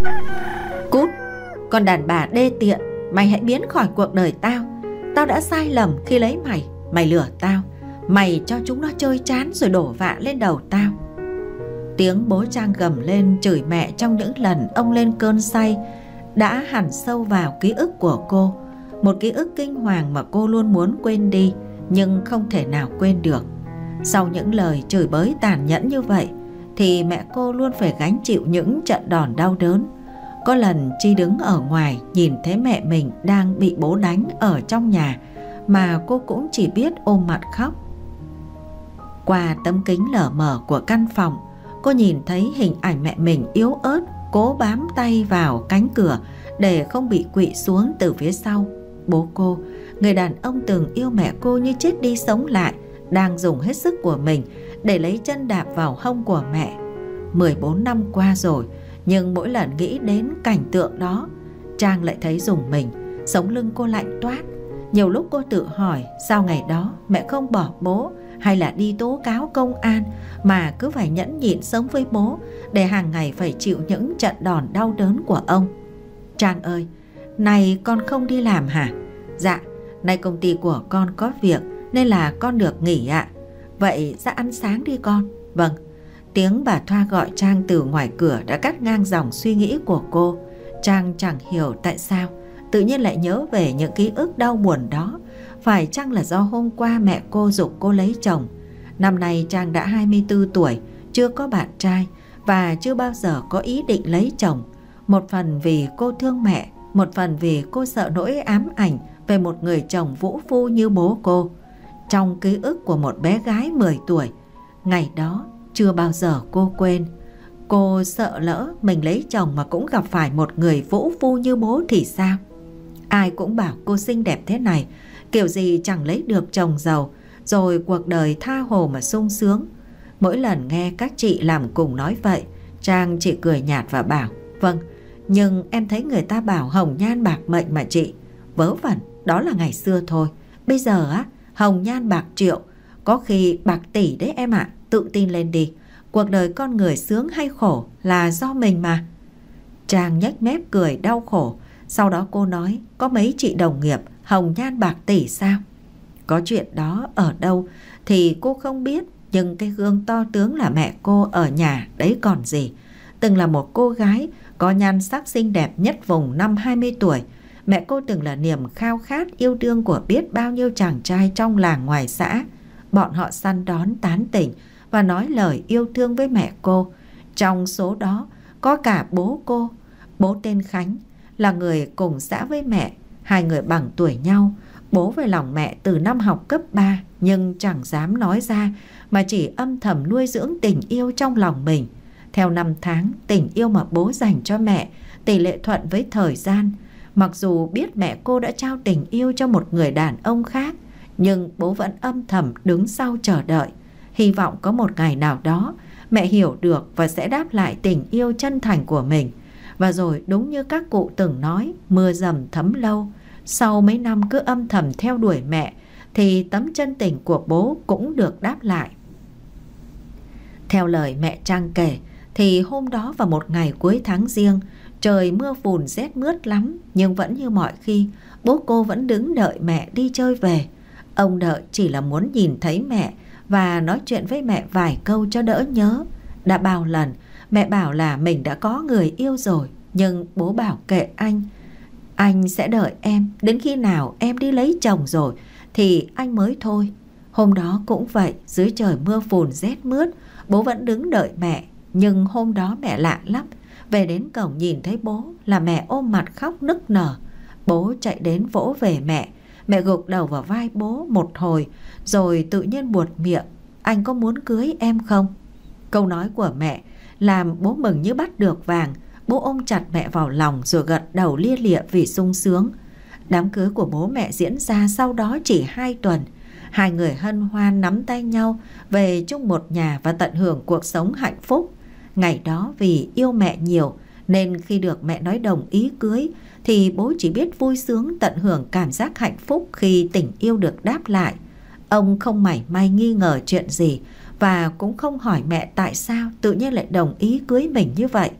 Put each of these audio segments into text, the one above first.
Cút, con đàn bà đê tiện, mày hãy biến khỏi cuộc đời tao. Tao đã sai lầm khi lấy mày. Mày lừa tao, mày cho chúng nó chơi chán rồi đổ vạ lên đầu tao. Tiếng bố Trang gầm lên chửi mẹ trong những lần ông lên cơn say đã hằn sâu vào ký ức của cô. Một ký ức kinh hoàng mà cô luôn muốn quên đi, nhưng không thể nào quên được. Sau những lời chửi bới tàn nhẫn như vậy thì mẹ cô luôn phải gánh chịu những trận đòn đau đớn. Có lần Chi đứng ở ngoài nhìn thấy mẹ mình đang bị bố đánh ở trong nhà, mà cô cũng chỉ biết ôm mặt khóc. Qua tấm kính lờ mờ của căn phòng, cô nhìn thấy hình ảnh mẹ mình yếu ớt cố bám tay vào cánh cửa để không bị quỵ xuống từ phía sau. Bố cô, người đàn ông từng yêu mẹ cô như chết đi sống lại, đang dùng hết sức của mình để lấy chân đạp vào hông của mẹ. 14 năm qua rồi, nhưng mỗi lần nghĩ đến cảnh tượng đó, Trang lại thấy rùng mình, sống lưng cô lạnh toát. Nhiều lúc cô tự hỏi sao ngày đó mẹ không bỏ bố hay là đi tố cáo công an, mà cứ phải nhẫn nhịn sống với bố để hàng ngày phải chịu những trận đòn đau đớn của ông. Trang ơi, này con không đi làm hả? Dạ, nay công ty của con có việc nên là con được nghỉ ạ. Vậy ra ăn sáng đi con. Vâng. Tiếng bà Thoa gọi Trang từ ngoài cửa đã cắt ngang dòng suy nghĩ của cô. Trang chẳng hiểu tại sao tự nhiên lại nhớ về những ký ức đau buồn đó. Phải chăng là do hôm qua mẹ cô giục cô lấy chồng? Năm nay Trang đã 24 tuổi, chưa có bạn trai và chưa bao giờ có ý định lấy chồng. Một phần vì cô thương mẹ, một phần vì cô sợ nỗi ám ảnh về một người chồng vũ phu như bố cô. Trong ký ức của một bé gái 10 tuổi, ngày đó chưa bao giờ cô quên. Cô sợ lỡ mình lấy chồng mà cũng gặp phải một người vũ phu như bố thì sao? Ai cũng bảo cô xinh đẹp thế này, kiểu gì chẳng lấy được chồng giàu, rồi cuộc đời tha hồ mà sung sướng. Mỗi lần nghe các chị làm cùng nói vậy, Trang chỉ cười nhạt và bảo: vâng, nhưng em thấy người ta bảo hồng nhan bạc mệnh mà chị. Vớ vẩn, đó là ngày xưa thôi. Bây giờ á, hồng nhan bạc triệu, có khi bạc tỷ đấy em ạ. Tự tin lên đi, cuộc đời con người sướng hay khổ là do mình mà. Trang nhếch mép cười đau khổ. Sau đó cô nói: có mấy chị đồng nghiệp hồng nhan bạc tỷ sao? Có chuyện đó ở đâu thì cô không biết, nhưng cái gương to tướng là mẹ cô ở nhà đấy còn gì. Từng là một cô gái có nhan sắc xinh đẹp nhất vùng năm 20 tuổi. Mẹ cô từng là niềm khao khát yêu đương của biết bao nhiêu chàng trai trong làng ngoài xã. Bọn họ săn đón tán tỉnh và nói lời yêu thương với mẹ cô. Trong số đó có cả bố cô. Bố tên Khánh, là người cùng xã với mẹ, hai người bằng tuổi nhau. Bố về lòng mẹ từ năm học cấp 3 nhưng chẳng dám nói ra, mà chỉ âm thầm nuôi dưỡng tình yêu trong lòng mình. Theo năm tháng, tình yêu mà bố dành cho mẹ tỷ lệ thuận với thời gian. Mặc dù biết mẹ cô đã trao tình yêu cho một người đàn ông khác, nhưng bố vẫn âm thầm đứng sau chờ đợi, hy vọng có một ngày nào đó mẹ hiểu được và sẽ đáp lại tình yêu chân thành của mình. Và rồi đúng như các cụ từng nói, mưa dầm thấm lâu. Sau mấy năm cứ âm thầm theo đuổi mẹ thì tấm chân tình của bố cũng được đáp lại. Theo lời mẹ Trang kể thì hôm đó vào một ngày cuối tháng Giêng, trời mưa phùn rét mướt lắm, nhưng vẫn như mọi khi, bố cô vẫn đứng đợi mẹ đi chơi về. Ông đợi chỉ là muốn nhìn thấy mẹ và nói chuyện với mẹ vài câu cho đỡ nhớ. Đã bao lần mẹ bảo là mình đã có người yêu rồi, nhưng bố bảo kệ anh sẽ đợi em, đến khi nào em đi lấy chồng rồi thì anh mới thôi. Hôm đó cũng vậy, dưới trời mưa phùn rét mướt, bố vẫn đứng đợi mẹ. Nhưng hôm đó mẹ lạ lắm, về đến cổng nhìn thấy bố là mẹ ôm mặt khóc nức nở. Bố chạy đến vỗ về mẹ, mẹ gục đầu vào vai bố một hồi rồi tự nhiên buột miệng: anh có muốn cưới em không? Câu nói của mẹ làm bố mừng như bắt được vàng. Bố ôm chặt mẹ vào lòng rồi gật đầu lia lịa vì sung sướng. Đám cưới của bố mẹ diễn ra sau đó chỉ 2 tuần. Hai người hân hoan nắm tay nhau về chung một nhà và tận hưởng cuộc sống hạnh phúc. Ngày đó vì yêu mẹ nhiều nên khi được mẹ nói đồng ý cưới thì bố chỉ biết vui sướng tận hưởng cảm giác hạnh phúc khi tình yêu được đáp lại. Ông không mảy may nghi ngờ chuyện gì và cũng không hỏi mẹ tại sao tự nhiên lại đồng ý cưới mình như vậy.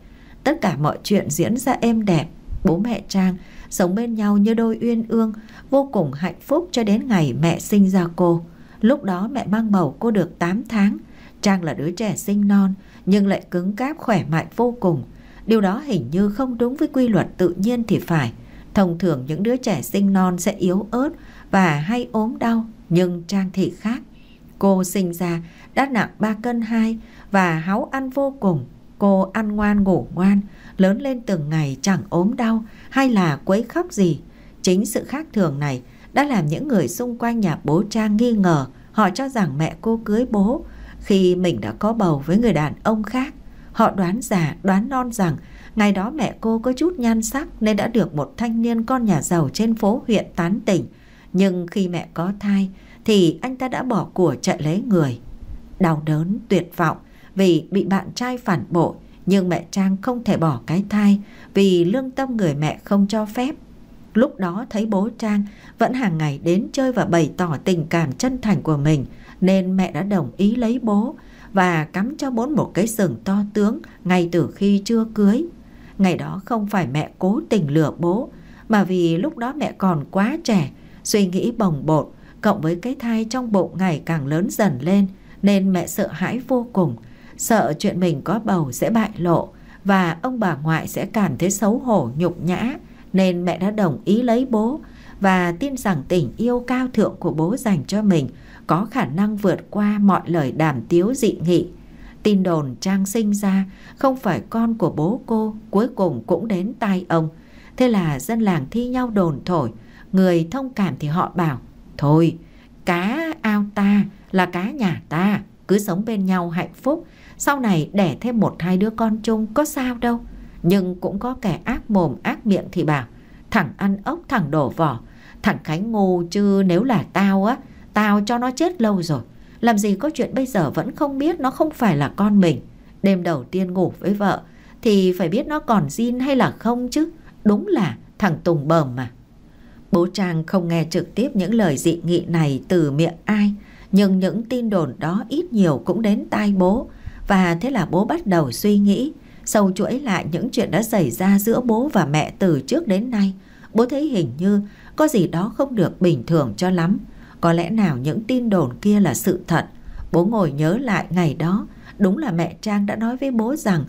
tất cả mọi chuyện diễn ra êm đẹp. Bố mẹ Trang sống bên nhau như đôi uyên ương, vô cùng hạnh phúc cho đến ngày mẹ sinh ra cô. Lúc đó mẹ mang bầu cô được 8 tháng. Trang là đứa trẻ sinh non nhưng lại cứng cáp khỏe mạnh vô cùng. Điều đó hình như không đúng với quy luật tự nhiên thì phải. Thông thường những đứa trẻ sinh non sẽ yếu ớt và hay ốm đau, nhưng Trang thì khác. Cô sinh ra đã nặng 3 cân 2 và háu ăn vô cùng. Cô ăn ngoan ngủ ngoan, lớn lên từng ngày chẳng ốm đau hay là quấy khóc gì. Chính sự khác thường này đã làm những người xung quanh nhà bố Trang nghi ngờ. Họ cho rằng mẹ cô cưới bố khi mình đã có bầu với người đàn ông khác. Họ đoán già đoán non rằng ngày đó mẹ cô có chút nhan sắc nên đã được một thanh niên con nhà giàu trên phố huyện tán tỉnh. Nhưng khi mẹ có thai thì anh ta đã bỏ của chạy lấy người. Đau đớn, tuyệt vọng vì bị bạn trai phản bội, nhưng mẹ Trang không thể bỏ cái thai vì lương tâm người mẹ không cho phép. Lúc đó thấy bố Trang vẫn hàng ngày đến chơi và bày tỏ tình cảm chân thành của mình, nên mẹ đã đồng ý lấy bố và cắm cho bố một cái sừng to tướng ngay từ khi chưa cưới. Ngày đó không phải mẹ cố tình lừa bố, mà vì lúc đó mẹ còn quá trẻ, suy nghĩ bồng bột, cộng với cái thai trong bụng ngày càng lớn dần lên, nên mẹ sợ hãi vô cùng, sợ chuyện mình có bầu sẽ bại lộ và ông bà ngoại sẽ cảm thấy xấu hổ nhục nhã, nên mẹ đã đồng ý lấy bố và tin rằng tình yêu cao thượng của bố dành cho mình có khả năng vượt qua mọi lời đàm tiếu dị nghị. Tin đồn Trang sinh ra không phải con của bố cô cuối cùng cũng đến tai ông. Thế là dân làng thi nhau đồn thổi. Người thông cảm thì họ bảo: thôi, cá ao ta là cá nhà ta, cứ sống bên nhau hạnh phúc, sau này đẻ thêm 1-2 đứa con chung có sao đâu. Nhưng cũng có kẻ ác mồm ác miệng thì bảo: thằng ăn ốc thằng đổ vỏ, thằng Khánh ngu chứ nếu là tao á, tao cho nó chết lâu rồi. Làm gì có chuyện bây giờ vẫn không biết nó không phải là con mình. Đêm đầu tiên ngủ với vợ thì phải biết nó còn zin hay là không chứ. Đúng là thằng Tùng bờm mà. Bố Trang không nghe trực tiếp những lời dị nghị này từ miệng ai, nhưng những tin đồn đó ít nhiều cũng đến tai bố. Và thế là bố bắt đầu suy nghĩ, sâu chuỗi lại những chuyện đã xảy ra giữa bố và mẹ từ trước đến nay. Bố thấy hình như có gì đó không được bình thường cho lắm. Có lẽ nào những tin đồn kia là sự thật. Bố ngồi nhớ lại ngày đó, đúng là mẹ Trang đã nói với bố rằng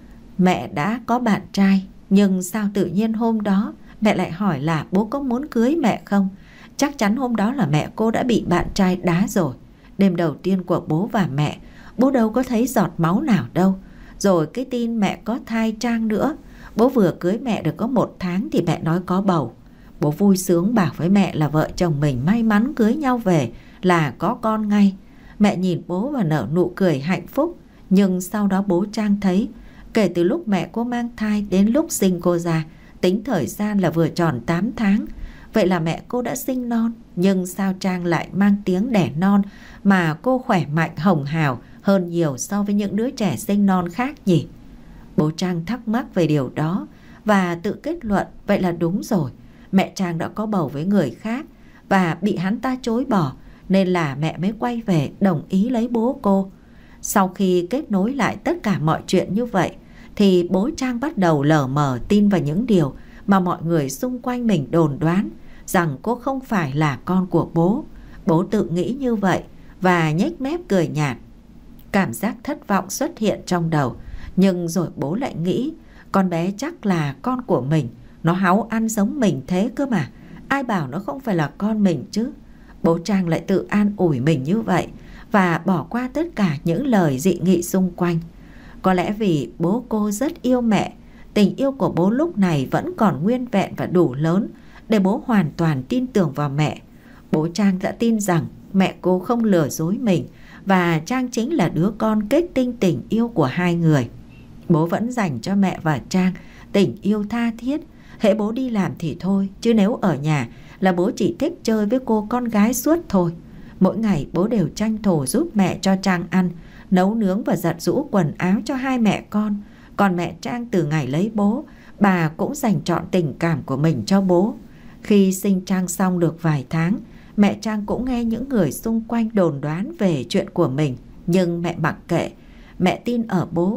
mẹ đã có bạn trai. Nhưng sao tự nhiên hôm đó mẹ lại hỏi là bố có muốn cưới mẹ không? Chắc chắn hôm đó là mẹ cô đã bị bạn trai đá rồi. Đêm đầu tiên của bố và mẹ, bố đâu có thấy giọt máu nào đâu. Rồi cái tin mẹ có thai Trang nữa. Bố vừa cưới mẹ được có 1 tháng thì mẹ nói có bầu. Bố vui sướng bảo với mẹ là vợ chồng mình may mắn cưới nhau về là có con ngay. Mẹ nhìn bố và nở nụ cười hạnh phúc. Nhưng sau đó bố Trang thấy kể từ lúc mẹ cô mang thai đến lúc sinh cô ra, tính thời gian là vừa tròn 8 tháng. Vậy là mẹ cô đã sinh non. Nhưng sao Trang lại mang tiếng đẻ non mà cô khỏe mạnh hồng hào hơn nhiều so với những đứa trẻ sinh non khác nhỉ? Bố Trang thắc mắc về điều đó và tự kết luận vậy là đúng rồi. Mẹ Trang đã có bầu với người khác và bị hắn ta chối bỏ, nên là mẹ mới quay về đồng ý lấy bố cô. Sau khi kết nối lại tất cả mọi chuyện như vậy thì bố Trang bắt đầu lờ mờ tin vào những điều mà mọi người xung quanh mình đồn đoán, rằng cô không phải là con của bố. Bố tự nghĩ như vậy và nhếch mép cười nhạt. Cảm giác thất vọng xuất hiện trong đầu, nhưng rồi bố lại nghĩ con bé chắc là con của mình. Nó háu ăn giống mình thế cơ mà, ai bảo nó không phải là con mình chứ. Bố Trang lại tự an ủi mình như vậy và bỏ qua tất cả những lời dị nghị xung quanh. Có lẽ vì bố cô rất yêu mẹ, tình yêu của bố lúc này vẫn còn nguyên vẹn và đủ lớn để bố hoàn toàn tin tưởng vào mẹ. Bố Trang đã tin rằng mẹ cô không lừa dối mình và Trang chính là đứa con kết tinh tình yêu của hai người. Bố vẫn dành cho mẹ và Trang tình yêu tha thiết. Hễ bố đi làm thì thôi, chứ nếu ở nhà là bố chỉ thích chơi với cô con gái suốt thôi. Mỗi ngày bố đều tranh thủ giúp mẹ cho Trang ăn, nấu nướng và giặt giũ quần áo cho hai mẹ con. Còn mẹ Trang từ ngày lấy bố, bà cũng dành trọn tình cảm của mình cho bố. Khi sinh Trang xong được vài tháng, mẹ Trang cũng nghe những người xung quanh đồn đoán về chuyện của mình. Nhưng mẹ mặc kệ, mẹ tin ở bố,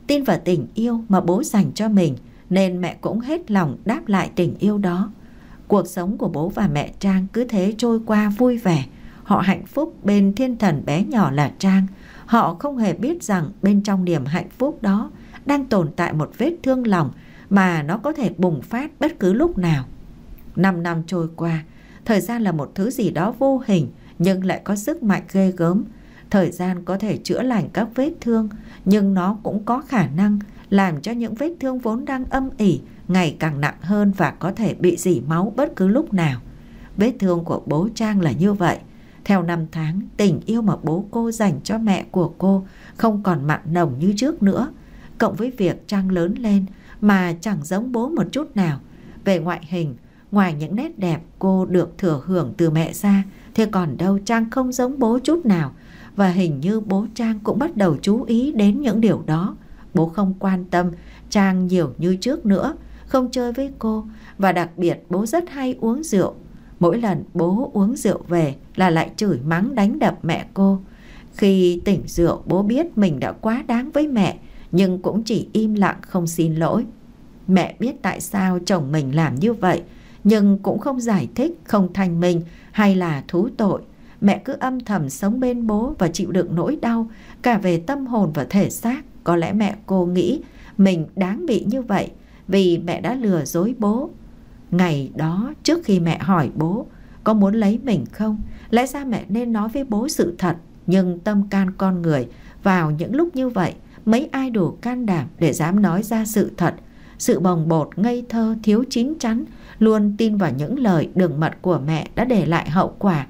tin vào tình yêu mà bố dành cho mình, nên mẹ cũng hết lòng đáp lại tình yêu đó. Cuộc sống của bố và mẹ Trang cứ thế trôi qua vui vẻ. Họ hạnh phúc bên thiên thần bé nhỏ là Trang. Họ không hề biết rằng bên trong niềm hạnh phúc đó đang tồn tại một vết thương lòng mà nó có thể bùng phát bất cứ lúc nào. 5 năm trôi qua, thời gian là một thứ gì đó vô hình nhưng lại có sức mạnh ghê gớm. Thời gian có thể chữa lành các vết thương, nhưng nó cũng có khả năng làm cho những vết thương vốn đang âm ỉ ngày càng nặng hơn và có thể bị rỉ máu bất cứ lúc nào. Vết thương của bố Trang là như vậy. Theo năm tháng, tình yêu mà bố cô dành cho mẹ của cô không còn mặn nồng như trước nữa. Cộng với việc Trang lớn lên mà chẳng giống bố một chút nào. Về ngoại hình, ngoài những nét đẹp cô được thừa hưởng từ mẹ ra, thì còn đâu Trang không giống bố chút nào. Và hình như bố Trang cũng bắt đầu chú ý đến những điều đó. Bố không quan tâm Trang nhiều như trước nữa, không chơi với cô, và đặc biệt bố rất hay uống rượu. Mỗi lần bố uống rượu về là lại chửi mắng đánh đập mẹ cô. Khi tỉnh rượu, bố biết mình đã quá đáng với mẹ, nhưng cũng chỉ im lặng không xin lỗi. Mẹ biết tại sao chồng mình làm như vậy, nhưng cũng không giải thích, không thanh minh hay là thú tội. Mẹ cứ âm thầm sống bên bố và chịu đựng nỗi đau cả về tâm hồn và thể xác. Có lẽ mẹ cô nghĩ mình đáng bị như vậy vì mẹ đã lừa dối bố. Ngày đó, trước khi mẹ hỏi bố có muốn lấy mình không, lẽ ra mẹ nên nói với bố sự thật. Nhưng tâm can con người vào những lúc như vậy, mấy ai đủ can đảm để dám nói ra sự thật. Sự bồng bột, ngây thơ, thiếu chín chắn, luôn tin vào những lời đường mật của mẹ đã để lại hậu quả.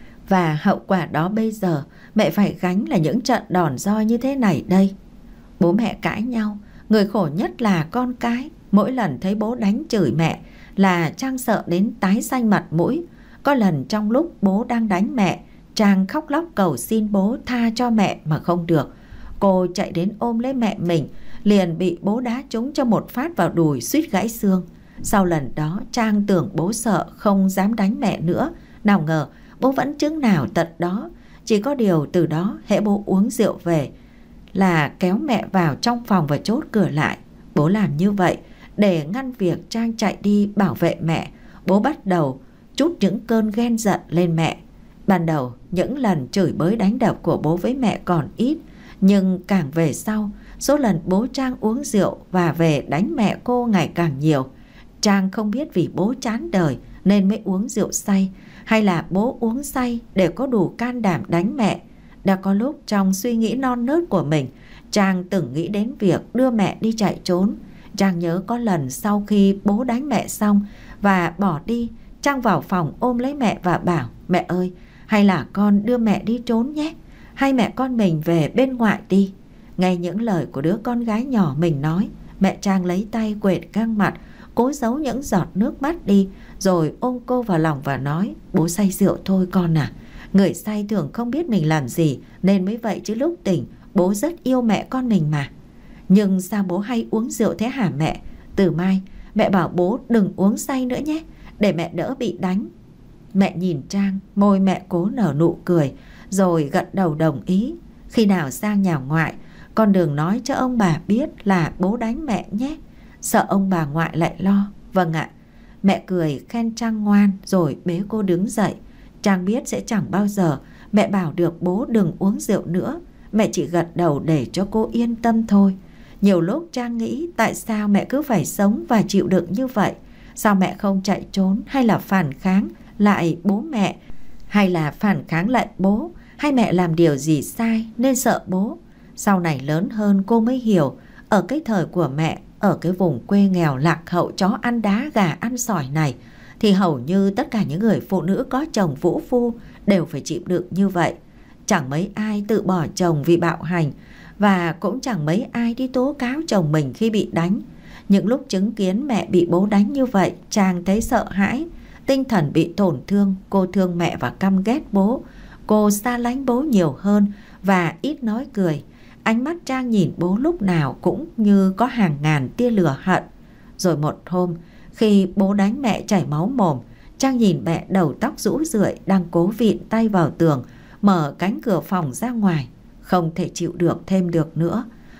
Và hậu quả đó bây giờ mẹ phải gánh là những trận đòn roi như thế này đây. Bố mẹ cãi nhau, người khổ nhất là con cái. Mỗi lần thấy bố đánh chửi mẹ là Trang sợ đến tái xanh mặt mũi. Có lần trong lúc bố đang đánh mẹ, Trang khóc lóc cầu xin bố tha cho mẹ mà không được. Cô chạy đến ôm lấy mẹ mình, liền bị bố đá trúng cho một phát vào đùi suýt gãy xương. Sau lần đó Trang tưởng bố sợ không dám đánh mẹ nữa. Nào ngờ bố vẫn chứng nào tật đó. Chỉ có điều từ đó hễ bố uống rượu về là kéo mẹ vào trong phòng và chốt cửa lại. Bố làm như vậy để ngăn việc Trang chạy đi bảo vệ mẹ. Bố bắt đầu trút những cơn ghen giận lên mẹ. Ban đầu những lần chửi bới đánh đập của bố với mẹ còn ít, nhưng càng về sau, số lần bố Trang uống rượu và về đánh mẹ cô ngày càng nhiều. Trang không biết vì bố chán đời nên mới uống rượu say, hay là bố uống say để có đủ can đảm đánh mẹ. Đã có lúc trong suy nghĩ non nớt của mình, Trang từng nghĩ đến việc đưa mẹ đi chạy trốn. Trang nhớ có lần sau khi bố đánh mẹ xong và bỏ đi, Trang vào phòng ôm lấy mẹ và bảo: mẹ ơi, hay là con đưa mẹ đi trốn nhé, hay mẹ con mình về bên ngoại đi. Nghe những lời của đứa con gái nhỏ mình nói, mẹ Trang lấy tay quệt găng mặt, cố giấu những giọt nước mắt đi, rồi ôm cô vào lòng và nói: bố say rượu thôi con à. Người say thường không biết mình làm gì nên mới vậy, chứ lúc tỉnh bố rất yêu mẹ con mình mà. Nhưng sao bố hay uống rượu thế hả mẹ? Từ mai mẹ bảo bố đừng uống say nữa nhé, để mẹ đỡ bị đánh. Mẹ nhìn Trang, môi mẹ cố nở nụ cười, rồi gật đầu đồng ý. Khi nào sang nhà ngoại, con đừng nói cho ông bà biết là bố đánh mẹ nhé, sợ ông bà ngoại lại lo. Vâng ạ. Mẹ cười khen Trang ngoan rồi bế cô đứng dậy. Trang biết sẽ chẳng bao giờ mẹ bảo được bố đừng uống rượu nữa. Mẹ chỉ gật đầu để cho cô yên tâm thôi. Nhiều lúc Trang nghĩ tại sao mẹ cứ phải sống và chịu đựng như vậy. Sao mẹ không chạy trốn hay là phản kháng lại bố mẹ, hay là phản kháng lại bố, hay mẹ làm điều gì sai nên sợ bố. Sau này lớn hơn cô mới hiểu, ở cái thời của mẹ, ở cái vùng quê nghèo lạc hậu chó ăn đá gà ăn sỏi này, thì hầu như tất cả những người phụ nữ có chồng vũ phu đều phải chịu đựng như vậy. Chẳng mấy ai tự bỏ chồng vì bạo hành, và cũng chẳng mấy ai đi tố cáo chồng mình khi bị đánh. Những lúc chứng kiến mẹ bị bố đánh như vậy, Trang thấy sợ hãi, tinh thần bị tổn thương. Cô thương mẹ và căm ghét bố. Cô xa lánh bố nhiều hơn và ít nói cười. Ánh mắt Trang nhìn bố lúc nào cũng như có hàng ngàn tia lửa hận. Rồi một hôm, khi bố đánh mẹ chảy máu mồm, Trang nhìn mẹ đầu tóc rũ rượi đang cố vịn tay vào tường, mở cánh cửa phòng ra ngoài. Không thể chịu được thêm được nữa.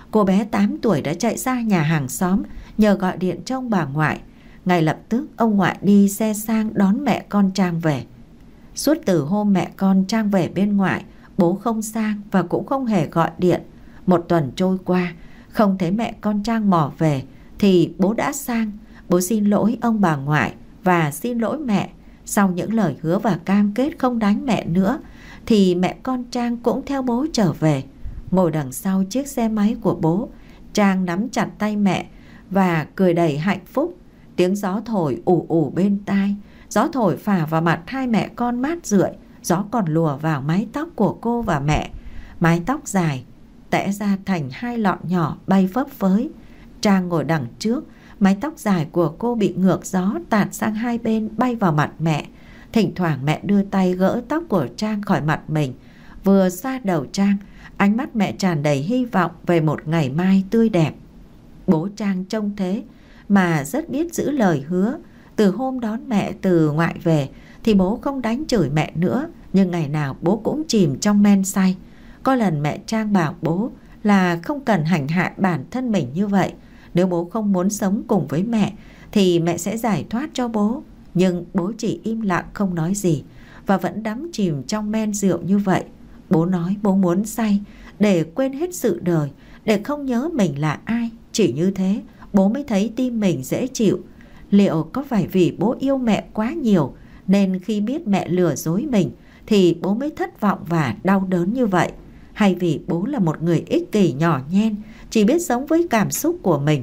Cô bé 8 tuổi đã chạy ra nhà hàng xóm nhờ gọi điện cho ông bà ngoại. Ngay lập tức ông ngoại đi xe sang đón mẹ con Trang về. Suốt từ hôm mẹ con Trang về bên ngoại, bố không sang và cũng không hề gọi điện. Một tuần trôi qua, không thấy mẹ con Trang mò về thì bố đã sang. Bố xin lỗi ông bà ngoại và xin lỗi mẹ. Sau những lời hứa và cam kết không đánh mẹ nữa thì mẹ con Trang cũng theo bố trở về. Ngồi đằng sau chiếc xe máy của bố, Trang nắm chặt tay mẹ và cười đầy hạnh phúc. Tiếng gió thổi ù ù bên tai, gió thổi phả vào mặt hai mẹ con mát rượi. Gió còn lùa vào mái tóc của cô và mẹ. Mái tóc dài tẽ ra thành hai lọn nhỏ bay phấp phới. Trang ngồi đằng trước, mái tóc dài của cô bị ngược gió tạt sang hai bên bay vào mặt mẹ. Thỉnh thoảng mẹ đưa tay gỡ tóc của Trang khỏi mặt mình. Vừa xoa đầu Trang, ánh mắt mẹ tràn đầy hy vọng về một ngày mai tươi đẹp. Bố Trang trông thế mà rất biết giữ lời hứa. Từ hôm đón mẹ từ ngoại về thì bố không đánh chửi mẹ nữa, nhưng ngày nào bố cũng chìm trong men say. Có lần mẹ Trang bảo bố là không cần hành hạ bản thân mình như vậy. Nếu bố không muốn sống cùng với mẹ thì mẹ sẽ giải thoát cho bố. Nhưng bố chỉ im lặng không nói gì và vẫn đắm chìm trong men rượu như vậy. Bố nói bố muốn say để quên hết sự đời, để không nhớ mình là ai. Chỉ như thế bố mới thấy tim mình dễ chịu. Liệu có phải vì bố yêu mẹ quá nhiều nên khi biết mẹ lừa dối mình thì bố mới thất vọng và đau đớn như vậy? Hay vì bố là một người ích kỷ nhỏ nhen, chỉ biết sống với cảm xúc của mình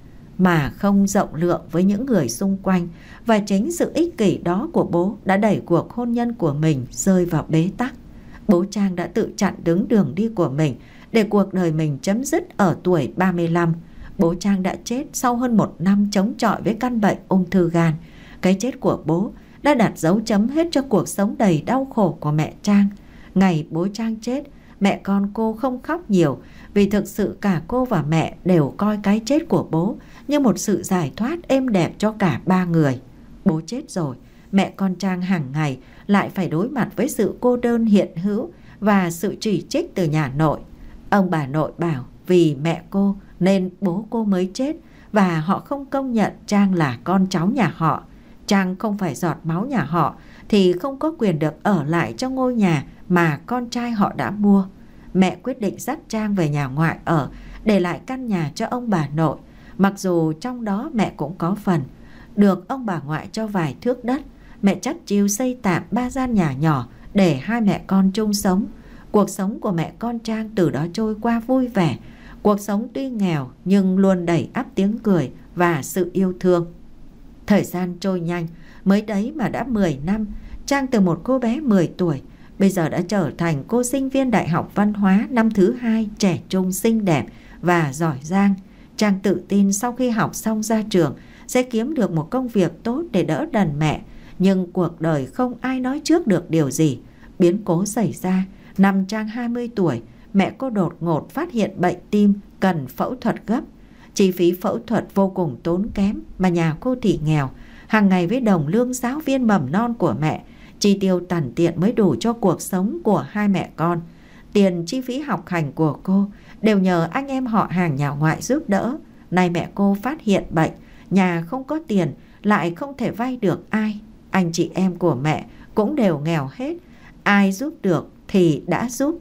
mà không rộng lượng với những người xung quanh? Và chính sự ích kỷ đó của bố đã đẩy cuộc hôn nhân của mình rơi vào bế tắc. Bố Trang đã tự chặn đứng đường đi của mình để cuộc đời mình chấm dứt ở tuổi 35. Bố Trang đã chết sau hơn 1 năm chống chọi với căn bệnh ung thư gan. Cái chết của bố đã đặt dấu chấm hết cho cuộc sống đầy đau khổ của mẹ Trang. Ngày bố Trang chết, mẹ con cô không khóc nhiều vì thực sự cả cô và mẹ đều coi cái chết của bố như một sự giải thoát êm đẹp cho cả ba người. Bố chết rồi, mẹ con Trang hàng ngày lại phải đối mặt với sự cô đơn hiện hữu và sự chỉ trích từ nhà nội. Ông bà nội bảo vì mẹ cô nên bố cô mới chết và họ không công nhận Trang là con cháu nhà họ. Trang không phải giọt máu nhà họ thì không có quyền được ở lại trong ngôi nhà mà con trai họ đã mua. Mẹ quyết định dắt Trang về nhà ngoại ở, để lại căn nhà cho ông bà nội. Mặc dù trong đó mẹ cũng có phần. Được ông bà ngoại cho vài thước đất, mẹ chắt chiu xây tạm 3 gian nhà nhỏ để hai mẹ con chung sống. Cuộc sống của mẹ con Trang từ đó trôi qua vui vẻ. Cuộc sống tuy nghèo nhưng luôn đầy ắp tiếng cười và sự yêu thương. Thời gian trôi nhanh, mới đấy mà đã 10 năm. Trang từ một cô bé 10 tuổi bây giờ đã trở thành cô sinh viên Đại học Văn hóa năm thứ 2, trẻ trung, xinh đẹp và giỏi giang. Trang tự tin sau khi học xong ra trường sẽ kiếm được một công việc tốt để đỡ đần mẹ. Nhưng cuộc đời không ai nói trước được điều gì. Biến cố xảy ra năm Trang 20 tuổi, mẹ cô đột ngột phát hiện bệnh tim cần phẫu thuật gấp. Chi phí phẫu thuật vô cùng tốn kém mà nhà cô thì nghèo. Hàng ngày với đồng lương giáo viên mầm non của mẹ, chi tiêu tằn tiện mới đủ cho cuộc sống của hai mẹ con. Tiền chi phí học hành của cô đều nhờ anh em họ hàng nhà ngoại giúp đỡ. Nay mẹ cô phát hiện bệnh, nhà không có tiền, lại không thể vay được ai. Anh chị em của mẹ cũng đều nghèo hết. Ai giúp được thì đã giúp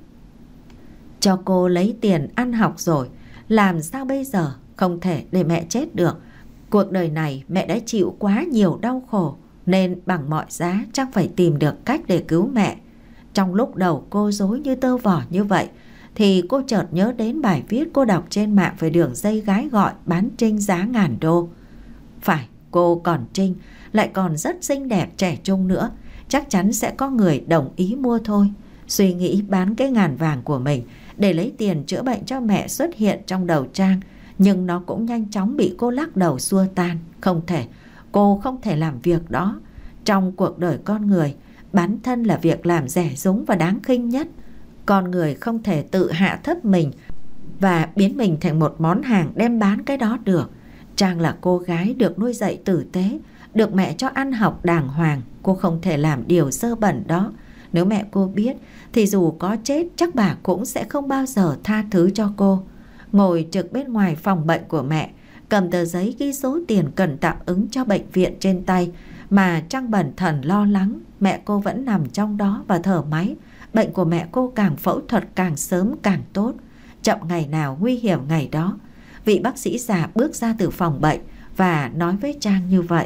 cho cô lấy tiền ăn học rồi. Làm sao bây giờ? Không thể để mẹ chết được. Cuộc đời này mẹ đã chịu quá nhiều đau khổ, nên bằng mọi giá Trang phải tìm được cách để cứu mẹ. Trong lúc đầu cô rối như tơ vò như vậy thì cô chợt nhớ đến bài viết cô đọc trên mạng về đường dây gái gọi bán trinh giá ngàn đô. Phải, cô còn trinh, lại còn rất xinh đẹp trẻ trung nữa, chắc chắn sẽ có người đồng ý mua thôi. Suy nghĩ bán cái ngàn vàng của mình để lấy tiền chữa bệnh cho mẹ xuất hiện trong đầu Trang, nhưng nó cũng nhanh chóng bị cô lắc đầu xua tan. Không thể, cô không thể làm việc đó. Trong cuộc đời con người, bán thân là việc làm rẻ rúng và đáng khinh nhất. Con người không thể tự hạ thấp mình và biến mình thành một món hàng đem bán cái đó được. Trang là cô gái được nuôi dạy tử tế, được mẹ cho ăn học đàng hoàng. Cô không thể làm điều dơ bẩn đó. Nếu mẹ cô biết thì dù có chết chắc bà cũng sẽ không bao giờ tha thứ cho cô. ngồi trực bên ngoài phòng bệnh của mẹ, cầm tờ giấy ghi số tiền cần tạm ứng cho bệnh viện trên tay, mà Trang bần thần lo lắng mẹ cô vẫn nằm trong đó và thở máy. Bệnh của mẹ cô càng phẫu thuật càng sớm càng tốt, chậm ngày nào nguy hiểm ngày đó. Vị bác sĩ già bước ra từ phòng bệnh và nói với Trang như vậy: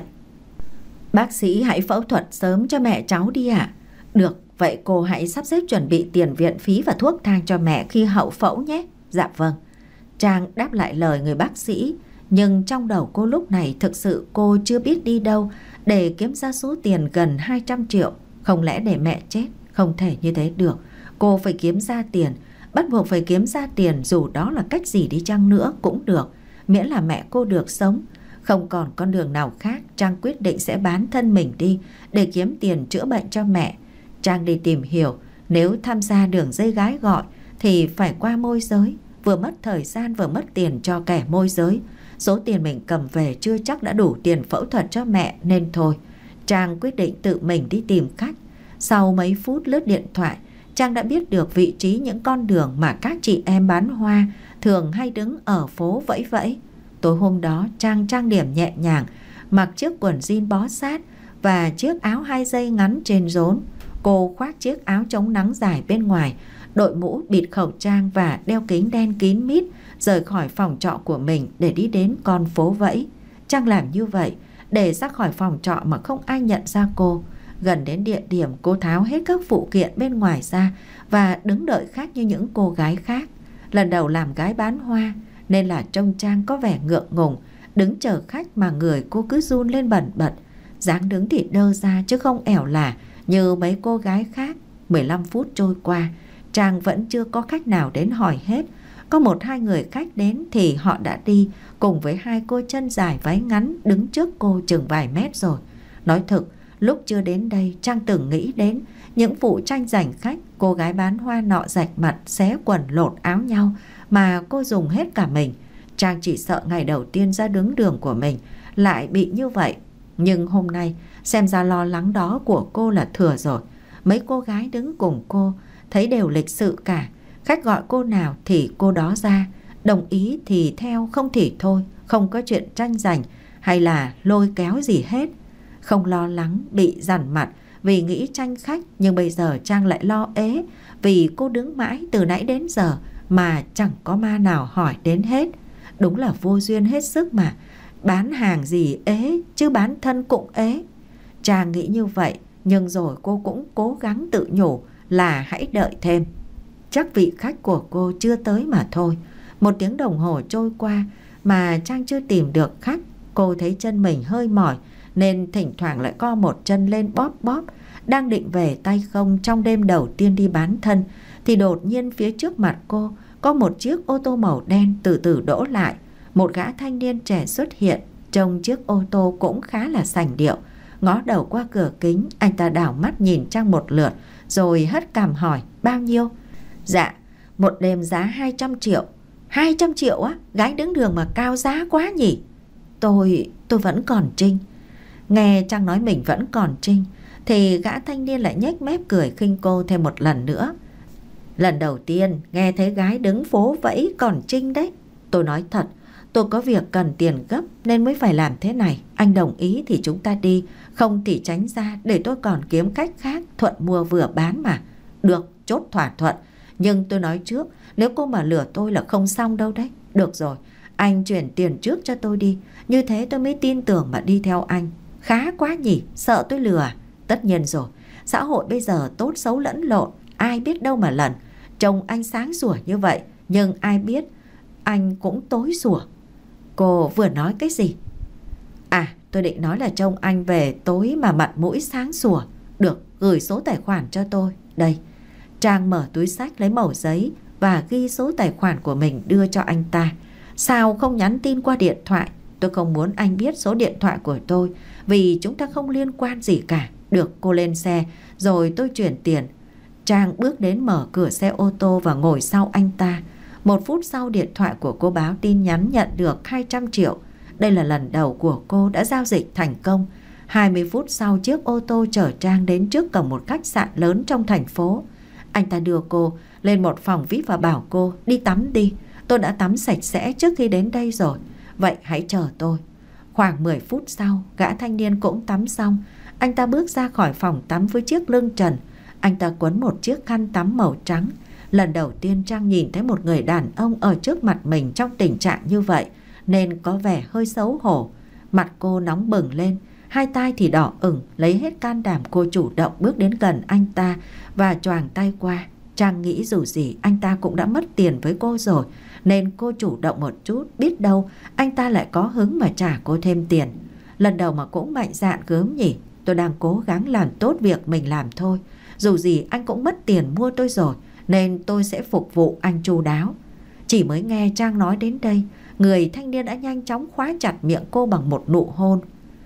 "Bác sĩ hãy phẫu thuật sớm cho mẹ cháu đi ạ." "Được, vậy cô hãy sắp xếp chuẩn bị tiền viện phí và thuốc thang cho mẹ khi hậu phẫu nhé." "Dạ vâng." Trang đáp lại lời người bác sĩ, nhưng trong đầu cô lúc này thực sự cô chưa biết đi đâu để kiếm ra số tiền gần 200 triệu. Không lẽ để mẹ chết? Không thể như thế được. Cô phải kiếm ra tiền, bắt buộc phải kiếm ra tiền, dù đó là cách gì đi chăng nữa cũng được, miễn là mẹ cô được sống. Không còn con đường nào khác, Trang quyết định sẽ bán thân mình đi để kiếm tiền chữa bệnh cho mẹ. Trang đi tìm hiểu, nếu tham gia đường dây gái gọi thì phải qua môi giới, vừa mất thời gian vừa mất tiền cho kẻ môi giới. Số tiền mình cầm về chưa chắc đã đủ tiền phẫu thuật cho mẹ, nên thôi, Trang quyết định tự mình đi tìm khách. Sau mấy phút lướt điện thoại, Trang đã biết được vị trí những con đường mà các chị em bán hoa thường hay đứng ở phố vẫy vẫy. Tối hôm đó, Trang trang điểm nhẹ nhàng, mặc chiếc quần jean bó sát và chiếc áo 2 dây ngắn trên rốn. Cô khoác chiếc áo chống nắng dài bên ngoài, đội mũ, bịt khẩu trang và đeo kính đen kín mít, rời khỏi phòng trọ của mình để đi đến con phố vẫy. Trang làm như vậy để ra khỏi phòng trọ mà không ai nhận ra cô. Gần đến địa điểm, cô tháo hết các phụ kiện bên ngoài ra và đứng đợi khách như những cô gái khác. Lần đầu làm gái bán hoa nên là trông Trang có vẻ ngượng ngùng, đứng chờ khách mà người cô cứ run lên bần bật. Dáng đứng thì đơ ra chứ không ẻo lả như mấy cô gái khác. 15 phút trôi qua, Trang vẫn chưa có khách nào đến hỏi hết. Có 1-2 người khách đến thì họ đã đi, cùng với 2 cô chân dài váy ngắn đứng trước cô chừng vài mét rồi. Nói thực, lúc chưa đến đây, Trang từng nghĩ đến những vụ tranh giành khách, cô gái bán hoa nọ rạch mặt, xé quần lột áo nhau mà cô dùng hết cả mình. Trang chỉ sợ ngày đầu tiên ra đứng đường của mình lại bị như vậy. Nhưng hôm nay, xem ra lo lắng đó của cô là thừa rồi. Mấy cô gái đứng cùng cô thấy đều lịch sự cả. Khách gọi cô nào thì cô đó ra, đồng ý thì theo, không thì thôi. Không có chuyện tranh giành hay là lôi kéo gì hết. Không lo lắng bị dằn mặt vì nghĩ tranh khách, nhưng bây giờ Trang lại lo ế vì cô đứng mãi từ nãy đến giờ mà chẳng có ma nào hỏi đến hết. Đúng là vô duyên hết sức mà. Bán hàng gì ế chứ bán thân cũng ế. Trang nghĩ như vậy, nhưng rồi cô cũng cố gắng tự nhủ là hãy đợi thêm. Chắc vị khách của cô chưa tới mà thôi. 1 tiếng đồng hồ trôi qua mà Trang chưa tìm được khách. Cô thấy chân mình hơi mỏi nên thỉnh thoảng lại co một chân lên bóp bóp. Đang định về tay không trong đêm đầu tiên đi bán thân thì đột nhiên phía trước mặt cô có một chiếc ô tô màu đen từ từ đỗ lại. Một gã thanh niên trẻ xuất hiện, trông chiếc ô tô cũng khá là sành điệu. Ngó đầu qua cửa kính, anh ta đảo mắt nhìn Trang một lượt rồi hất cằm hỏi: "Bao nhiêu?" "Dạ, một đêm giá 200 triệu. 200 triệu á? Gái đứng đường mà cao giá quá nhỉ?" Tôi vẫn còn trinh." Nghe Trang nói mình vẫn còn trinh thì gã thanh niên lại nhếch mép cười khinh cô thêm một lần nữa. "Lần đầu tiên nghe thấy gái đứng phố vẫy còn trinh đấy. Tôi nói thật, tôi có việc cần tiền gấp nên mới phải làm thế này. Anh đồng ý thì chúng ta đi, không thì tránh ra để tôi còn kiếm cách khác, thuận mua vừa bán mà." "Được, chốt thỏa thuận. Nhưng tôi nói trước, nếu cô mà lừa tôi là không xong đâu đấy." "Được rồi, anh chuyển tiền trước cho tôi đi, như thế tôi mới tin tưởng mà đi theo anh." "Khá quá nhỉ, sợ tôi lừa à?" "Tất nhiên rồi, xã hội bây giờ tốt xấu lẫn lộn, ai biết đâu mà lần. Trông anh sáng sủa như vậy, nhưng ai biết anh cũng tối sủa." "Cô vừa nói cái gì?" "À, tôi định nói là trông anh về tối mà mặt mũi sáng sủa." "Được, gửi số tài khoản cho tôi. Đây." Trang mở túi xách lấy mẩu giấy và ghi số tài khoản của mình đưa cho anh ta. "Sao không nhắn tin qua điện thoại? Tôi không muốn anh biết số điện thoại của tôi vì chúng ta không liên quan gì cả." "Được, cô lên xe rồi tôi chuyển tiền." Trang bước đến mở cửa xe ô tô và ngồi sau anh ta. 1 phút sau, điện thoại của cô báo tin nhắn nhận được 200 triệu. Đây là lần đầu của cô đã giao dịch thành công. 20 phút sau, chiếc ô tô chở Trang đến trước cổng một khách sạn lớn trong thành phố. Anh ta đưa cô lên một phòng VIP và bảo cô đi tắm đi. Tôi đã tắm sạch sẽ trước khi đến đây rồi. Vậy hãy chờ tôi. Khoảng 10 phút sau, gã thanh niên cũng tắm xong. Anh ta bước ra khỏi phòng tắm với chiếc lưng trần. Anh ta quấn một chiếc khăn tắm màu trắng. Lần đầu tiên Trang nhìn thấy một người đàn ông ở trước mặt mình trong tình trạng như vậy, nên có vẻ hơi xấu hổ. Mặt cô nóng bừng lên, hai tai thì đỏ ửng. Lấy hết can đảm, cô chủ động bước đến gần anh ta và choàng tay qua. Trang nghĩ dù gì anh ta cũng đã mất tiền với cô rồi, nên cô chủ động một chút, biết đâu anh ta lại có hứng mà trả cô thêm tiền. Lần đầu mà cũng mạnh dạn gớm nhỉ. Tôi đang cố gắng làm tốt việc mình làm thôi. Dù gì anh cũng mất tiền mua tôi rồi, nên tôi sẽ phục vụ anh chu đáo. Chỉ mới nghe Trang nói đến đây, người thanh niên đã nhanh chóng khóa chặt miệng cô bằng một nụ hôn.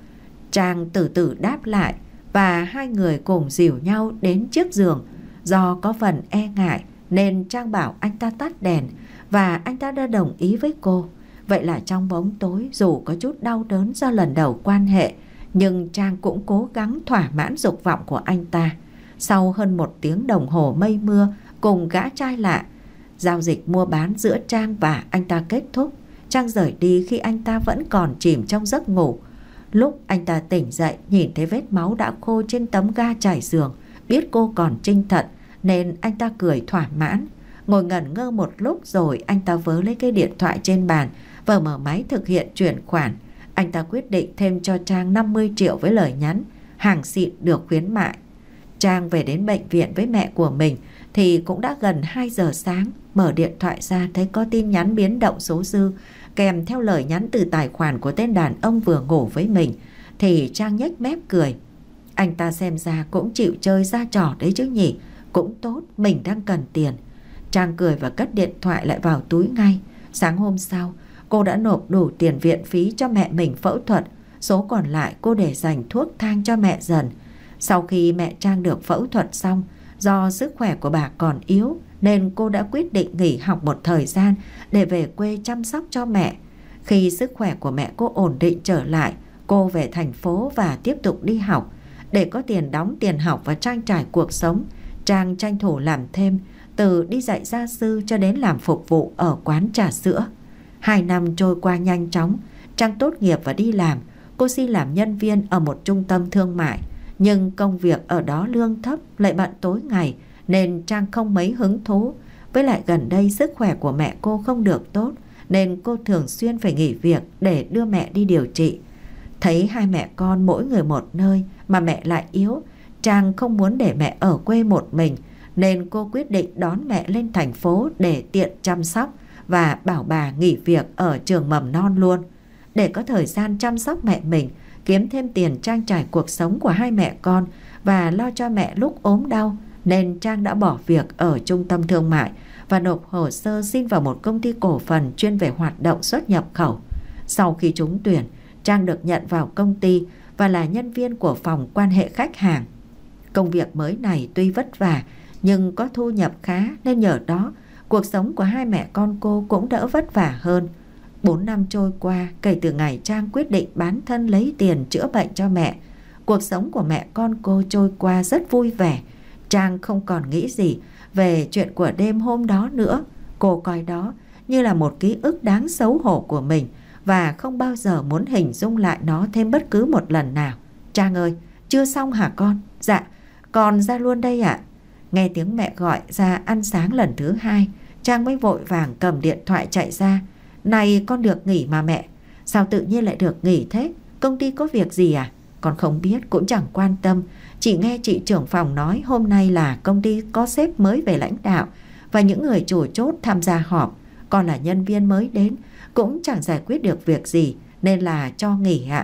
Trang từ từ đáp lại và hai người cùng dìu nhau đến chiếc giường. Do có phần e ngại nên Trang bảo anh ta tắt đèn và anh ta đã đồng ý với cô. Vậy là trong bóng tối, dù có chút đau đớn do lần đầu quan hệ, nhưng Trang cũng cố gắng thỏa mãn dục vọng của anh ta. Sau hơn 1 tiếng đồng hồ mây mưa cùng gã trai lạ, giao dịch mua bán giữa Trang và anh ta kết thúc. Trang rời đi khi anh ta vẫn còn chìm trong giấc ngủ. Lúc anh ta tỉnh dậy, nhìn thấy vết máu đã khô trên tấm ga trải giường, biết cô còn trinh thận nên anh ta cười thỏa mãn. Ngồi ngẩn ngơ một lúc rồi anh ta vớ lấy cái điện thoại trên bàn và mở máy thực hiện chuyển khoản. Anh ta quyết định thêm cho Trang 50 triệu với lời nhắn hàng xịn được khuyến mại. Trang về đến bệnh viện với mẹ của mình thì cũng đã gần 2 giờ sáng. Mở điện thoại ra thấy có tin nhắn biến động số dư kèm theo lời nhắn từ tài khoản của tên đàn ông vừa ngủ với mình thì Trang nhếch mép cười. Anh ta xem ra cũng chịu chơi ra trò đấy chứ nhỉ. Cũng tốt, mình đang cần tiền. Trang cười và cất điện thoại lại vào túi ngay. Sáng hôm sau, cô đã nộp đủ tiền viện phí cho mẹ mình phẫu thuật. Số còn lại cô để dành thuốc thang cho mẹ dần. Sau khi mẹ Trang được phẫu thuật xong, do sức khỏe của bà còn yếu nên cô đã quyết định nghỉ học một thời gian để về quê chăm sóc cho mẹ. Khi sức khỏe của mẹ cô ổn định trở lại, cô về thành phố và tiếp tục đi học. Để có tiền đóng tiền học và trang trải cuộc sống, Trang tranh thủ làm thêm, từ đi dạy gia sư cho đến làm phục vụ ở quán trà sữa. 2 năm trôi qua nhanh chóng. Trang tốt nghiệp và đi làm. Cô xin làm nhân viên ở một trung tâm thương mại, nhưng công việc ở đó lương thấp, lại bận tối ngày nên Trang không mấy hứng thú. Với lại gần đây sức khỏe của mẹ cô không được tốt nên cô thường xuyên phải nghỉ việc để đưa mẹ đi điều trị. Thấy hai mẹ con mỗi người một nơi mà mẹ lại yếu, Trang không muốn để mẹ ở quê một mình nên cô quyết định đón mẹ lên thành phố để tiện chăm sóc và bảo bà nghỉ việc ở trường mầm non luôn. Để có thời gian chăm sóc mẹ mình, kiếm thêm tiền trang trải cuộc sống của hai mẹ con và lo cho mẹ lúc ốm đau, nên Trang đã bỏ việc ở trung tâm thương mại và nộp hồ sơ xin vào một công ty cổ phần chuyên về hoạt động xuất nhập khẩu. Sau khi trúng tuyển, Trang được nhận vào công ty và là nhân viên của phòng quan hệ khách hàng. Công việc mới này tuy vất vả nhưng có thu nhập khá nên nhờ đó cuộc sống của hai mẹ con cô cũng đỡ vất vả hơn. 4 năm trôi qua kể từ ngày Trang quyết định bán thân lấy tiền chữa bệnh cho mẹ. Cuộc sống của mẹ con cô trôi qua rất vui vẻ. Trang không còn nghĩ gì về chuyện của đêm hôm đó nữa. Cô coi đó như là một ký ức đáng xấu hổ của mình và không bao giờ muốn hình dung lại nó thêm bất cứ một lần nào. Trang ơi, chưa xong hả con? Dạ, con ra luôn đây ạ. Nghe tiếng mẹ gọi ra ăn sáng lần thứ 2, Trang mới vội vàng cầm điện thoại chạy ra. Này, con được nghỉ mà mẹ. Sao tự nhiên lại được nghỉ thế? Công ty có việc gì à? Con không biết, cũng chẳng quan tâm. Chỉ nghe chị trưởng phòng nói hôm nay là công ty có sếp mới về lãnh đạo và những người chủ chốt tham gia họp. Con là nhân viên mới đến, cũng chẳng giải quyết được việc gì nên là cho nghỉ ạ.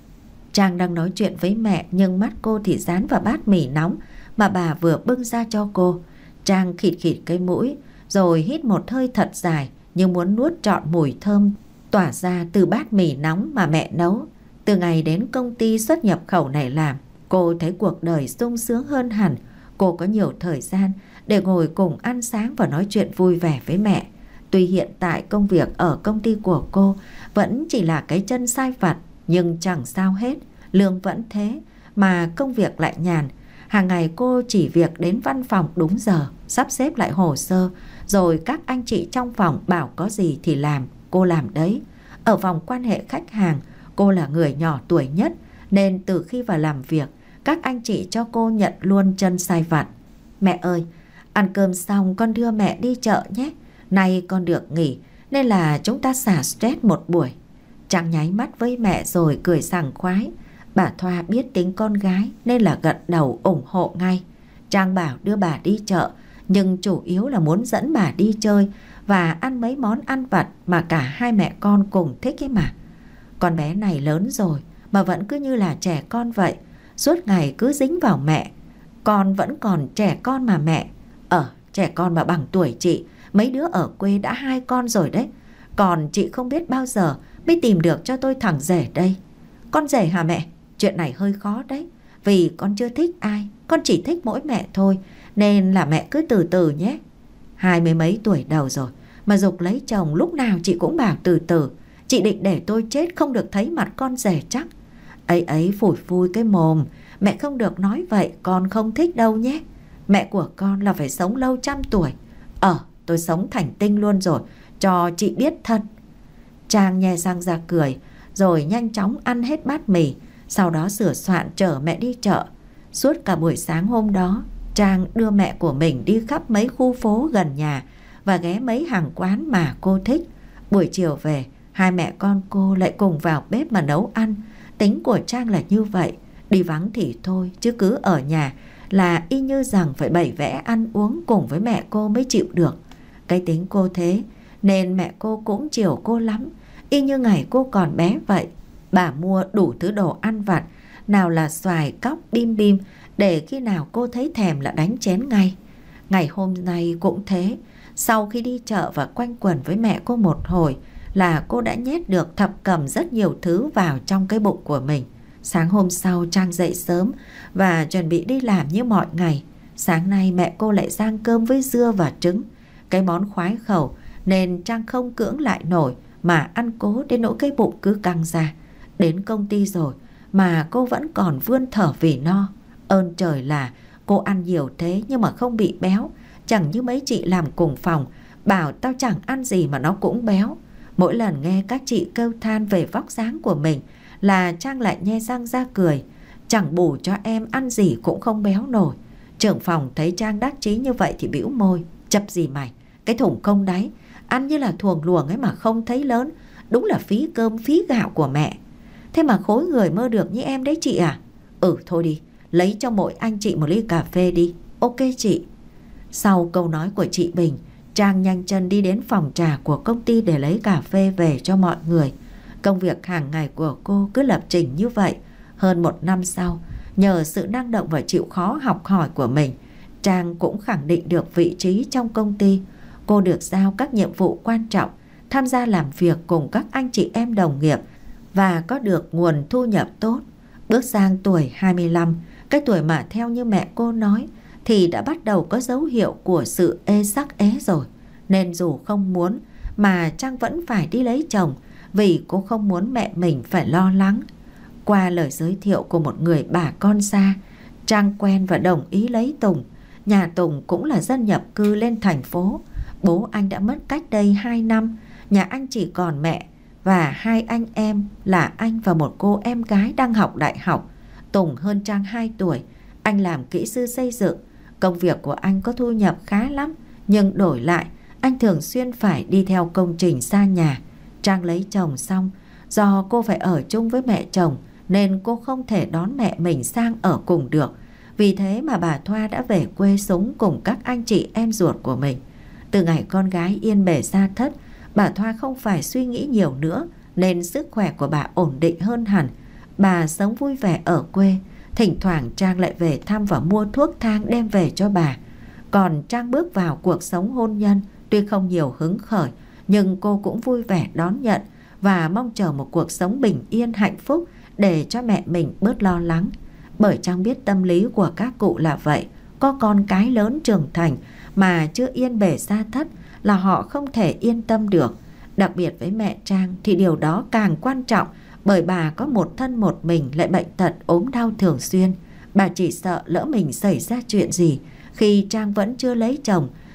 Trang đang nói chuyện với mẹ nhưng mắt cô thì dán vào bát mì nóng mà bà vừa bưng ra cho cô. Trang khịt khịt cái mũi rồi hít một hơi thật dài nhưng muốn nuốt trọn mùi thơm tỏa ra từ bát mì nóng mà mẹ nấu. Từ ngày đến công ty xuất nhập khẩu này làm, cô thấy cuộc đời sung sướng hơn hẳn. Cô có nhiều thời gian để ngồi cùng ăn sáng và nói chuyện vui vẻ với mẹ. Tuy hiện tại công việc ở công ty của cô vẫn chỉ là cái chân sai vặt, nhưng chẳng sao hết, lương vẫn thế mà công việc lại nhàn. Hàng ngày cô chỉ việc đến văn phòng đúng giờ, sắp xếp lại hồ sơ Rồi các anh chị trong phòng bảo có gì thì làm, cô làm đấy. Ở vòng quan hệ khách hàng, cô là người nhỏ tuổi nhất, nên từ khi vào làm việc, các anh chị cho cô nhận luôn chân sai vặt. Mẹ ơi, ăn cơm xong con đưa mẹ đi chợ nhé. Nay con được nghỉ nên là chúng ta xả stress một buổi. Trang nháy mắt với mẹ rồi cười sảng khoái. Bà Thoa biết tính con gái nên là gật đầu ủng hộ ngay. Trang bảo đưa bà đi chợ, nhưng chủ yếu là muốn dẫn bà đi chơi và ăn mấy món ăn vặt mà cả hai mẹ con cùng thích ấy mà. Con bé này lớn rồi mà vẫn cứ như là trẻ con vậy, suốt ngày cứ dính vào mẹ. Con vẫn còn trẻ con mà mẹ. Trẻ con mà bằng tuổi chị, mấy đứa ở quê đã 2 con rồi đấy. Còn chị không biết bao giờ mới tìm được cho tôi thằng rể đây. Con rể hả mẹ? Chuyện này hơi khó đấy. Vì con chưa thích ai, con chỉ thích mỗi mẹ thôi. Nên là mẹ cứ từ từ nhé. 20 mấy tuổi đầu rồi mà giục lấy chồng, lúc nào chị cũng bảo từ từ. Chị định để tôi chết không được thấy mặt con rể chắc. Ấy phủi phui cái mồm. Mẹ không được nói vậy, con không thích đâu nhé. Mẹ của con là phải sống lâu 100 tuổi. Tôi sống thành tinh luôn rồi, cho chị biết thật. Trang nhe răng ra cười, rồi nhanh chóng ăn hết bát mì, sau đó sửa soạn chở mẹ đi chợ. Suốt cả buổi sáng hôm đó, Trang đưa mẹ của mình đi khắp mấy khu phố gần nhà và ghé mấy hàng quán mà cô thích. Buổi chiều về, hai mẹ con cô lại cùng vào bếp mà nấu ăn. Tính của Trang là như vậy, đi vắng thì thôi, chứ cứ ở nhà là y như rằng phải bày vẽ ăn uống cùng với mẹ cô mới chịu được. Cái tính cô thế nên mẹ cô cũng chiều cô lắm, y như ngày cô còn bé vậy. Bà mua đủ thứ đồ ăn vặt, nào là xoài, cóc, bim bim, để khi nào cô thấy thèm là đánh chén ngay. Ngày hôm nay cũng thế. Sau khi đi chợ và quanh quẩn với mẹ cô một hồi là cô đã nhét được thập cẩm rất nhiều thứ vào trong cái bụng của mình. Sáng hôm sau Trang dậy sớm và chuẩn bị đi làm như mọi ngày. Sáng nay mẹ cô lại rang cơm với dưa và trứng, cái món khoái khẩu nên Trang không cưỡng lại nổi mà ăn cố đến nỗi cái bụng cứ căng ra. Đến công ty rồi mà cô vẫn còn vươn thở vì no. Ơn trời là cô ăn nhiều thế nhưng mà không bị béo. Chẳng như mấy chị làm cùng phòng, bảo tao chẳng ăn gì mà nó cũng béo. Mỗi lần nghe các chị kêu than về vóc dáng của mình là Trang lại nhe răng ra cười. Chẳng bù cho em ăn gì cũng không béo nổi. Trưởng phòng thấy Trang đắc chí như vậy thì bĩu môi. Chập gì mày, cái thùng không đáy, ăn như là thuồng luồng ấy mà không thấy lớn. Đúng là phí cơm phí gạo của mẹ. Thế mà khối người mơ được như em đấy chị à? Thôi đi, lấy cho mỗi anh chị một ly cà phê đi. Ok chị. Sau câu nói của chị Bình, Trang nhanh chân đi đến phòng trà của công ty để lấy cà phê về cho mọi người. Công việc hàng ngày của cô cứ lập trình như vậy. Hơn 1 năm sau, nhờ sự năng động và chịu khó học hỏi của mình, Trang cũng khẳng định được vị trí trong công ty. Cô được giao các nhiệm vụ quan trọng, tham gia làm việc cùng các anh chị em đồng nghiệp và có được nguồn thu nhập tốt. Bước sang tuổi 25, cái tuổi mà theo như mẹ cô nói thì đã bắt đầu có dấu hiệu của sự ê sắc ế rồi. Nên dù không muốn mà Trang vẫn phải đi lấy chồng, vì cô không muốn mẹ mình phải lo lắng. Qua lời giới thiệu của một người bà con xa, Trang quen và đồng ý lấy Tùng. Nhà Tùng cũng là dân nhập cư lên thành phố. Bố anh đã mất cách đây 2 năm. Nhà anh chỉ còn mẹ và 2 anh em là anh và một cô em gái đang học đại học. Tùng hơn Trang 2 tuổi. Anh làm kỹ sư xây dựng. Công việc của anh có thu nhập khá lắm, nhưng đổi lại anh thường xuyên phải đi theo công trình xa nhà. Trang lấy chồng xong, do cô phải ở chung với mẹ chồng nên cô không thể đón mẹ mình sang ở cùng được. Vì thế mà bà Thoa đã về quê sống cùng các anh chị em ruột của mình. Từ ngày con gái yên bề gia thất, bà Thoa không phải suy nghĩ nhiều nữa nên sức khỏe của bà ổn định hơn hẳn. Bà sống vui vẻ ở quê. Thỉnh thoảng Trang lại về thăm và mua thuốc thang đem về cho bà. Còn Trang bước vào cuộc sống hôn nhân, tuy không nhiều hứng khởi, nhưng cô cũng vui vẻ đón nhận và mong chờ một cuộc sống bình yên hạnh phúc để cho mẹ mình bớt lo lắng. Bởi Trang biết tâm lý của các cụ là vậy. Có con cái lớn trưởng thành mà chưa yên bề gia thất là họ không thể yên tâm được. Đặc biệt với mẹ Trang thì điều đó càng quan trọng, bởi bà có một thân một mình lại bệnh tật ốm đau thường xuyên. Bà chỉ sợ lỡ mình xảy ra chuyện gì khi Trang vẫn chưa lấy chồng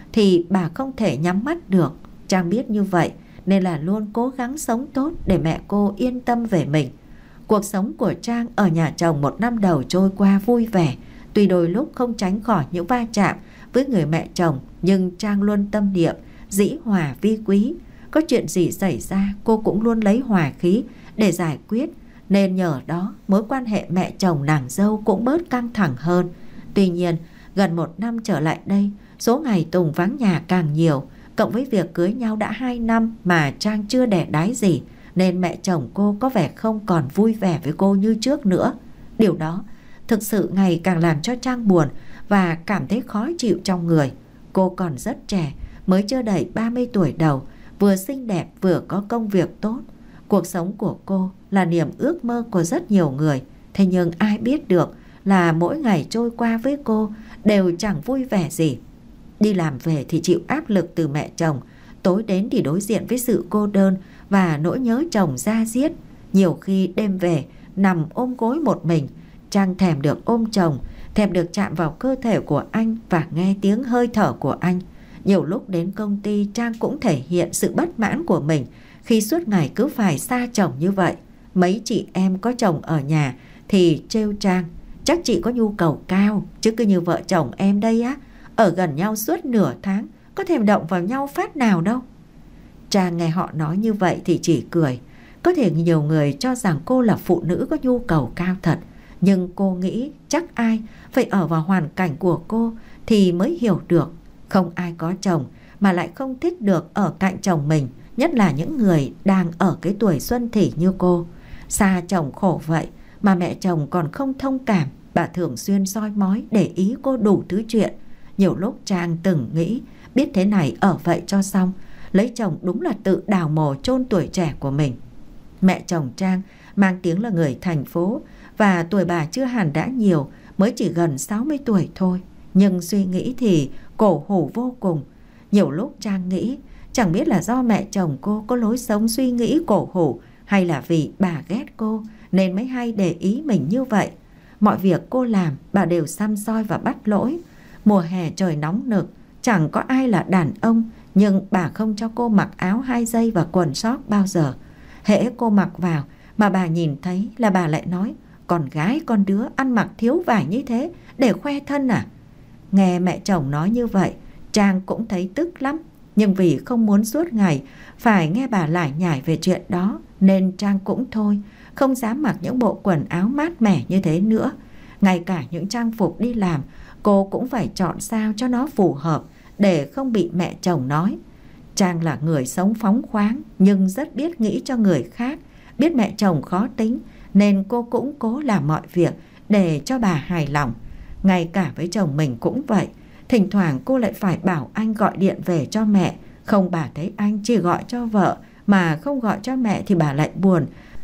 thì bà không thể nhắm mắt được. Trang biết như vậy nên là luôn cố gắng sống tốt để mẹ cô yên tâm về mình. Cuộc sống của Trang ở nhà chồng 1 năm đầu trôi qua vui vẻ. Tuy đôi lúc không tránh khỏi những va chạm với người mẹ chồng, nhưng Trang luôn tâm niệm dĩ hòa vi quý. Có chuyện gì xảy ra cô cũng luôn lấy hòa khí để giải quyết, nên nhờ đó mối quan hệ mẹ chồng nàng dâu cũng bớt căng thẳng hơn. Tuy nhiên gần 1 năm trở lại đây, số ngày Tùng vắng nhà càng nhiều, cộng với việc cưới nhau đã 2 năm mà Trang chưa đẻ đái gì, nên mẹ chồng cô có vẻ không còn vui vẻ với cô như trước nữa. Điều đó thực sự ngày càng làm cho Trang buồn và cảm thấy khó chịu trong người. Cô còn rất trẻ, mới chưa đầy 30 tuổi đầu, vừa xinh đẹp vừa có công việc tốt. Cuộc sống của cô là niềm ước mơ của rất nhiều người. Thế nhưng ai biết được là mỗi ngày trôi qua với cô đều chẳng vui vẻ gì. Đi làm về thì chịu áp lực từ mẹ chồng, tối đến thì đối diện với sự cô đơn và nỗi nhớ chồng da diết. Nhiều khi đêm về nằm ôm gối một mình, Trang thèm được ôm chồng, thèm được chạm vào cơ thể của anh và nghe tiếng hơi thở của anh. Nhiều lúc đến công ty, Trang cũng thể hiện sự bất mãn của mình khi suốt ngày cứ phải xa chồng như vậy. Mấy chị em có chồng ở nhà thì trêu Trang: chắc chị có nhu cầu cao, chứ cứ như vợ chồng em đây á, ở gần nhau suốt nửa tháng, có thèm động vào nhau phát nào đâu. Trang nghe họ nói như vậy thì chỉ cười. Có thể nhiều người cho rằng cô là phụ nữ có nhu cầu cao thật, nhưng cô nghĩ chắc ai phải ở vào hoàn cảnh của cô thì mới hiểu được. Không ai có chồng mà lại không thích được ở cạnh chồng mình, nhất là những người đang ở cái tuổi xuân thị như cô. Xa chồng khổ vậy mà mẹ chồng còn không thông cảm. Bà thường xuyên soi mói để ý cô đủ thứ chuyện. Nhiều lúc Trang từng nghĩ biết thế này ở vậy cho xong, lấy chồng đúng là tự đào mồ chôn tuổi trẻ của mình. Mẹ chồng Trang mang tiếng là người thành phố, và tuổi bà chưa hẳn đã nhiều, mới chỉ gần 60 tuổi thôi. Nhưng suy nghĩ thì cổ hủ vô cùng. Nhiều lúc Trang nghĩ chẳng biết là do mẹ chồng cô có lối sống suy nghĩ cổ hủ, hay là vì bà ghét cô nên mới hay để ý mình như vậy. Mọi việc cô làm bà đều săm soi và bắt lỗi. Mùa hè trời nóng nực, chẳng có ai là đàn ông, nhưng bà không cho cô mặc áo 2 dây và quần sót bao giờ. Hễ cô mặc vào mà bà nhìn thấy là bà lại nói: con gái con đứa ăn mặc thiếu vải như thế để khoe thân à? Nghe mẹ chồng nói như vậy, Trang cũng thấy tức lắm. Nhưng vì không muốn suốt ngày phải nghe bà lải nhải về chuyện đó, nên Trang cũng thôi, không dám mặc những bộ quần áo mát mẻ như thế nữa. Ngay cả những trang phục đi làm, cô cũng phải chọn sao cho nó phù hợp để không bị mẹ chồng nói. Trang là người sống phóng khoáng nhưng rất biết nghĩ cho người khác. Biết mẹ chồng khó tính nên cô cũng cố làm mọi việc để cho bà hài lòng. Ngay cả với chồng mình cũng vậy. Thỉnh thoảng cô lại phải bảo anh gọi điện về cho mẹ. Không, bà thấy anh chỉ gọi cho vợ mà không gọi cho mẹ thì bà lại buồn.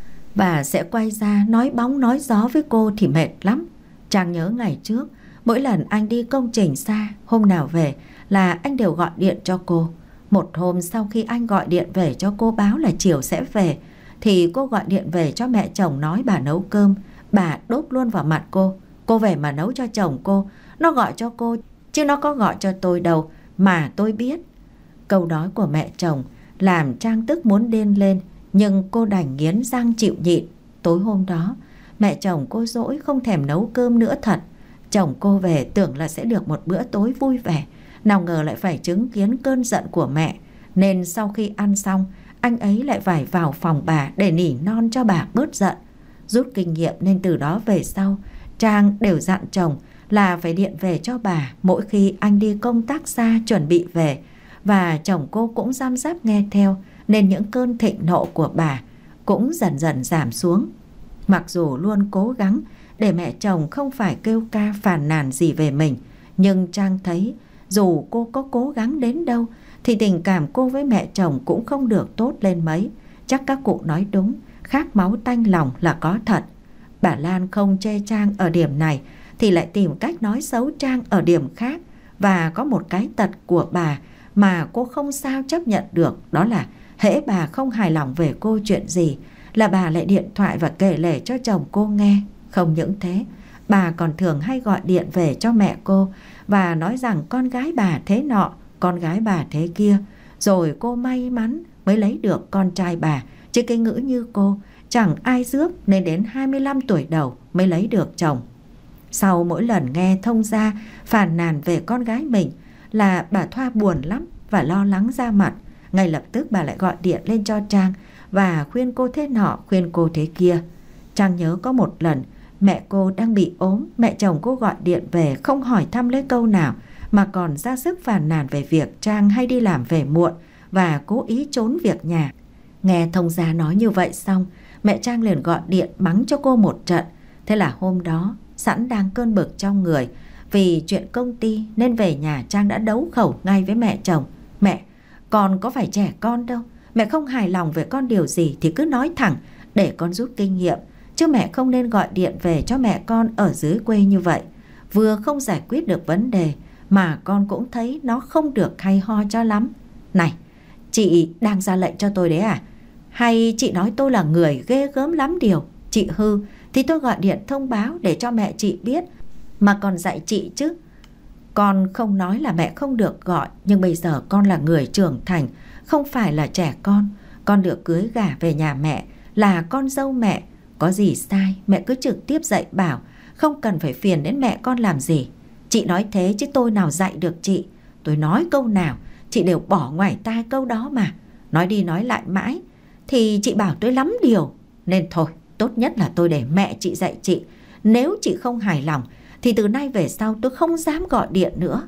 Bà sẽ quay ra nói bóng nói gió với cô thì mệt lắm. Trang nhớ ngày trước, mỗi lần anh đi công trình xa, hôm nào về là anh đều gọi điện cho cô. Một hôm sau khi anh gọi điện về cho cô báo là chiều sẽ về, thì cô gọi điện về cho mẹ chồng nói bà nấu cơm. Bà đốt luôn vào mặt cô: cô về mà nấu cho chồng cô, nó gọi cho cô chứ nó có gọi cho tôi đâu mà tôi biết. Câu nói của mẹ chồng làm Trang tức muốn điên lên, nhưng cô đành nghiến răng chịu nhịn. Tối hôm đó mẹ chồng cô dỗi không thèm nấu cơm nữa thật. Chồng cô về tưởng là sẽ được một bữa tối vui vẻ, nào ngờ lại phải chứng kiến cơn giận của mẹ. Nên sau khi ăn xong, anh ấy lại phải vào phòng bà để nỉ non cho bà bớt giận. Rút kinh nghiệm nên từ đó về sau, Trang đều dặn chồng là phải điện về cho bà mỗi khi anh đi công tác xa chuẩn bị về. Và chồng cô cũng răm rắp nghe theo, nên những cơn thịnh nộ của bà cũng dần dần giảm xuống. Mặc dù luôn cố gắng để mẹ chồng không phải kêu ca phàn nàn gì về mình, nhưng Trang thấy dù cô có cố gắng đến đâu thì tình cảm cô với mẹ chồng cũng không được tốt lên mấy. Chắc các cụ nói đúng, khác máu tanh lòng là có thật. Bà Lan không chê Trang ở điểm này thì lại tìm cách nói xấu Trang ở điểm khác. Và có một cái tật của bà mà cô không sao chấp nhận được, đó là hễ bà không hài lòng về cô chuyện gì là bà lại điện thoại và kể lể cho chồng cô nghe. Không những thế, bà còn thường hay gọi điện về cho mẹ cô và nói rằng con gái bà thế nọ, con gái bà thế kia, rồi cô may mắn mới lấy được con trai bà. Chứ cái ngữ như cô chẳng ai rước nên đến 25 tuổi đầu mới lấy được chồng. Sau mỗi lần nghe thông gia phàn nàn về con gái mình là bà Thoa buồn lắm và lo lắng ra mặt. Ngay lập tức bà lại gọi điện lên cho Trang và khuyên cô thế nọ khuyên cô thế kia. Trang nhớ có một lần mẹ cô đang bị ốm, mẹ chồng cô gọi điện về không hỏi thăm lấy câu nào mà còn ra sức phàn nàn về việc Trang hay đi làm về muộn và cố ý trốn việc nhà. Nghe thông gia nói như vậy xong, mẹ Trang liền gọi điện mắng cho cô một trận. Thế là hôm đó sẵn đang cơn bực trong người vì chuyện công ty nên về nhà Trang đã đấu khẩu ngay với mẹ chồng. Mẹ, con có phải trẻ con đâu. Mẹ không hài lòng về con điều gì thì cứ nói thẳng để con rút kinh nghiệm. Chứ mẹ không nên gọi điện về cho mẹ con ở dưới quê như vậy. Vừa không giải quyết được vấn đề mà con cũng thấy nó không được hay ho cho lắm. Này, chị đang ra lệnh cho tôi đấy à? Hay chị nói tôi là người ghê gớm lắm điều? Chị hư thì tôi gọi điện thông báo để cho mẹ chị biết mà còn dạy chị chứ. Con không nói là mẹ không được gọi, nhưng bây giờ con là người trưởng thành, không phải là trẻ con. Con được cưới gả về nhà mẹ, là con dâu mẹ. Có gì sai mẹ cứ trực tiếp dạy bảo, không cần phải phiền đến mẹ con làm gì. Chị nói thế chứ tôi nào dạy được chị. Tôi nói câu nào chị đều bỏ ngoài tai câu đó mà. Nói đi nói lại mãi thì chị bảo tôi lắm điều. Nên thôi, tốt nhất là tôi để mẹ chị dạy chị. Nếu chị không hài lòng thì từ nay về sau tôi không dám gọi điện nữa.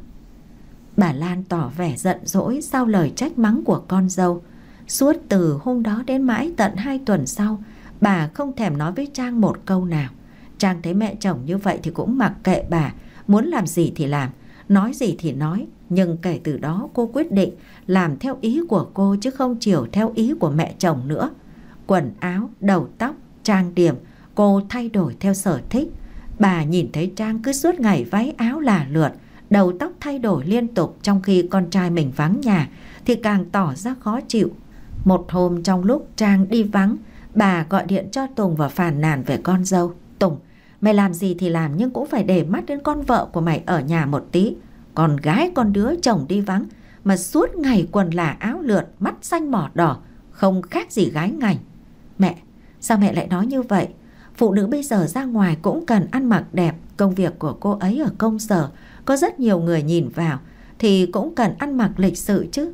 Bà Lan tỏ vẻ giận dỗi sau lời trách mắng của con dâu. Suốt từ hôm đó đến mãi tận 2 tuần sau, bà không thèm nói với Trang một câu nào. Trang thấy mẹ chồng như vậy thì cũng mặc kệ bà, muốn làm gì thì làm, nói gì thì nói. Nhưng kể từ đó cô quyết định làm theo ý của cô chứ không chiều theo ý của mẹ chồng nữa. Quần áo, đầu tóc, trang điểm cô thay đổi theo sở thích. Bà nhìn thấy Trang cứ suốt ngày váy áo là lượt, đầu tóc thay đổi liên tục trong khi con trai mình vắng nhà thì càng tỏ ra khó chịu. Một hôm trong lúc Trang đi vắng, bà gọi điện cho Tùng và phàn nàn về con dâu. Tùng, mày làm gì thì làm nhưng cũng phải để mắt đến con vợ của mày ở nhà một tí. Con gái con đứa chồng đi vắng mà suốt ngày quần là áo lượt, mắt xanh mỏ đỏ, không khác gì gái ngành. Mẹ, sao mẹ lại nói như vậy? Phụ nữ bây giờ ra ngoài cũng cần ăn mặc đẹp. Công việc của cô ấy ở công sở có rất nhiều người nhìn vào thì cũng cần ăn mặc lịch sự chứ.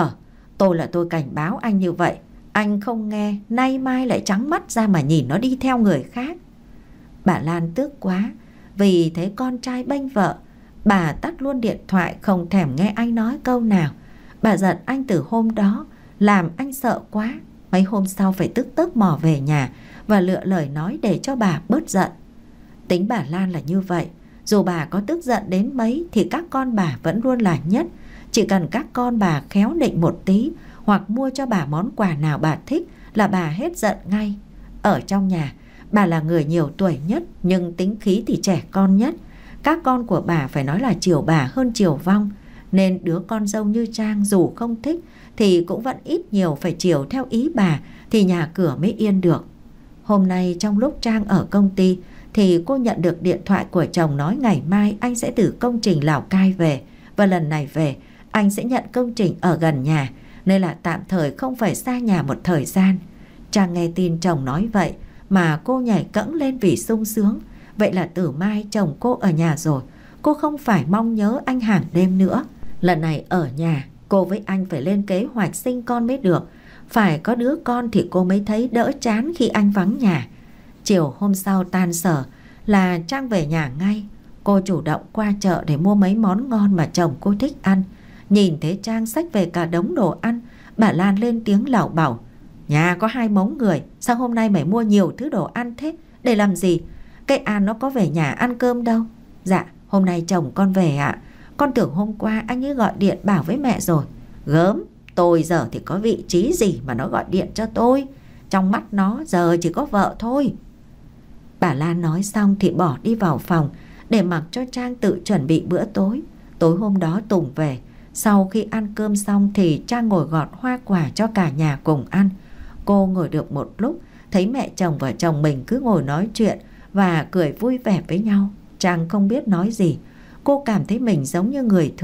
Tôi cảnh báo anh như vậy, anh không nghe, nay mai lại trắng mắt ra mà nhìn nó đi theo người khác. Bà Lan tức quá vì thấy con trai bênh vợ. Bà tắt luôn điện thoại, không thèm nghe anh nói câu nào. Bà giận anh từ hôm đó, làm anh sợ quá. Mấy hôm sau phải tức tốc mò về nhà và lựa lời nói để cho bà bớt giận. Tính bà Lan là như vậy, dù bà có tức giận đến mấy thì các con bà vẫn luôn là nhất. Chỉ cần các con bà khéo nịnh một tí hoặc mua cho bà món quà nào bà thích là bà hết giận ngay. Ở trong nhà, bà là người nhiều tuổi nhất nhưng tính khí thì trẻ con nhất. Các con của bà phải nói là chiều bà hơn chiều vong. Nên đứa con dâu như Trang dù không thích thì cũng vẫn ít nhiều phải chiều theo ý bà thì nhà cửa mới yên được. Hôm nay trong lúc Trang ở công ty thì cô nhận được điện thoại của chồng nói ngày mai anh sẽ từ công trình Lào Cai về. Và lần này về anh sẽ nhận công trình ở gần nhà nên là tạm thời không phải xa nhà một thời gian. Trang nghe tin chồng nói vậy mà cô nhảy cẫng lên vì sung sướng. Vậy là từ mai chồng cô ở nhà rồi, cô không phải mong nhớ anh hàng đêm nữa. Lần này ở nhà, cô với anh phải lên kế hoạch sinh con mới được. Phải có đứa con thì cô mới thấy đỡ chán khi anh vắng nhà. Chiều hôm sau tan sở là Trang về nhà ngay. Cô chủ động qua chợ để mua mấy món ngon mà chồng cô thích ăn. Nhìn thấy Trang xách về cả đống đồ ăn, bà Lan lên tiếng lảo bảo: nhà có 2 mống người, sao hôm nay mày mua nhiều thứ đồ ăn thế? Để làm gì? Cái An nó có về nhà ăn cơm đâu. Dạ, hôm nay chồng con về ạ. Con tưởng hôm qua anh ấy gọi điện bảo với mẹ rồi. Gớm, tôi giờ thì có vị trí gì mà nó gọi điện cho tôi. Trong mắt nó giờ chỉ có vợ thôi. Bà Lan nói xong thì bỏ đi vào phòng để mặc cho Trang tự chuẩn bị bữa tối. Tối hôm đó Tùng về. Sau khi ăn cơm xong thì Trang ngồi gọt hoa quả cho cả nhà cùng ăn. Cô ngồi được một lúc, thấy mẹ chồng và chồng mình cứ ngồi nói chuyện và cười vui vẻ với nhau. Trang không biết nói gì. Cô cảm thấy mình giống như người thừa,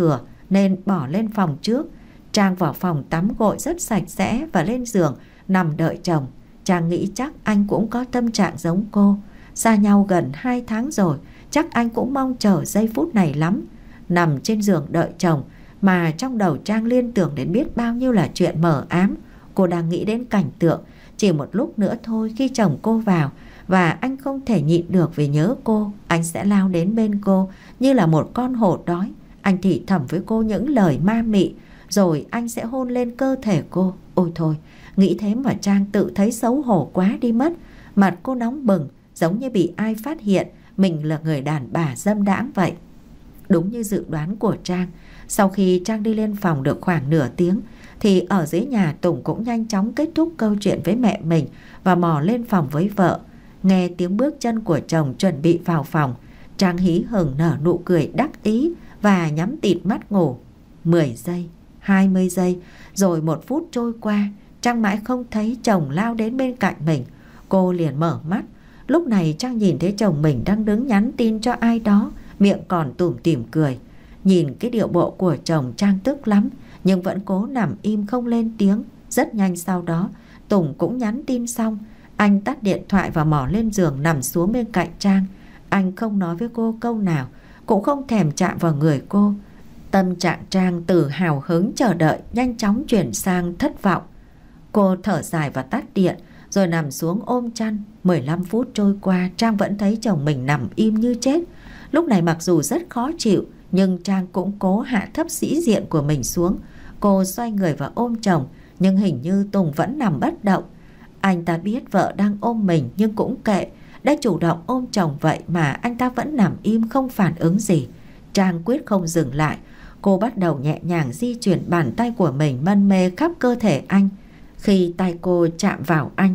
nên bỏ lên phòng trước. Trang vào phòng tắm gội rất sạch sẽ và lên giường nằm đợi chồng. Trang nghĩ chắc anh cũng có tâm trạng giống cô. Xa nhau gần 2 tháng rồi, chắc anh cũng mong chờ giây phút này lắm. Nằm trên giường đợi chồng mà trong đầu Trang liên tưởng đến biết bao nhiêu là chuyện mờ ám. Cô đang nghĩ đến cảnh tượng chỉ một lúc nữa thôi, khi chồng cô vào và anh không thể nhịn được vì nhớ cô, anh sẽ lao đến bên cô như là một con hổ đói. Anh thì thầm với cô những lời ma mị, rồi anh sẽ hôn lên cơ thể cô. Ôi thôi, nghĩ thế mà Trang tự thấy xấu hổ quá đi mất. Mặt cô nóng bừng, giống như bị ai phát hiện mình là người đàn bà dâm đãng vậy. Đúng như dự đoán của Trang, sau khi Trang đi lên phòng được khoảng nửa tiếng thì ở dưới nhà Tùng cũng nhanh chóng kết thúc câu chuyện với mẹ mình và mò lên phòng với vợ. Nghe tiếng bước chân của chồng chuẩn bị vào phòng, Trang hí hửng nở nụ cười đắc ý và nhắm tịt mắt ngủ. 10 giây, 20 giây, rồi 1 phút trôi qua, Trang mãi không thấy chồng lao đến bên cạnh mình. Cô liền mở mắt. Lúc này Trang nhìn thấy chồng mình đang đứng nhắn tin cho ai đó, miệng còn tủm tỉm cười. Nhìn cái điệu bộ của chồng, Trang tức lắm, nhưng vẫn cố nằm im không lên tiếng. Rất nhanh sau đó, Tùng cũng nhắn tin xong. Anh tắt điện thoại và mò lên giường nằm xuống bên cạnh Trang. Anh không nói với cô câu nào, cũng không thèm chạm vào người cô. Tâm trạng Trang từ hào hứng chờ đợi nhanh chóng chuyển sang thất vọng. Cô thở dài và tắt điện, rồi nằm xuống ôm chăn. 15 phút trôi qua, Trang vẫn thấy chồng mình nằm im như chết. Lúc này mặc dù rất khó chịu, nhưng Trang cũng cố hạ thấp sĩ diện của mình xuống. Cô xoay người và ôm chồng, nhưng hình như Tùng vẫn nằm bất động. Anh ta biết vợ đang ôm mình nhưng cũng kệ, đã chủ động ôm chồng vậy mà anh ta vẫn nằm im không phản ứng gì. Trang quyết không dừng lại. Cô bắt đầu nhẹ nhàng di chuyển bàn tay của mình mân mê khắp cơ thể anh. Khi tay cô chạm vào anh,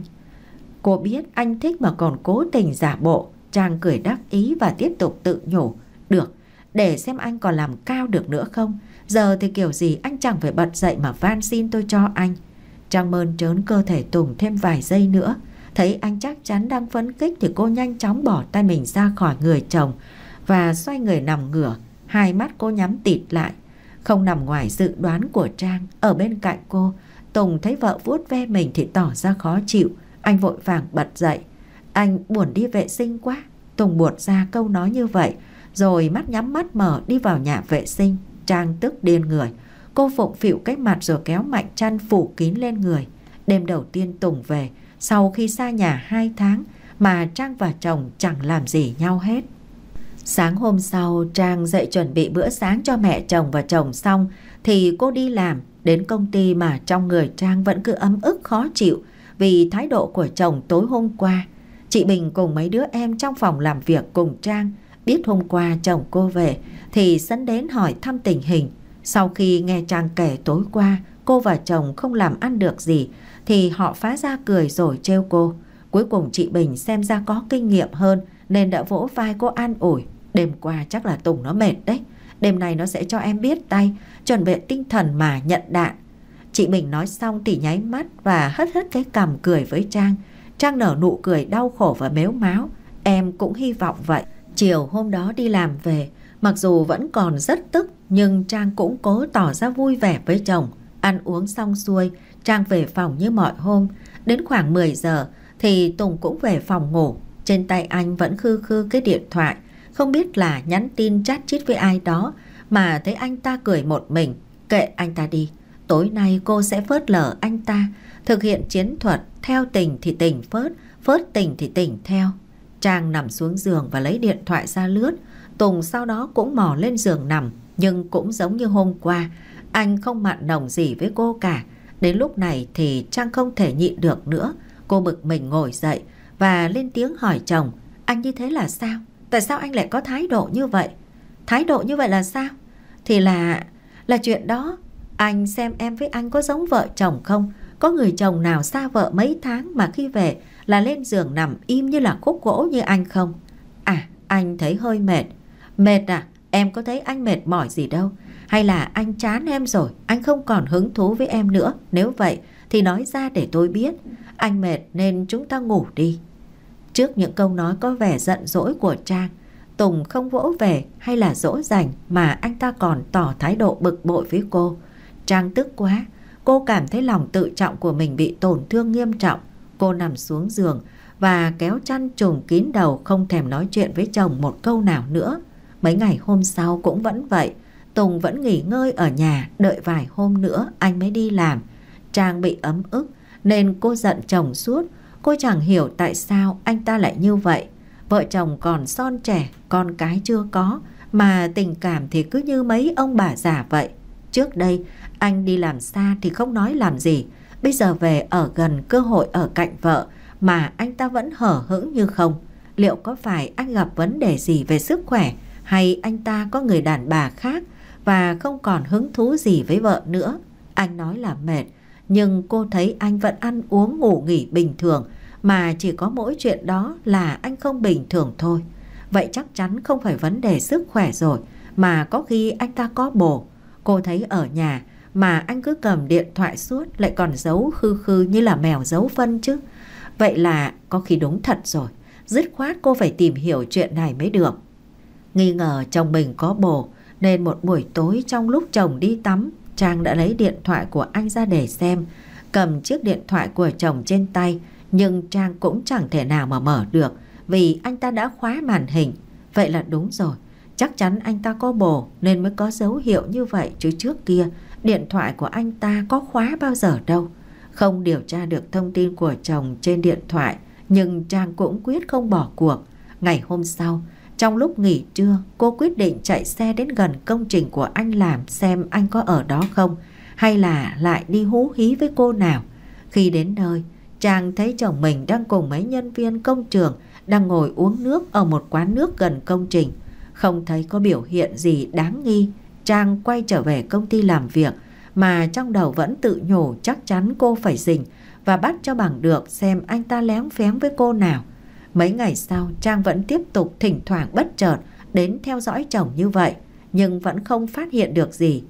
cô biết anh thích mà còn cố tình giả bộ. Trang cười đắc ý và tiếp tục tự nhủ. Được, để xem anh còn làm cao được nữa không. Giờ thì kiểu gì anh chẳng phải bật dậy mà van xin tôi cho anh. Trang mơn trớn cơ thể Tùng thêm vài giây nữa. Thấy anh chắc chắn đang phấn khích thì cô nhanh chóng bỏ tay mình ra khỏi người chồng và xoay người nằm ngửa. Hai mắt cô nhắm tịt lại. Không nằm ngoài dự đoán của Trang. Ở bên cạnh cô, Tùng thấy vợ vuốt ve mình thì tỏ ra khó chịu. Anh vội vàng bật dậy. Anh buồn đi vệ sinh quá. Tùng buột ra câu nói như vậy, rồi mắt nhắm mắt mở đi vào nhà vệ sinh. Trang tức điên người. Cô phụng phịu cái mặt rồi kéo mạnh chăn phủ kín lên người. Đêm đầu tiên Tùng về, sau khi xa nhà 2 tháng mà Trang và chồng chẳng làm gì nhau hết. Sáng hôm sau, Trang dậy chuẩn bị bữa sáng cho mẹ chồng và chồng xong thì cô đi làm. Đến công ty mà trong người Trang vẫn cứ ấm ức khó chịu vì thái độ của chồng tối hôm qua. Chị Bình cùng mấy đứa em trong phòng làm việc cùng Trang biết hôm qua chồng cô về thì sẵn đến hỏi thăm tình hình. Sau khi nghe Trang kể tối qua cô và chồng không làm ăn được gì thì họ phá ra cười rồi trêu cô. Cuối cùng chị Bình xem ra có kinh nghiệm hơn nên đã vỗ vai cô an ủi. Đêm qua chắc là Tùng nó mệt đấy, đêm nay nó sẽ cho em biết tay, chuẩn bị tinh thần mà nhận đạn. Chị Bình nói xong thì nháy mắt và hất hất cái cằm cười với Trang. Trang nở nụ cười đau khổ và mếu máo. Em cũng hy vọng vậy. Chiều hôm đó đi làm về, mặc dù vẫn còn rất tức nhưng Trang cũng cố tỏ ra vui vẻ với chồng. Ăn uống xong xuôi, Trang về phòng như mọi hôm. Đến khoảng 10 giờ thì Tùng cũng về phòng ngủ. Trên tay anh vẫn khư khư cái điện thoại, không biết là nhắn tin chat chít với ai đó mà thấy anh ta cười một mình. Kệ anh ta đi, tối nay cô sẽ phớt lờ anh ta, thực hiện chiến thuật theo tình thì tình phớt, phớt tình thì tình theo. Trang nằm xuống giường và lấy điện thoại ra lướt. Tùng sau đó cũng mò lên giường nằm, nhưng cũng giống như hôm qua, anh không mặn nồng gì với cô cả. Đến lúc này thì Trang không thể nhịn được nữa. Cô bực mình ngồi dậy và lên tiếng hỏi chồng. Anh như thế là sao? Tại sao anh lại có thái độ như vậy? Thái độ như vậy là sao? Thì là chuyện đó. Anh xem em với anh có giống vợ chồng không? Có người chồng nào xa vợ mấy tháng mà khi về là lên giường nằm im như là khúc gỗ như anh không? À, anh thấy hơi mệt. Mệt à? Em có thấy anh mệt mỏi gì đâu. Hay là anh chán em rồi, anh không còn hứng thú với em nữa? Nếu vậy thì nói ra để tôi biết. Anh mệt nên chúng ta ngủ đi. Trước những câu nói có vẻ giận dỗi của Trang, Tùng không vỗ về hay là dỗ dành, mà anh ta còn tỏ thái độ bực bội với cô. Trang tức quá, cô cảm thấy lòng tự trọng của mình bị tổn thương nghiêm trọng. Cô nằm xuống giường và kéo chăn trùm kín đầu, không thèm nói chuyện với chồng một câu nào nữa. Mấy ngày hôm sau cũng vẫn vậy. Tùng vẫn nghỉ ngơi ở nhà, đợi vài hôm nữa anh mới đi làm. Trang bị ấm ức nên cô giận chồng suốt. Cô chẳng hiểu tại sao anh ta lại như vậy. Vợ chồng còn son trẻ, con cái chưa có, mà tình cảm thì cứ như mấy ông bà già vậy. Trước đây anh đi làm xa thì không nói làm gì, bây giờ về ở gần, cơ hội ở cạnh vợ mà anh ta vẫn hở hững như không. Liệu có phải anh gặp vấn đề gì về sức khỏe, hay anh ta có người đàn bà khác và không còn hứng thú gì với vợ nữa? Anh nói là mệt, nhưng cô thấy anh vẫn ăn uống ngủ nghỉ bình thường, mà chỉ có mỗi chuyện đó là anh không bình thường thôi. Vậy chắc chắn không phải vấn đề sức khỏe rồi, mà có khi anh ta có bồ. Cô thấy ở nhà mà anh cứ cầm điện thoại suốt, lại còn giấu khư khư như là mèo giấu phân chứ. Vậy là có khi đúng thật rồi. Dứt khoát cô phải tìm hiểu chuyện này mới được. Nghi ngờ chồng mình có bồ, nên một buổi tối trong lúc chồng đi tắm, Trang đã lấy điện thoại của anh ra để xem. Cầm chiếc điện thoại của chồng trên tay, nhưng Trang cũng chẳng thể nào mà mở được, vì anh ta đã khóa màn hình. Vậy là đúng rồi, chắc chắn anh ta có bồ nên mới có dấu hiệu như vậy, chứ trước kia điện thoại của anh ta có khóa bao giờ đâu. Không điều tra được thông tin của chồng trên điện thoại, nhưng Trang cũng quyết không bỏ cuộc. Ngày hôm sau, trong lúc nghỉ trưa, cô quyết định chạy xe đến gần công trình của anh làm xem anh có ở đó không, hay là lại đi hú hí với cô nào. Khi đến nơi, Trang thấy chồng mình đang cùng mấy nhân viên công trường đang ngồi uống nước ở một quán nước gần công trình. Không thấy có biểu hiện gì đáng nghi, Trang quay trở về công ty làm việc, mà trong đầu vẫn tự nhủ chắc chắn cô phải rình và bắt cho bằng được xem anh ta léo phéng với cô nào. Mấy ngày sau, Trang vẫn tiếp tục thỉnh thoảng bất chợt đến theo dõi chồng như vậy, nhưng vẫn không phát hiện được gì.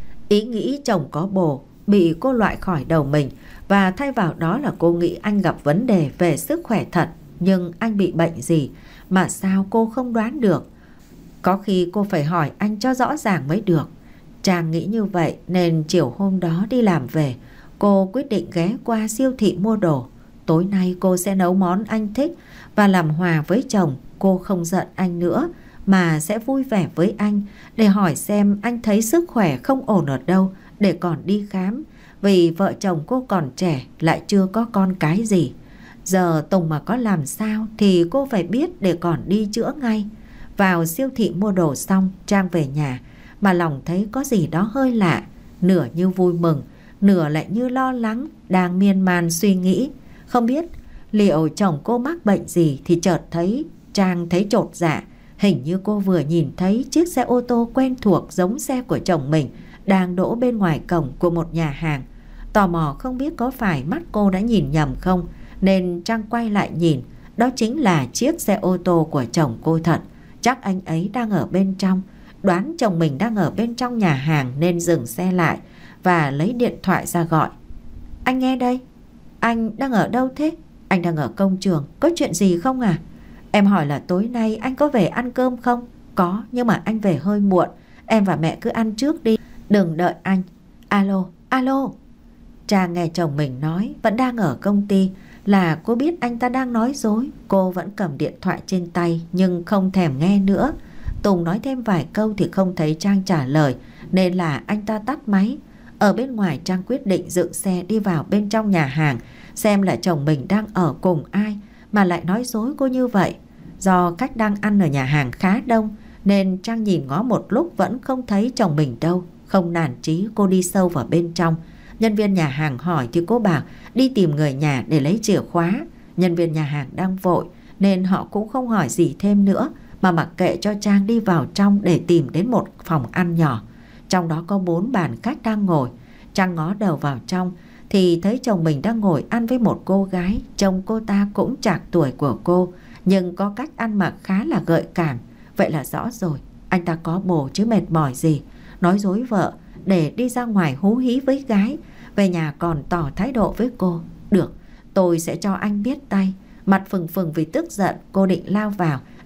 Ý nghĩ chồng có bồ bị cô loại khỏi đầu mình, và thay vào đó là cô nghĩ anh gặp vấn đề về sức khỏe thật. Nhưng anh bị bệnh gì mà sao cô không đoán được? Có khi cô phải hỏi anh cho rõ ràng mới được. Trang nghĩ như vậy nên chiều hôm đó đi làm về, cô quyết định ghé qua siêu thị mua đồ. Tối nay cô sẽ nấu món anh thích và làm hòa với chồng. Cô không giận anh nữa, mà sẽ vui vẻ với anh để hỏi xem anh thấy sức khỏe không ổn ở đâu để còn đi khám. Vì vợ chồng cô còn trẻ, lại chưa có con cái gì. Giờ Tùng mà có làm sao thì cô phải biết để còn đi chữa ngay. Vào siêu thị mua đồ xong, Trang về nhà mà lòng thấy có gì đó hơi lạ, nửa như vui mừng, nửa lại như lo lắng, đang miên man suy nghĩ. Không biết liệu chồng cô mắc bệnh gì thì chợt thấy Trang thấy chột dạ. Hình như cô vừa nhìn thấy chiếc xe ô tô quen thuộc giống xe của chồng mình đang đỗ bên ngoài cổng của một nhà hàng. Tò mò không biết có phải mắt cô đã nhìn nhầm không, nên Trang quay lại nhìn. Đó chính là chiếc xe ô tô của chồng cô thật. Chắc anh ấy đang ở bên trong. Đoán chồng mình đang ở bên trong nhà hàng nên dừng xe lại và lấy điện thoại ra gọi. Anh nghe đây. Anh đang ở đâu thế? Anh đang ở công trường. Có chuyện gì không à? Em hỏi là tối nay anh có về ăn cơm không? Có, nhưng mà anh về hơi muộn. Em và mẹ cứ ăn trước đi, đừng đợi anh. Alo, alo. Trang nghe chồng mình nói vẫn đang ở công ty là cô biết anh ta đang nói dối. Cô vẫn cầm điện thoại trên tay nhưng không thèm nghe nữa. Tùng nói thêm vài câu thì không thấy Trang trả lời, nên là anh ta tắt máy. Ở bên ngoài, Trang quyết định dựng xe đi vào bên trong nhà hàng xem là chồng mình đang ở cùng ai mà lại nói dối cô như vậy. Do khách đang ăn ở nhà hàng khá đông nên Trang nhìn ngó một lúc vẫn không thấy chồng mình đâu. Không nản chí, cô đi sâu vào bên trong. Nhân viên nhà hàng hỏi thì cô bảo đi tìm người nhà để lấy chìa khóa. Nhân viên nhà hàng đang vội nên họ cũng không hỏi gì thêm nữa, mà mặc kệ cho Trang đi vào trong để tìm đến một phòng ăn nhỏ. Trong đó có 4 bàn khách đang ngồi. Trang ngó đầu vào trong thì thấy chồng mình đang ngồi ăn với một cô gái. Chồng cô ta cũng trạc tuổi của cô, nhưng có cách ăn mặc khá là gợi cảm. Vậy là rõ rồi, anh ta có bồ chứ mệt mỏi gì. Nói dối vợ để đi ra ngoài hú hí với gái, về nhà còn tỏ thái độ với cô. Được, tôi sẽ cho anh biết tay. Mặt phừng phừng vì tức giận, cô định lao vào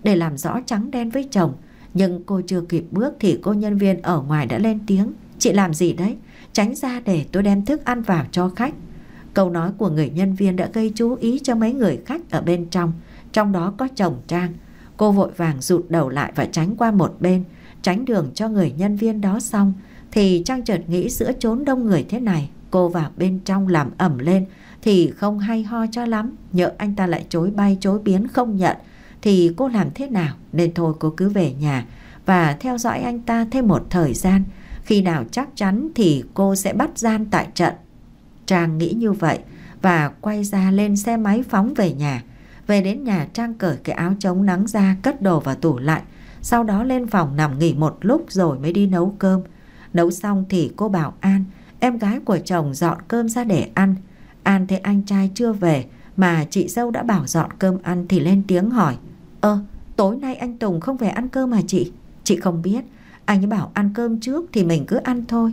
để làm rõ trắng đen với chồng. Nhưng cô chưa kịp bước thì cô nhân viên ở ngoài đã lên tiếng: "Chị làm gì đấy? Tránh ra để tôi đem thức ăn vào cho khách." Câu nói của người nhân viên đã gây chú ý cho mấy người khách ở bên trong đó có chồng Trang. Cô vội vàng rụt đầu lại và tránh qua một bên, tránh đường cho người nhân viên đó. Xong thì Trang chợt nghĩ giữa chốn đông người thế này, cô vào bên trong làm ẩm lên thì không hay ho cho lắm. Nhỡ anh ta lại chối bay chối biến không nhận thì cô làm thế nào? Nên thôi cô cứ về nhà và theo dõi anh ta thêm một thời gian. Khi nào chắc chắn thì cô sẽ bắt gian tại trận. Trang nghĩ như vậy và quay ra lên xe máy phóng về nhà. Về đến nhà, Trang cởi cái áo chống nắng ra, cất đồ vào tủ lạnh. Sau đó lên phòng nằm nghỉ một lúc rồi mới đi nấu cơm. Nấu xong thì cô bảo An, em gái của chồng, dọn cơm ra để ăn. An thấy anh trai chưa về mà chị dâu đã bảo dọn cơm ăn thì lên tiếng hỏi: tối nay anh Tùng không về ăn cơm mà chị? Chị không biết, anh ấy bảo ăn cơm trước thì mình cứ ăn thôi.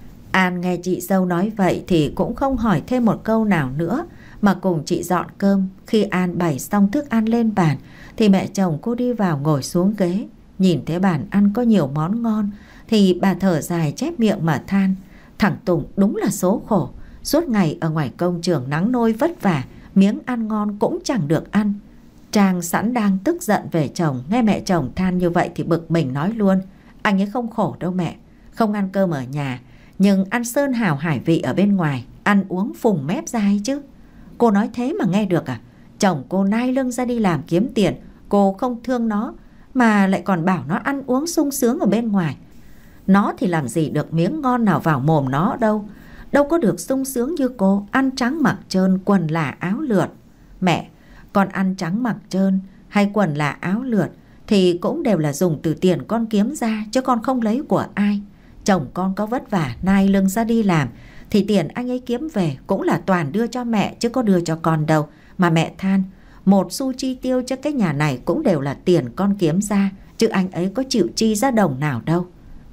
An nghe chị dâu nói vậy thì cũng không hỏi thêm một câu nào nữa mà cùng chị dọn cơm. Khi An bày xong thức ăn lên bàn thì mẹ chồng cô đi vào ngồi xuống ghế. Nhìn thấy bàn ăn có nhiều món ngon thì bà thở dài chép miệng mà than: thằng Tùng đúng là số khổ, suốt ngày ở ngoài công trường nắng nôi vất vả, miếng ăn ngon cũng chẳng được ăn. Trang sẵn đang tức giận về chồng, nghe mẹ chồng than như vậy thì bực mình nói luôn: anh ấy không khổ đâu mẹ, không ăn cơm ở nhà nhưng ăn sơn hào hải vị ở bên ngoài, ăn uống phùng mép ra ấy chứ. Cô nói thế mà nghe được à? Chồng cô nai lưng ra đi làm kiếm tiền, cô không thương nó mà lại còn bảo nó ăn uống sung sướng ở bên ngoài. Nó thì làm gì được miếng ngon nào vào mồm nó đâu, đâu có được sung sướng như cô, ăn trắng mặc trơn, quần là áo lượt. Mẹ, con ăn trắng mặc trơn hay quần là áo lượt thì cũng đều là dùng từ tiền con kiếm ra chứ con không lấy của ai. Chồng con có vất vả nai lưng ra đi làm thì tiền anh ấy kiếm về cũng là toàn đưa cho mẹ chứ có đưa cho con đâu. Mà mẹ than, một xu chi tiêu cho cái nhà này cũng đều là tiền con kiếm ra chứ anh ấy có chịu chi ra đồng nào đâu.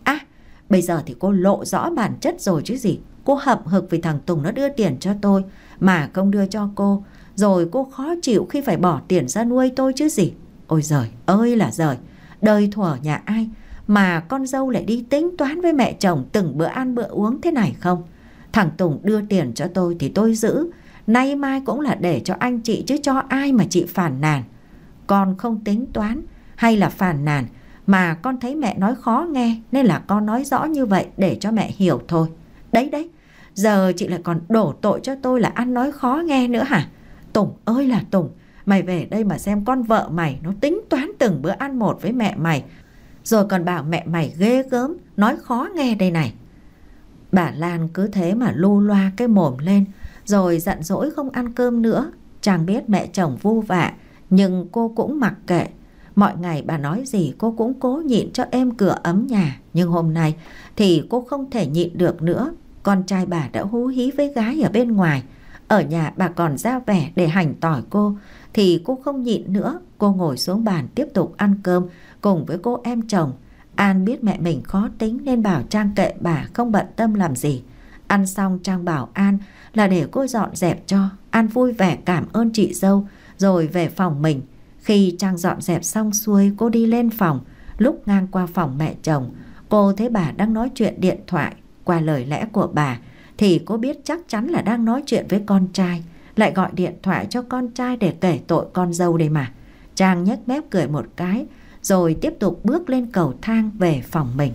Bây giờ thì cô lộ rõ bản chất rồi chứ gì. Cô hậm hực vì thằng Tùng nó đưa tiền cho tôi mà không đưa cho cô, rồi cô khó chịu khi phải bỏ tiền ra nuôi tôi chứ gì. Ôi giời ơi là giời, đời thuở nhà ai mà con dâu lại đi tính toán với mẹ chồng từng bữa ăn bữa uống thế này không? Thằng Tùng đưa tiền cho tôi thì tôi giữ, nay mai cũng là để cho anh chị chứ cho ai mà chị phàn nàn. Con không tính toán hay là phàn nàn mà con thấy mẹ nói khó nghe nên là con nói rõ như vậy để cho mẹ hiểu thôi. Đấy, giờ chị lại còn đổ tội cho tôi là ăn nói khó nghe nữa hả? Tùng ơi là Tùng, mày về đây mà xem con vợ mày nó tính toán từng bữa ăn một với mẹ mày, rồi còn bảo mẹ mày ghê gớm, nói khó nghe đây này. Bà Lan cứ thế mà lu loa cái mồm lên rồi giận dỗi không ăn cơm nữa. Chàng biết mẹ chồng vu vạ nhưng cô cũng mặc kệ. Mọi ngày bà nói gì cô cũng cố nhịn cho êm cửa ấm nhà. Nhưng hôm nay thì cô không thể nhịn được nữa. Con trai bà đã hú hí với gái ở bên ngoài, ở nhà bà còn ra vẻ để hành tỏi cô thì cô không nhịn nữa. Cô ngồi xuống bàn tiếp tục ăn cơm cùng với cô em chồng. An biết mẹ mình khó tính nên bảo Trang kệ bà, không bận tâm làm gì. Ăn xong Trang bảo An là để cô dọn dẹp cho. An vui vẻ cảm ơn chị dâu rồi về phòng mình. Khi Trang dọn dẹp xong xuôi, cô đi lên phòng. Lúc ngang qua phòng mẹ chồng, cô thấy bà đang nói chuyện điện thoại. Qua lời lẽ của bà thì cô biết chắc chắn là đang nói chuyện với con trai, lại gọi điện thoại cho con trai để kể tội con dâu đây mà. Trang nhếch mép cười một cái rồi tiếp tục bước lên cầu thang về phòng mình.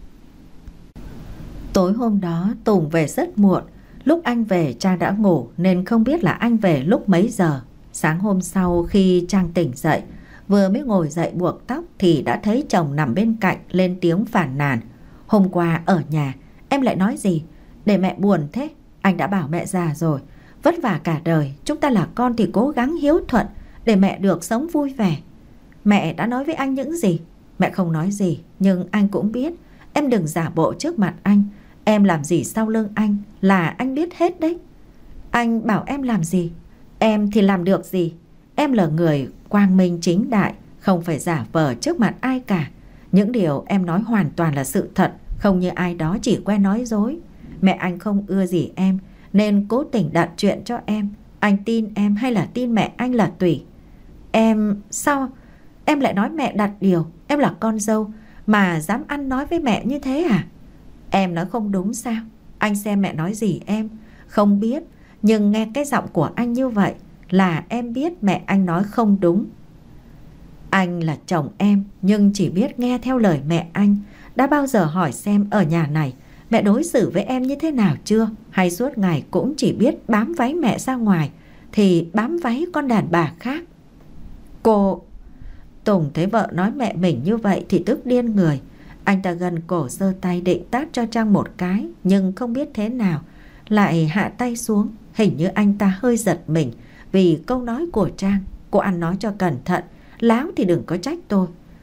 Tối hôm đó Tùng về rất muộn. Lúc anh về Trang đã ngủ nên không biết là anh về lúc mấy giờ. Sáng hôm sau khi Trang tỉnh dậy, vừa mới ngồi dậy buộc tóc thì đã thấy chồng nằm bên cạnh lên tiếng phàn nàn. Hôm qua ở nhà em lại nói gì để mẹ buồn thế? Anh đã bảo mẹ già rồi, vất vả cả đời, chúng ta là con thì cố gắng hiếu thuận để mẹ được sống vui vẻ. Mẹ đã nói với anh những gì? Mẹ không nói gì, nhưng anh cũng biết. Em đừng giả bộ trước mặt anh. Em làm gì sau lưng anh là anh biết hết đấy. Anh bảo em làm gì, em thì làm được gì. Em là người quang minh chính đại, không phải giả vờ trước mặt ai cả. Những điều em nói hoàn toàn là sự thật, không như ai đó chỉ quen nói dối. Mẹ anh không ưa gì em nên cố tình đặt chuyện cho em. Anh tin em hay là tin mẹ anh là tùy. Em sao Em lại nói mẹ đặt điều, em là con dâu mà dám ăn nói với mẹ như thế à? Em nói không đúng sao? Anh xem mẹ nói gì em? Không biết, nhưng nghe cái giọng của anh như vậy là em biết mẹ anh nói không đúng. Anh là chồng em nhưng chỉ biết nghe theo lời mẹ anh. Đã bao giờ hỏi xem ở nhà này mẹ đối xử với em như thế nào chưa? Hay suốt ngày cũng chỉ biết bám váy mẹ ra ngoài thì bám váy con đàn bà khác? Cô... Tùng thấy vợ nói mẹ mình như vậy thì tức điên người. Anh ta gần cổ giơ tay định tát cho Trang một cái, nhưng không biết thế nào lại hạ tay xuống. Hình như anh ta hơi giật mình vì câu nói của Trang. Cô ăn nói cho cẩn thận, láo thì đừng có trách tôi.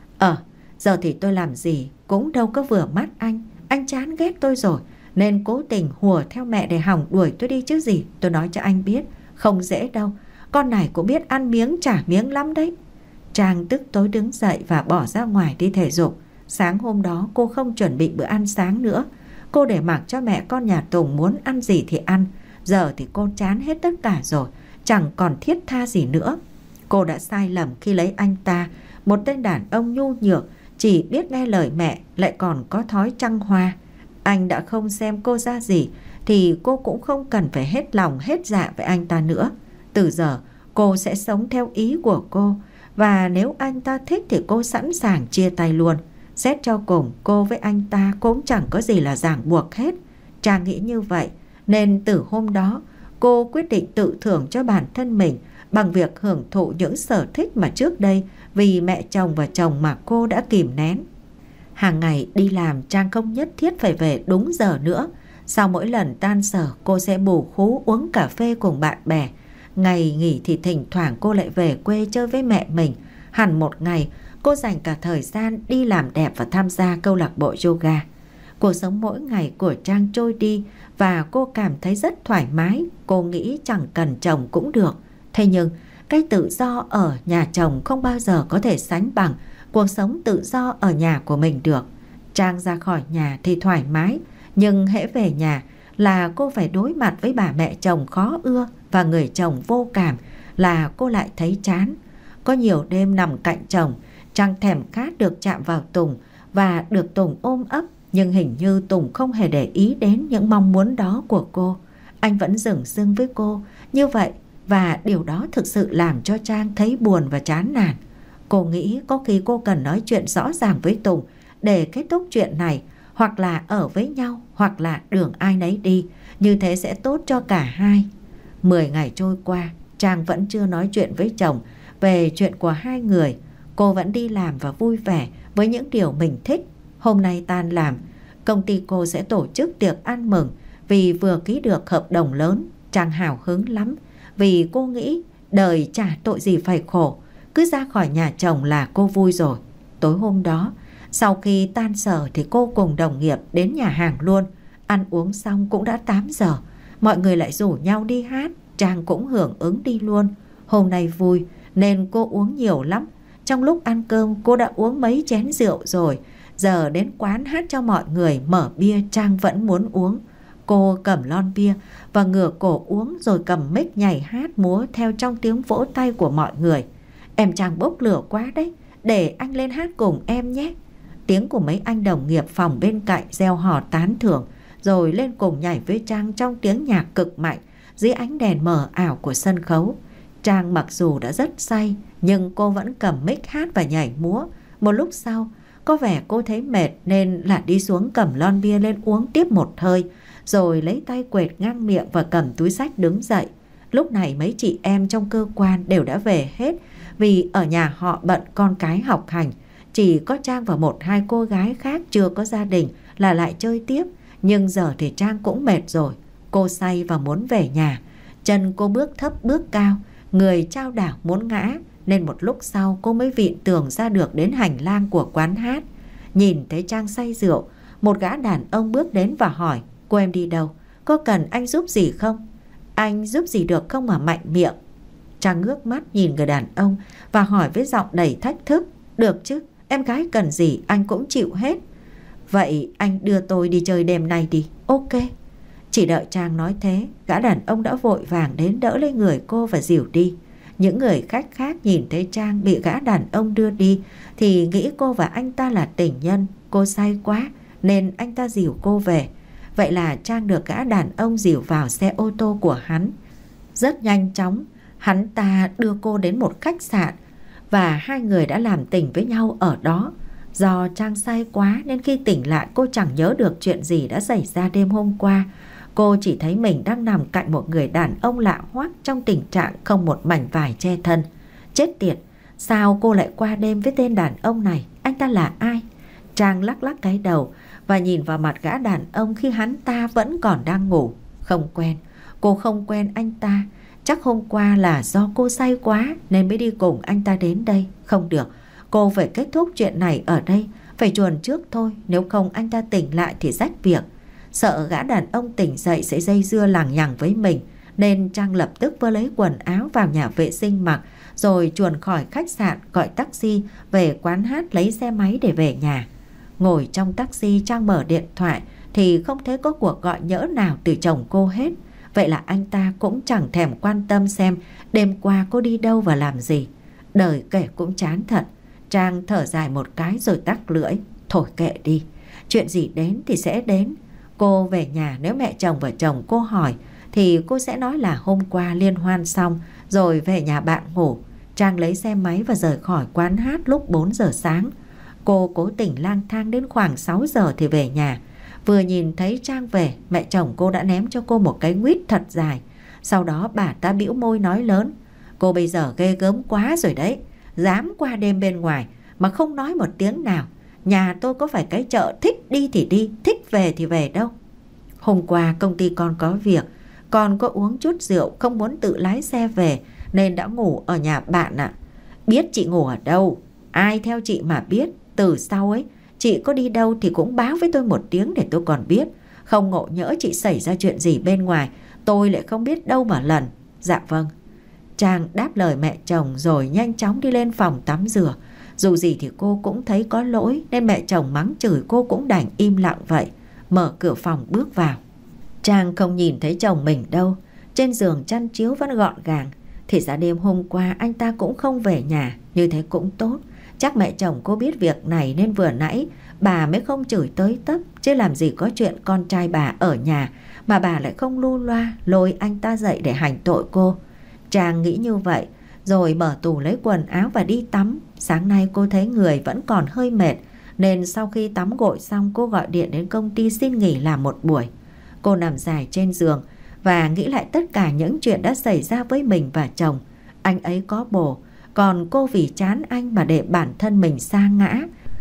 Giờ thì tôi làm gì cũng đâu có vừa mắt anh. Anh chán ghét tôi rồi nên cố tình hùa theo mẹ để hỏng đuổi tôi đi chứ gì. Tôi nói cho anh biết, không dễ đâu. Con này cũng biết ăn miếng trả miếng lắm đấy. Trang tức tối đứng dậy và bỏ ra ngoài đi thể dục. Sáng hôm đó cô không chuẩn bị bữa ăn sáng nữa. Cô để mặc cho mẹ con nhà Tùng muốn ăn gì thì ăn. Giờ thì cô chán hết tất cả rồi, chẳng còn thiết tha gì nữa. Cô đã sai lầm khi lấy anh ta, một tên đàn ông nhu nhược, chỉ biết nghe lời mẹ, lại còn có thói trăng hoa. Anh đã không xem cô ra gì thì cô cũng không cần phải hết lòng hết dạ với anh ta nữa. Từ giờ cô sẽ sống theo ý của cô, và nếu anh ta thích thì cô sẵn sàng chia tay luôn. Xét cho cùng, cô với anh ta cũng chẳng có gì là ràng buộc hết. Trang nghĩ như vậy nên từ hôm đó cô quyết định tự thưởng cho bản thân mình bằng việc hưởng thụ những sở thích mà trước đây vì mẹ chồng và chồng mà cô đã kìm nén. Hàng ngày đi làm, Trang không nhất thiết phải về đúng giờ nữa. Sau mỗi lần tan sở, cô sẽ bù khú uống cà phê cùng bạn bè. Ngày nghỉ thì thỉnh thoảng cô lại về quê chơi với mẹ mình. Hẳn một ngày cô dành cả thời gian đi làm đẹp và tham gia câu lạc bộ yoga. Cuộc sống mỗi ngày của Trang trôi đi và cô cảm thấy rất thoải mái. Cô nghĩ chẳng cần chồng cũng được. Thế nhưng cái tự do ở nhà chồng không bao giờ có thể sánh bằng cuộc sống tự do ở nhà của mình được. Trang ra khỏi nhà thì thoải mái, nhưng hễ về nhà là cô phải đối mặt với bà mẹ chồng khó ưa và người chồng vô cảm là cô lại thấy chán. Có nhiều đêm nằm cạnh chồng, Trang thèm khát được chạm vào Tùng và được Tùng ôm ấp, nhưng hình như Tùng không hề để ý đến những mong muốn đó của cô. Anh vẫn dửng dưng với cô như vậy, và điều đó thực sự làm cho Trang thấy buồn và chán nản. Cô nghĩ có khi cô cần nói chuyện rõ ràng với Tùng để kết thúc chuyện này, hoặc là ở với nhau hoặc là đường ai nấy đi. Như thế sẽ tốt cho cả hai. 10 ngày trôi qua, Trang vẫn chưa nói chuyện với chồng về chuyện của hai người. Cô vẫn đi làm và vui vẻ với những điều mình thích. Hôm nay tan làm, công ty cô sẽ tổ chức tiệc ăn mừng vì vừa ký được hợp đồng lớn. Trang hào hứng lắm vì cô nghĩ đời chả tội gì phải khổ, cứ ra khỏi nhà chồng là cô vui rồi. Tối hôm đó, sau khi tan sở thì cô cùng đồng nghiệp đến nhà hàng luôn. Ăn uống xong cũng đã 8 giờ. Mọi người lại rủ nhau đi hát, Trang cũng hưởng ứng đi luôn. Hôm nay vui nên cô uống nhiều lắm. Trong lúc ăn cơm cô đã uống mấy chén rượu rồi. Giờ đến quán hát cho mọi người mở bia, Trang vẫn muốn uống. Cô cầm lon bia và ngửa cổ uống rồi cầm mic nhảy hát múa theo trong tiếng vỗ tay của mọi người. Em Trang bốc lửa quá đấy, để anh lên hát cùng em nhé. Tiếng của mấy anh đồng nghiệp phòng bên cạnh reo hò tán thưởng, rồi lên cùng nhảy với Trang trong tiếng nhạc cực mạnh dưới ánh đèn mờ ảo của sân khấu. Trang mặc dù đã rất say nhưng cô vẫn cầm mic hát và nhảy múa. Một lúc sau, có vẻ cô thấy mệt nên là đi xuống cầm lon bia lên uống tiếp một hơi, rồi lấy tay quệt ngang miệng và cầm túi xách đứng dậy. Lúc này mấy chị em trong cơ quan đều đã về hết vì ở nhà họ bận con cái học hành. Chỉ có Trang và một hai cô gái khác chưa có gia đình là lại chơi tiếp. Nhưng giờ thì Trang cũng mệt rồi. Cô say và muốn về nhà. Chân cô bước thấp bước cao, người chao đảo muốn ngã, nên một lúc sau cô mới vịn tường ra được đến hành lang của quán hát. Nhìn thấy Trang say rượu, một gã đàn ông bước đến và hỏi: cô em đi đâu? Có cần anh giúp gì không? Anh giúp gì được không mà mạnh miệng? Trang ngước mắt nhìn người đàn ông và hỏi với giọng đầy thách thức: được chứ, em gái cần gì anh cũng chịu hết. Vậy anh đưa tôi đi chơi đêm nay đi. Ok. Chỉ đợi Trang nói thế, gã đàn ông đã vội vàng đến đỡ lấy người cô và dìu đi. Những người khách khác nhìn thấy Trang bị gã đàn ông đưa đi thì nghĩ cô và anh ta là tình nhân. Cô say quá nên anh ta dìu cô về. Vậy là Trang được gã đàn ông dìu vào xe ô tô của hắn. Rất nhanh chóng, hắn ta đưa cô đến một khách sạn và hai người đã làm tình với nhau ở đó. Do Trang say quá nên khi tỉnh lại cô chẳng nhớ được chuyện gì đã xảy ra đêm hôm qua. Cô chỉ thấy mình đang nằm cạnh một người đàn ông lạ hoắc trong tình trạng không một mảnh vải che thân. Chết tiệt, sao cô lại qua đêm với tên đàn ông này? Anh ta là ai? Trang lắc lắc cái đầu và nhìn vào mặt gã đàn ông khi hắn ta vẫn còn đang ngủ. Không quen, cô không quen anh ta. Chắc hôm qua là do cô say quá nên mới đi cùng anh ta đến đây. Không được, cô phải kết thúc chuyện này ở đây. Phải chuồn trước thôi, nếu không anh ta tỉnh lại thì rách việc. Sợ gã đàn ông tỉnh dậy sẽ dây dưa lằng nhằng với mình nên Trang lập tức vừa lấy quần áo vào nhà vệ sinh mặc, rồi chuồn khỏi khách sạn gọi taxi về quán hát lấy xe máy để về nhà. Ngồi trong taxi, Trang mở điện thoại thì không thấy có cuộc gọi nhỡ nào từ chồng cô hết. Vậy là anh ta cũng chẳng thèm quan tâm xem đêm qua cô đi đâu và làm gì. Đời kể cũng chán thật. Trang thở dài một cái rồi tắc lưỡi. Thôi kệ đi, chuyện gì đến thì sẽ đến. Cô về nhà, nếu mẹ chồng và chồng cô hỏi thì cô sẽ nói là hôm qua liên hoan xong rồi về nhà bạn ngủ. Trang lấy xe máy và rời khỏi quán hát lúc 4 giờ sáng. Cô cố tình lang thang đến khoảng 6 giờ thì về nhà. Vừa nhìn thấy Trang về, mẹ chồng cô đã ném cho cô một cái nguyết thật dài. Sau đó bà ta bĩu môi nói lớn. Cô bây giờ ghê gớm quá rồi đấy. Dám qua đêm bên ngoài mà không nói một tiếng nào. Nhà tôi có phải cái chợ thích đi thì đi, thích về thì về đâu. Hôm qua công ty con có việc, con có uống chút rượu không muốn tự lái xe về nên đã ngủ ở nhà bạn ạ. Biết chị ngủ ở đâu, ai theo chị mà biết. Từ sau ấy, chị có đi đâu thì cũng báo với tôi một tiếng để tôi còn biết. Không ngộ nhỡ chị xảy ra chuyện gì bên ngoài, tôi lại không biết đâu mà lần. Dạ vâng. Trang đáp lời mẹ chồng rồi nhanh chóng đi lên phòng tắm rửa. Dù gì thì cô cũng thấy có lỗi nên mẹ chồng mắng chửi cô cũng đành im lặng vậy. Mở cửa phòng bước vào. Trang không nhìn thấy chồng mình đâu. Trên giường chăn chiếu vẫn gọn gàng. Thì ra đêm hôm qua anh ta cũng không về nhà. Như thế cũng tốt. Chắc mẹ chồng cô biết việc này nên vừa nãy bà mới không chửi tới tấp. Chứ làm gì có chuyện con trai bà ở nhà mà bà lại không lu loa lôi anh ta dậy để hành tội cô. Trang nghĩ như vậy rồi mở tủ lấy quần áo và đi tắm. Sáng nay cô thấy người vẫn còn hơi mệt nên sau khi tắm gội xong cô gọi điện đến công ty xin nghỉ làm một buổi. Cô nằm dài trên giường và nghĩ lại tất cả những chuyện đã xảy ra với mình và chồng. Anh ấy có bồ, còn cô vì chán anh mà để bản thân mình sa ngã.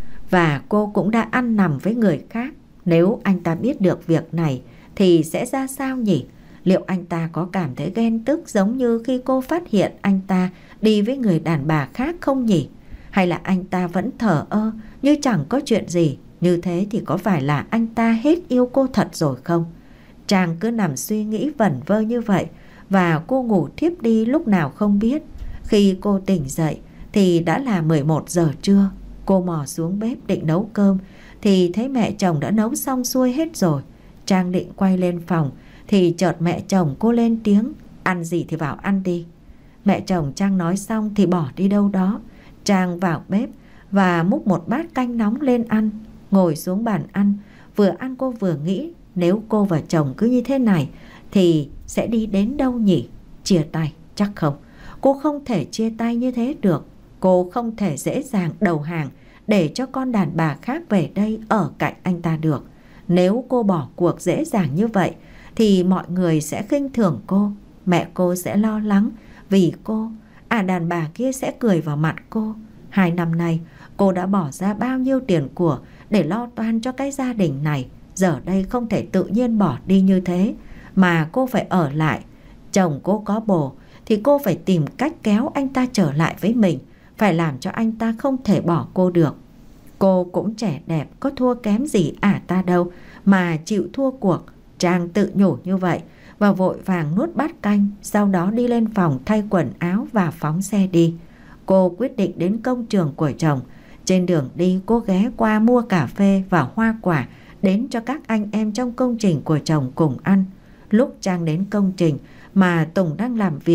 Và cô cũng đã ăn nằm với người khác. Nếu anh ta biết được việc này thì sẽ ra sao nhỉ? Liệu anh ta có cảm thấy ghen tức giống như khi cô phát hiện anh ta đi với người đàn bà khác không nhỉ? Hay là anh ta vẫn thờ ơ như chẳng có chuyện gì? Như thế thì có phải là anh ta hết yêu cô thật rồi không? Trang cứ nằm suy nghĩ vẩn vơ như vậy và cô ngủ thiếp đi lúc nào không biết. Khi cô tỉnh dậy thì đã là 11 giờ trưa. Cô mò xuống bếp định nấu cơm thì thấy mẹ chồng đã nấu xong xuôi hết rồi. Trang định quay lên phòng thì chợt mẹ chồng cô lên tiếng. Ăn gì thì vào ăn đi. Mẹ chồng Trang nói xong thì bỏ đi đâu đó. Trang vào bếp và múc một bát canh nóng lên ăn. Ngồi xuống bàn ăn, vừa ăn cô vừa nghĩ nếu cô và chồng cứ như thế này thì sẽ đi đến đâu nhỉ? Chia tay? Chắc không. Cô không thể chia tay như thế được. Cô không thể dễ dàng đầu hàng để cho con đàn bà khác về đây ở cạnh anh ta được. Nếu cô bỏ cuộc dễ dàng như vậy thì mọi người sẽ khinh thường cô. Mẹ cô sẽ lo lắng vì cô. Đàn bà kia sẽ cười vào mặt cô. 2 năm nay cô đã bỏ ra bao nhiêu tiền của để lo toan cho cái gia đình này. Giờ đây không thể tự nhiên bỏ đi như thế mà cô phải ở lại. Chồng cô có bồ thì cô phải tìm cách kéo anh ta trở lại với mình. Phải làm cho anh ta không thể bỏ cô được. Cô cũng trẻ đẹp, có thua kém gì ta đâu mà chịu thua cuộc. Trang tự nhủ như vậy và vội vàng nuốt bát canh. Sau đó đi lên phòng thay quần áo và phóng xe đi. Cô quyết định đến công trường của chồng. Trên đường đi cô ghé qua mua cà phê và hoa quả đến cho các anh em trong công trình của chồng cùng ăn. Lúc Trang đến công trình mà Tùng đang làm việc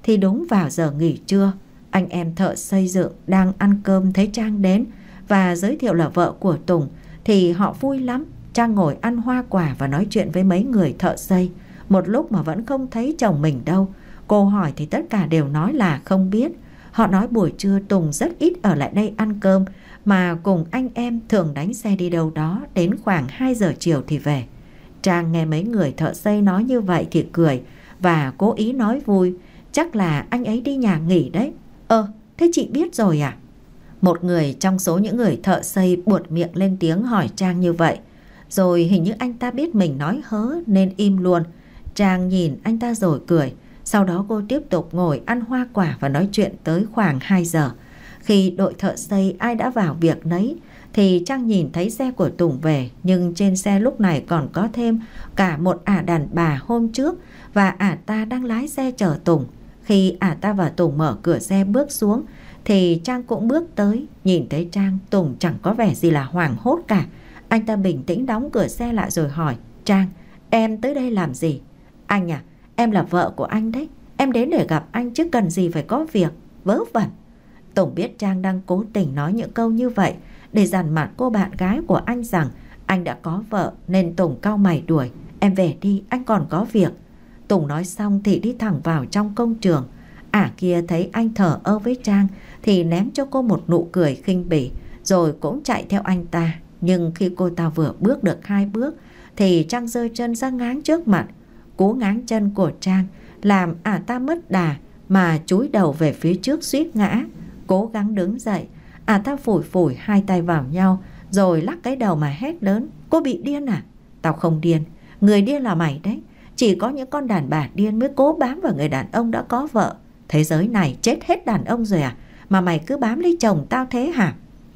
thì đúng vào giờ nghỉ trưa, anh em thợ xây dựng đang ăn cơm thấy Trang đến và giới thiệu là vợ của Tùng thì họ vui lắm. Trang ngồi ăn hoa quả và nói chuyện với mấy người thợ xây một lúc mà vẫn không thấy chồng mình đâu. Cô hỏi thì tất cả đều nói là không biết. Họ nói buổi trưa Tùng rất ít ở lại đây ăn cơm, mà cùng anh em thường đánh xe đi đâu đó, đến khoảng 2 giờ chiều thì về. Trang nghe mấy người thợ xây nói như vậy thì cười và cố ý nói vui: chắc là anh ấy đi nhà nghỉ đấy. Thế chị biết rồi à? Một người trong số những người thợ xây buột miệng lên tiếng hỏi Trang như vậy. Rồi hình như anh ta biết mình nói hớ nên im luôn. Trang nhìn anh ta rồi cười. Sau đó cô tiếp tục ngồi ăn hoa quả và nói chuyện tới khoảng 2 giờ. Khi đội thợ xây ai đã vào việc nấy thì Trang nhìn thấy xe của Tùng về, nhưng trên xe lúc này còn có thêm cả một ả đàn bà hôm trước, và ả ta đang lái xe chở Tùng. Khi ả ta và Tùng mở cửa xe bước xuống thì Trang cũng bước tới. Nhìn thấy Trang, Tùng chẳng có vẻ gì là hoảng hốt cả. Anh ta bình tĩnh đóng cửa xe lại rồi hỏi: Trang, em tới đây làm gì? Anh à, em là vợ của anh đấy. Em đến để gặp anh chứ cần gì phải có việc. Vớ vẩn. Tùng biết Trang đang cố tình nói những câu như vậy để dằn mặt cô bạn gái của anh rằng anh đã có vợ, nên Tùng cau mày đuổi: em về đi, anh còn có việc. Tùng nói xong thì đi thẳng vào trong công trường. Ả kia thấy anh thờ ơ với Trang thì ném cho cô một nụ cười khinh bỉ, rồi cũng chạy theo anh ta. Nhưng khi cô ta vừa bước được 2 bước thì Trang giơ chân ra ngáng trước mặt. Cú ngáng chân của Trang làm ả ta mất đà mà chúi đầu về phía trước suýt ngã. Cố gắng đứng dậy, ả ta phủi phủi hai tay vào nhau rồi lắc cái đầu mà hét lớn: cô bị điên à? Tao không điên, người điên là mày đấy. Chỉ có những con đàn bà điên mới cố bám vào người đàn ông đã có vợ. Thế giới này chết hết đàn ông rồi à, mà mày cứ bám lấy chồng tao thế hả?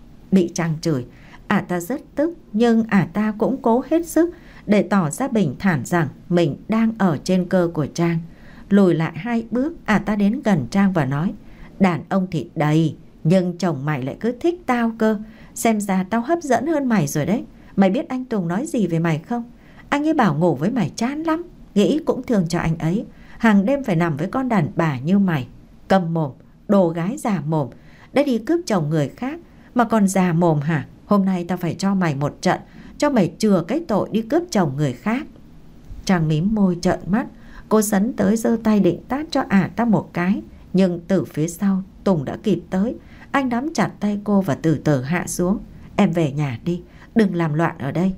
Bị Trang chửi, ả ta rất tức, nhưng ả ta cũng cố hết sức để tỏ ra bình thản rằng mình đang ở trên cơ của Trang. Lùi lại 2 bước, ả ta đến gần Trang và nói: đàn ông thì đầy, nhưng chồng mày lại cứ thích tao cơ. Xem ra tao hấp dẫn hơn mày rồi đấy. Mày biết anh Tùng nói gì về mày không? Anh ấy bảo ngủ với mày chán lắm, nghĩ cũng thương cho anh ấy, hàng đêm phải nằm với con đàn bà như mày. Cầm mồm, đồ gái già mồm, đã đi cướp chồng người khác mà còn già mồm hả? Hôm nay tao phải cho mày một trận, cho mày chừa cái tội đi cướp chồng người khác. Trang mím môi trợn mắt. Cô sấn tới giơ tay định tát cho ả ta một cái, nhưng từ phía sau Tùng đã kịp tới. Anh nắm chặt tay cô và từ từ hạ xuống: em về nhà đi, đừng làm loạn ở đây.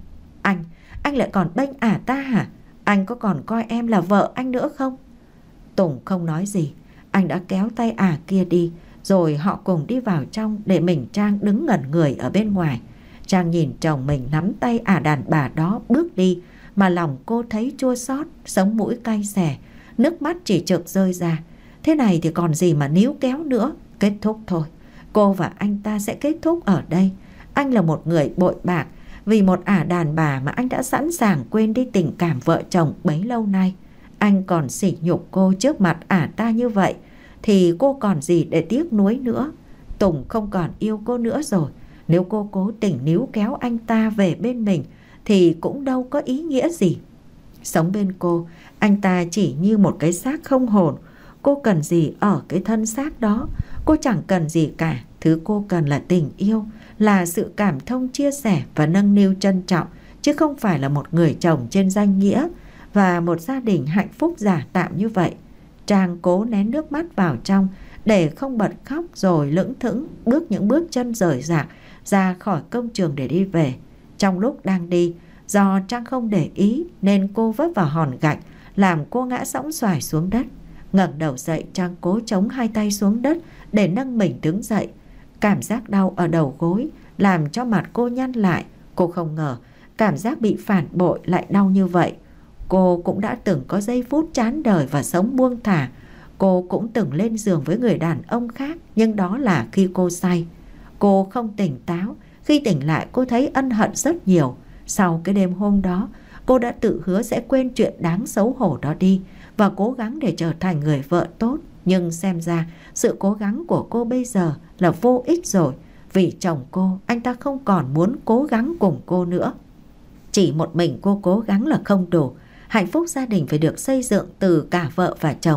Anh lại còn bênh ả ta hả? Anh có còn coi em là vợ anh nữa không? Tùng không nói gì. Anh đã kéo tay ả kia đi, rồi họ cùng đi vào trong để mình Trang đứng ngẩn người ở bên ngoài. Trang nhìn chồng mình nắm tay ả đàn bà đó bước đi mà lòng cô thấy chua xót, sống mũi cay xè, nước mắt chỉ trực rơi ra. Thế này thì còn gì mà níu kéo nữa. Kết thúc thôi. Cô và anh ta sẽ kết thúc ở đây. Anh là một người bội bạc vì một ả đàn bà mà anh đã sẵn sàng quên đi tình cảm vợ chồng bấy lâu nay. Anh còn sỉ nhục cô trước mặt ả ta như vậy thì cô còn gì để tiếc nuối nữa. Tùng không còn yêu cô nữa rồi. Nếu cô cố tình níu kéo anh ta về bên mình thì cũng đâu có ý nghĩa gì. Sống bên cô, anh ta chỉ như một cái xác không hồn. Cô cần gì ở cái thân xác đó? Cô chẳng cần gì cả. Thứ cô cần là tình yêu, là sự cảm thông chia sẻ và nâng niu trân trọng, chứ không phải là một người chồng trên danh nghĩa và một gia đình hạnh phúc giả tạo như vậy. Trang cố nén nước mắt vào trong để không bật khóc, rồi lững thững bước những bước chân rời rạc ra khỏi công trường để đi về. Trong lúc đang đi, do Trang không để ý nên cô vấp vào hòn gạch làm cô ngã sõng xoài xuống đất. Ngẩng đầu dậy, Trang cố chống hai tay xuống đất để nâng mình đứng dậy. Cảm giác đau ở đầu gối làm cho mặt cô nhăn lại. Cô không ngờ cảm giác bị phản bội lại đau như vậy. Cô cũng đã từng có giây phút chán đời và sống buông thả. Cô cũng từng lên giường với người đàn ông khác, nhưng đó là khi cô say. Cô không tỉnh táo. Khi tỉnh lại cô thấy ân hận rất nhiều. Sau cái đêm hôm đó, cô đã tự hứa sẽ quên chuyện đáng xấu hổ đó đi và cố gắng để trở thành người vợ tốt. Nhưng xem ra sự cố gắng của cô bây giờ là vô ích rồi. Vì chồng cô, anh ta không còn muốn cố gắng cùng cô nữa. Chỉ một mình cô cố gắng là không đủ. Hạnh phúc gia đình phải được xây dựng từ cả vợ và chồng.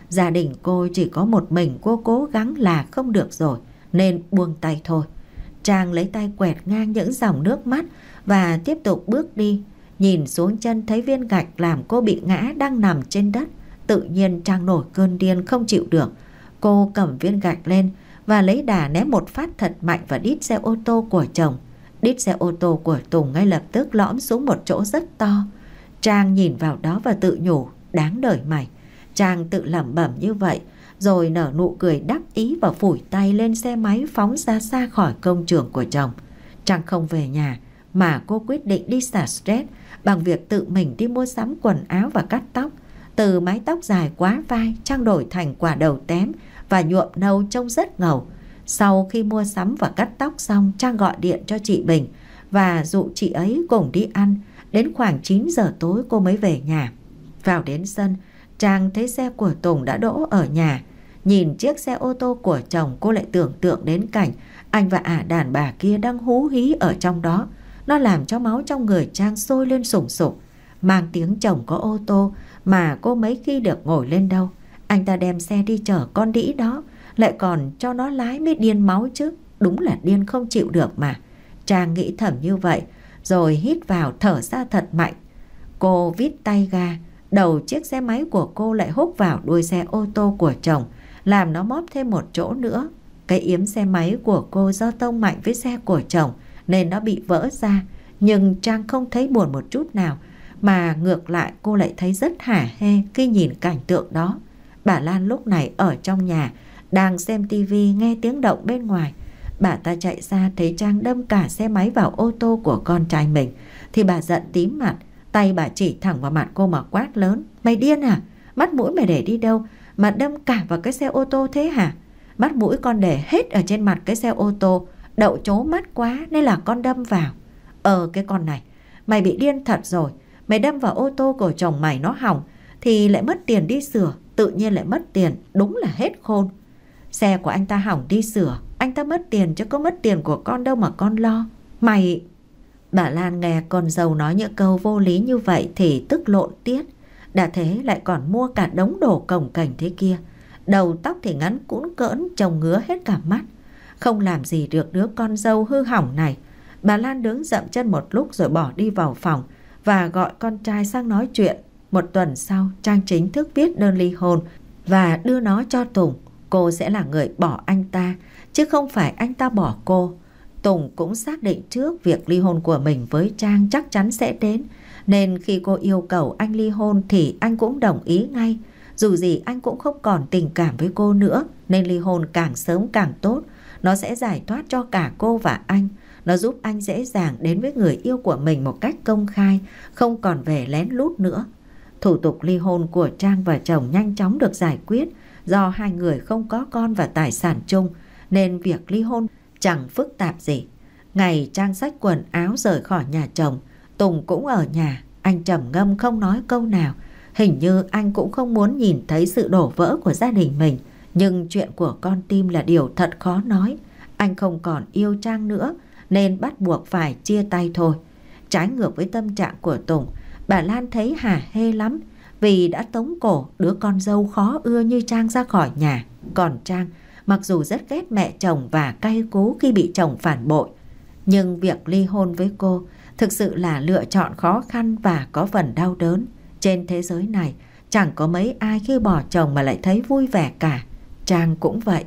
Gia đình cô chỉ có một mình cô cố gắng là không được rồi, nên buông tay thôi. Trang lấy tay quẹt ngang những dòng nước mắt và tiếp tục bước đi. Nhìn xuống chân thấy viên gạch làm cô bị ngã đang nằm trên đất. Tự nhiên Trang nổi cơn điên không chịu được. Cô cầm viên gạch lên và lấy đà ném một phát thật mạnh vào đít xe ô tô của chồng. Đít xe ô tô của Tùng ngay lập tức lõm xuống một chỗ rất to. Trang nhìn vào đó và tự nhủ, đáng đời mày. Trang tự lẩm bẩm như vậy, rồi nở nụ cười đắc ý và phủi tay lên xe máy phóng ra xa khỏi công trường của chồng. Trang không về nhà mà cô quyết định đi xả stress bằng việc tự mình đi mua sắm quần áo và cắt tóc. Từ mái tóc dài quá vai, Trang đổi thành quả đầu tém và nhuộm nâu trông rất ngầu. Sau khi mua sắm và cắt tóc xong, Trang gọi điện cho chị Bình và dụ chị ấy cùng đi ăn. Đến khoảng 9 giờ tối cô mới về nhà. Vào đến sân, Trang thấy xe của Tùng đã đỗ ở nhà. Nhìn chiếc xe ô tô của chồng, cô lại tưởng tượng đến cảnh anh và ả đàn bà kia đang hú hí ở trong đó. Nó làm cho máu trong người Trang sôi lên sùng sục. Mang tiếng chồng có ô tô mà cô mấy khi được ngồi lên đâu. Anh ta đem xe đi chở con đĩ đó, lại còn cho nó lái mới điên máu chứ. Đúng là điên không chịu được mà. Trang nghĩ thầm như vậy, rồi hít vào thở ra thật mạnh. Cô vít tay ga, đầu chiếc xe máy của cô lại húc vào đuôi xe ô tô của chồng, làm nó móp thêm một chỗ nữa. Cái yếm xe máy của cô do tông mạnh với xe của chồng nên nó bị vỡ ra. Nhưng Trang không thấy buồn một chút nào, mà ngược lại cô lại thấy rất hả hê khi nhìn cảnh tượng đó. Bà Lan lúc này ở trong nhà, đang xem tivi nghe tiếng động bên ngoài. Bà ta chạy ra thấy Trang đâm cả xe máy vào ô tô của con trai mình thì bà giận tím mặt. Tay bà chỉ thẳng vào mặt cô mà quát lớn: Mày điên à? Mắt mũi mày để đi đâu mà đâm cả vào cái xe ô tô thế hả? Mắt mũi con để hết ở trên mặt cái xe ô tô, đậu chố mắt quá nên là con đâm vào. Cái con này, mày bị điên thật rồi. Mày đâm vào ô tô của chồng mày nó hỏng thì lại mất tiền đi sửa, tự nhiên lại mất tiền, đúng là hết khôn. Xe của anh ta hỏng đi sửa, anh ta mất tiền chứ có mất tiền của con đâu mà con lo. Mày... Bà Lan nghe con dâu nói những câu vô lý như vậy thì tức lộn tiết. Đã thế lại còn mua cả đống đồ cồng kềnh thế kia. Đầu tóc thì ngắn cũn cỡn, trông ngứa hết cả mắt. Không làm gì được đứa con dâu hư hỏng này. Bà Lan đứng dậm chân một lúc rồi bỏ đi vào phòng và gọi con trai sang nói chuyện. Một tuần sau, Trang chính thức viết đơn ly hôn và đưa nó cho Tùng. Cô sẽ là người bỏ anh ta, chứ không phải anh ta bỏ cô. Tùng cũng xác định trước việc ly hôn của mình với Trang chắc chắn sẽ đến, nên khi cô yêu cầu anh ly hôn thì anh cũng đồng ý ngay. Dù gì anh cũng không còn tình cảm với cô nữa, nên ly hôn càng sớm càng tốt. Nó sẽ giải thoát cho cả cô và anh. Nó giúp anh dễ dàng đến với người yêu của mình một cách công khai, không còn về lén lút nữa. Thủ tục ly hôn của Trang và chồng nhanh chóng được giải quyết. Do hai người không có con và tài sản chung nên việc ly hôn chẳng phức tạp gì. Ngày Trang xách quần áo rời khỏi nhà chồng, Tùng cũng ở nhà. Anh trầm ngâm không nói câu nào. Hình như anh cũng không muốn nhìn thấy sự đổ vỡ của gia đình mình. Nhưng chuyện của con tim là điều thật khó nói. Anh không còn yêu Trang nữa nên bắt buộc phải chia tay thôi. Trái ngược với tâm trạng của Tùng, bà Lan thấy hả hê lắm vì đã tống cổ đứa con dâu khó ưa như Trang ra khỏi nhà. Còn Trang, mặc dù rất ghét mẹ chồng và cay cú khi bị chồng phản bội, nhưng việc ly hôn với cô thực sự là lựa chọn khó khăn và có phần đau đớn. Trên thế giới này chẳng có mấy ai khi bỏ chồng mà lại thấy vui vẻ cả. Trang cũng vậy.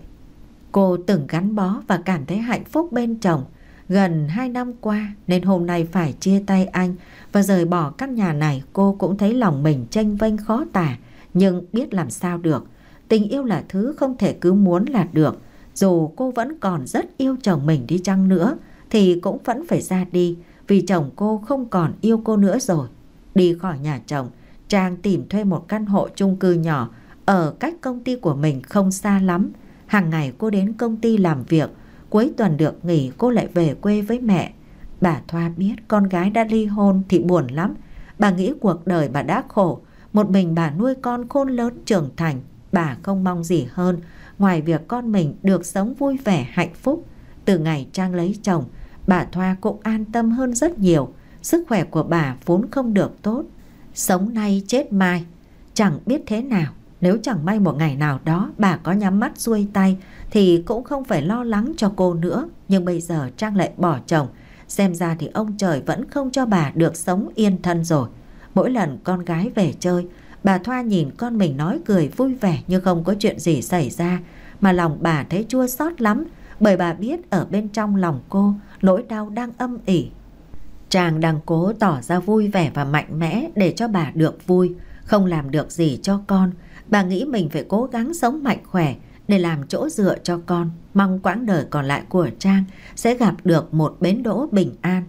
Cô từng gắn bó và cảm thấy hạnh phúc bên chồng gần 2 năm qua, nên hôm nay phải chia tay anh và rời bỏ căn nhà này. Cô cũng thấy lòng mình chênh vênh khó tả, nhưng biết làm sao được. Tình yêu là thứ không thể cứ muốn là được. Dù cô vẫn còn rất yêu chồng mình đi chăng nữa thì cũng vẫn phải ra đi, vì chồng cô không còn yêu cô nữa rồi. Đi khỏi nhà chồng, Trang tìm thuê một căn hộ chung cư nhỏ ở cách công ty của mình không xa lắm. Hàng ngày cô đến công ty làm việc, cuối tuần được nghỉ cô lại về quê với mẹ. Bà Thoa biết con gái đã ly hôn thì buồn lắm. Bà nghĩ cuộc đời bà đã khổ, một mình bà nuôi con khôn lớn trưởng thành. Bà không mong gì hơn ngoài việc con mình được sống vui vẻ hạnh phúc. Từ ngày Trang lấy chồng, bà Thoa cũng an tâm hơn rất nhiều. Sức khỏe của bà vốn không được tốt, sống nay chết mai, chẳng biết thế nào. Nếu chẳng may một ngày nào đó bà có nhắm mắt xuôi tay thì cũng không phải lo lắng cho cô nữa. Nhưng bây giờ Trang lại bỏ chồng, xem ra thì ông trời vẫn không cho bà được sống yên thân rồi. Mỗi lần con gái về chơi, bà Thoa nhìn con mình nói cười vui vẻ như không có chuyện gì xảy ra, mà lòng bà thấy chua xót lắm, bởi bà biết ở bên trong lòng cô nỗi đau đang âm ỉ. Trang đang cố tỏ ra vui vẻ và mạnh mẽ để cho bà được vui, không làm được gì cho con. Bà nghĩ mình phải cố gắng sống mạnh khỏe để làm chỗ dựa cho con, mong quãng đời còn lại của Trang sẽ gặp được một bến đỗ bình an.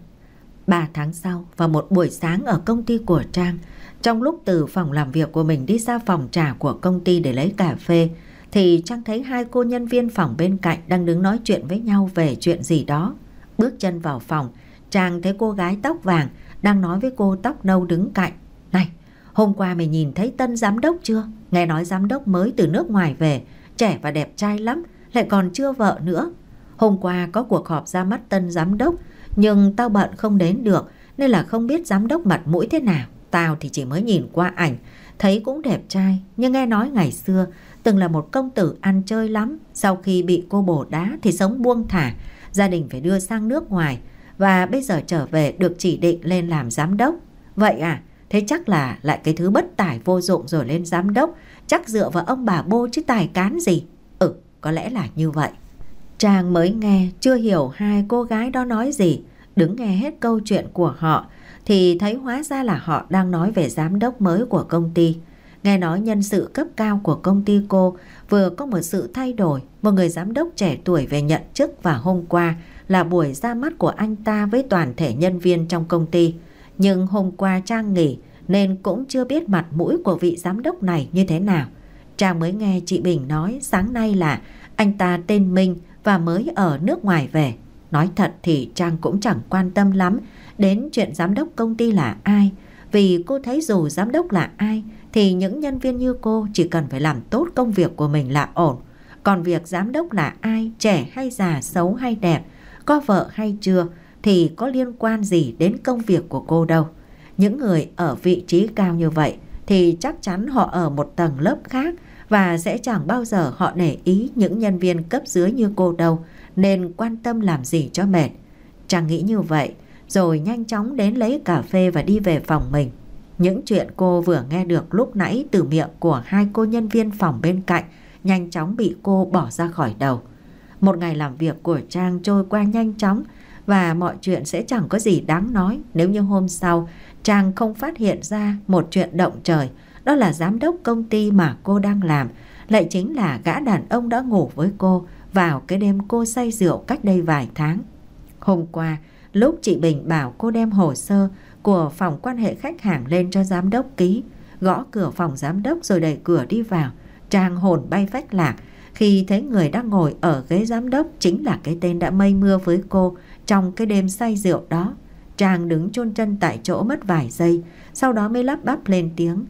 3 tháng sau, vào một buổi sáng ở công ty của Trang, trong lúc từ phòng làm việc của mình đi ra phòng trà của công ty để lấy cà phê, thì Trang thấy hai cô nhân viên phòng bên cạnh đang đứng nói chuyện với nhau về chuyện gì đó. Bước chân vào phòng, Trang thấy cô gái tóc vàng đang nói với cô tóc nâu đứng cạnh. Này, hôm qua mày nhìn thấy tân giám đốc chưa? Nghe nói giám đốc mới từ nước ngoài về, trẻ và đẹp trai lắm, lại còn chưa vợ nữa. Hôm qua có cuộc họp ra mắt tân giám đốc, nhưng tao bận không đến được nên là không biết giám đốc mặt mũi thế nào. Tao thì chỉ mới nhìn qua ảnh, thấy cũng đẹp trai, nhưng nghe nói ngày xưa từng là một công tử ăn chơi lắm. Sau khi bị cô bồ đá thì sống buông thả, gia đình phải đưa sang nước ngoài, và bây giờ trở về được chỉ định lên làm giám đốc. Vậy à, thế chắc là lại cái thứ bất tài vô dụng rồi lên giám đốc, chắc dựa vào ông bà bô chứ tài cán gì. Có lẽ là như vậy. Trang mới nghe, chưa hiểu hai cô gái đó nói gì. Đứng nghe hết câu chuyện của họ thì thấy hóa ra là họ đang nói về giám đốc mới của công ty. Nghe nói nhân sự cấp cao của công ty cô vừa có một sự thay đổi. Một người giám đốc trẻ tuổi về nhận chức, và hôm qua là buổi ra mắt của anh ta với toàn thể nhân viên trong công ty. Nhưng hôm qua Trang nghỉ nên cũng chưa biết mặt mũi của vị giám đốc này như thế nào. Trang mới nghe chị Bình nói sáng nay là anh ta tên Minh và mới ở nước ngoài về. Nói thật thì Trang cũng chẳng quan tâm lắm đến chuyện giám đốc công ty là ai, vì cô thấy dù giám đốc là ai thì những nhân viên như cô chỉ cần phải làm tốt công việc của mình là ổn. Còn việc giám đốc là ai, trẻ hay già, xấu hay đẹp, có vợ hay chưa thì có liên quan gì đến công việc của cô đâu. Những người ở vị trí cao như vậy thì chắc chắn họ ở một tầng lớp khác, và sẽ chẳng bao giờ họ để ý những nhân viên cấp dưới như cô đâu, nên quan tâm làm gì cho mệt. Trang nghĩ như vậy rồi nhanh chóng đến lấy cà phê và đi về phòng mình. Những chuyện cô vừa nghe được lúc nãy từ miệng của hai cô nhân viên phòng bên cạnh nhanh chóng bị cô bỏ ra khỏi đầu. Một ngày làm việc của Trang trôi qua nhanh chóng, và mọi chuyện sẽ chẳng có gì đáng nói nếu như hôm sau Trang không phát hiện ra một chuyện động trời. Đó là giám đốc công ty mà cô đang làm lại chính là gã đàn ông đã ngủ với cô vào cái đêm cô say rượu cách đây vài tháng. Hôm qua, lúc chị Bình bảo cô đem hồ sơ của phòng quan hệ khách hàng lên cho giám đốc ký, gõ cửa phòng giám đốc rồi đẩy cửa đi vào, Trang hồn bay phách lạc khi thấy người đang ngồi ở ghế giám đốc chính là cái tên đã mây mưa với cô trong cái đêm say rượu đó. Trang đứng chôn chân tại chỗ mất vài giây, sau đó mới lắp bắp lên tiếng.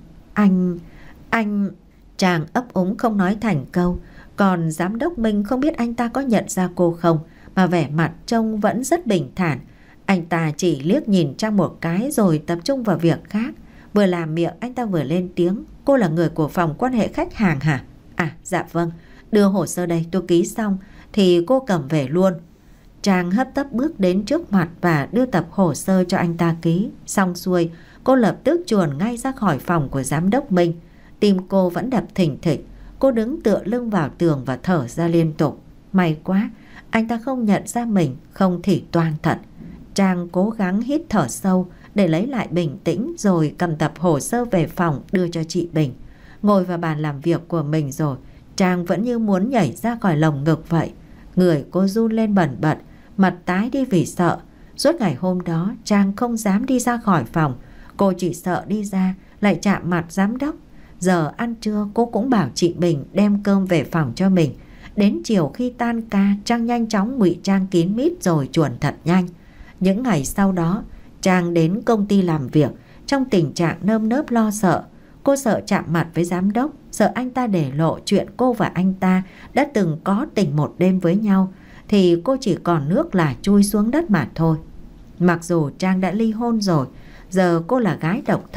Anh... Trang ấp úng không nói thành câu. Còn giám đốc Minh không biết anh ta có nhận ra cô không, mà vẻ mặt trông vẫn rất bình thản. Anh ta chỉ liếc nhìn Trang một cái rồi tập trung vào việc khác. Vừa làm miệng anh ta vừa lên tiếng. Cô là người của phòng quan hệ khách hàng hả? À dạ vâng, đưa hồ sơ đây, tôi ký xong thì cô cầm về luôn. Trang hấp tấp bước đến trước mặt và đưa tập hồ sơ cho anh ta ký. Xong xuôi, cô lập tức chuồn ngay ra khỏi phòng của giám đốc Minh. Tim cô vẫn đập thình thịch. Cô đứng tựa lưng vào tường và thở ra liên tục. May quá, anh ta không nhận ra mình, không thì toang thật. Trang cố gắng hít thở sâu để lấy lại bình tĩnh, rồi cầm tập hồ sơ về phòng đưa cho chị Bình. Ngồi vào bàn làm việc của mình rồi, Trang vẫn như muốn nhảy ra khỏi lồng ngực vậy. Người cô run lên bần bật, mặt tái đi vì sợ. Suốt ngày hôm đó Trang không dám đi ra khỏi phòng. Cô chỉ sợ đi ra lại chạm mặt giám đốc. Giờ ăn trưa cô cũng bảo chị Bình đem cơm về phòng cho mình. Đến chiều khi tan ca, Trang nhanh chóng ngụy trang kín mít rồi chuồn thật nhanh. Những ngày sau đó, Trang đến công ty làm việc trong tình trạng nơm nớp lo sợ. Cô sợ chạm mặt với giám đốc, sợ anh ta để lộ chuyện cô và anh ta đã từng có tình một đêm với nhau, thì cô chỉ còn nước là chui xuống đất mà thôi. Mặc dù Trang đã ly hôn rồi, giờ cô là gái độc thân,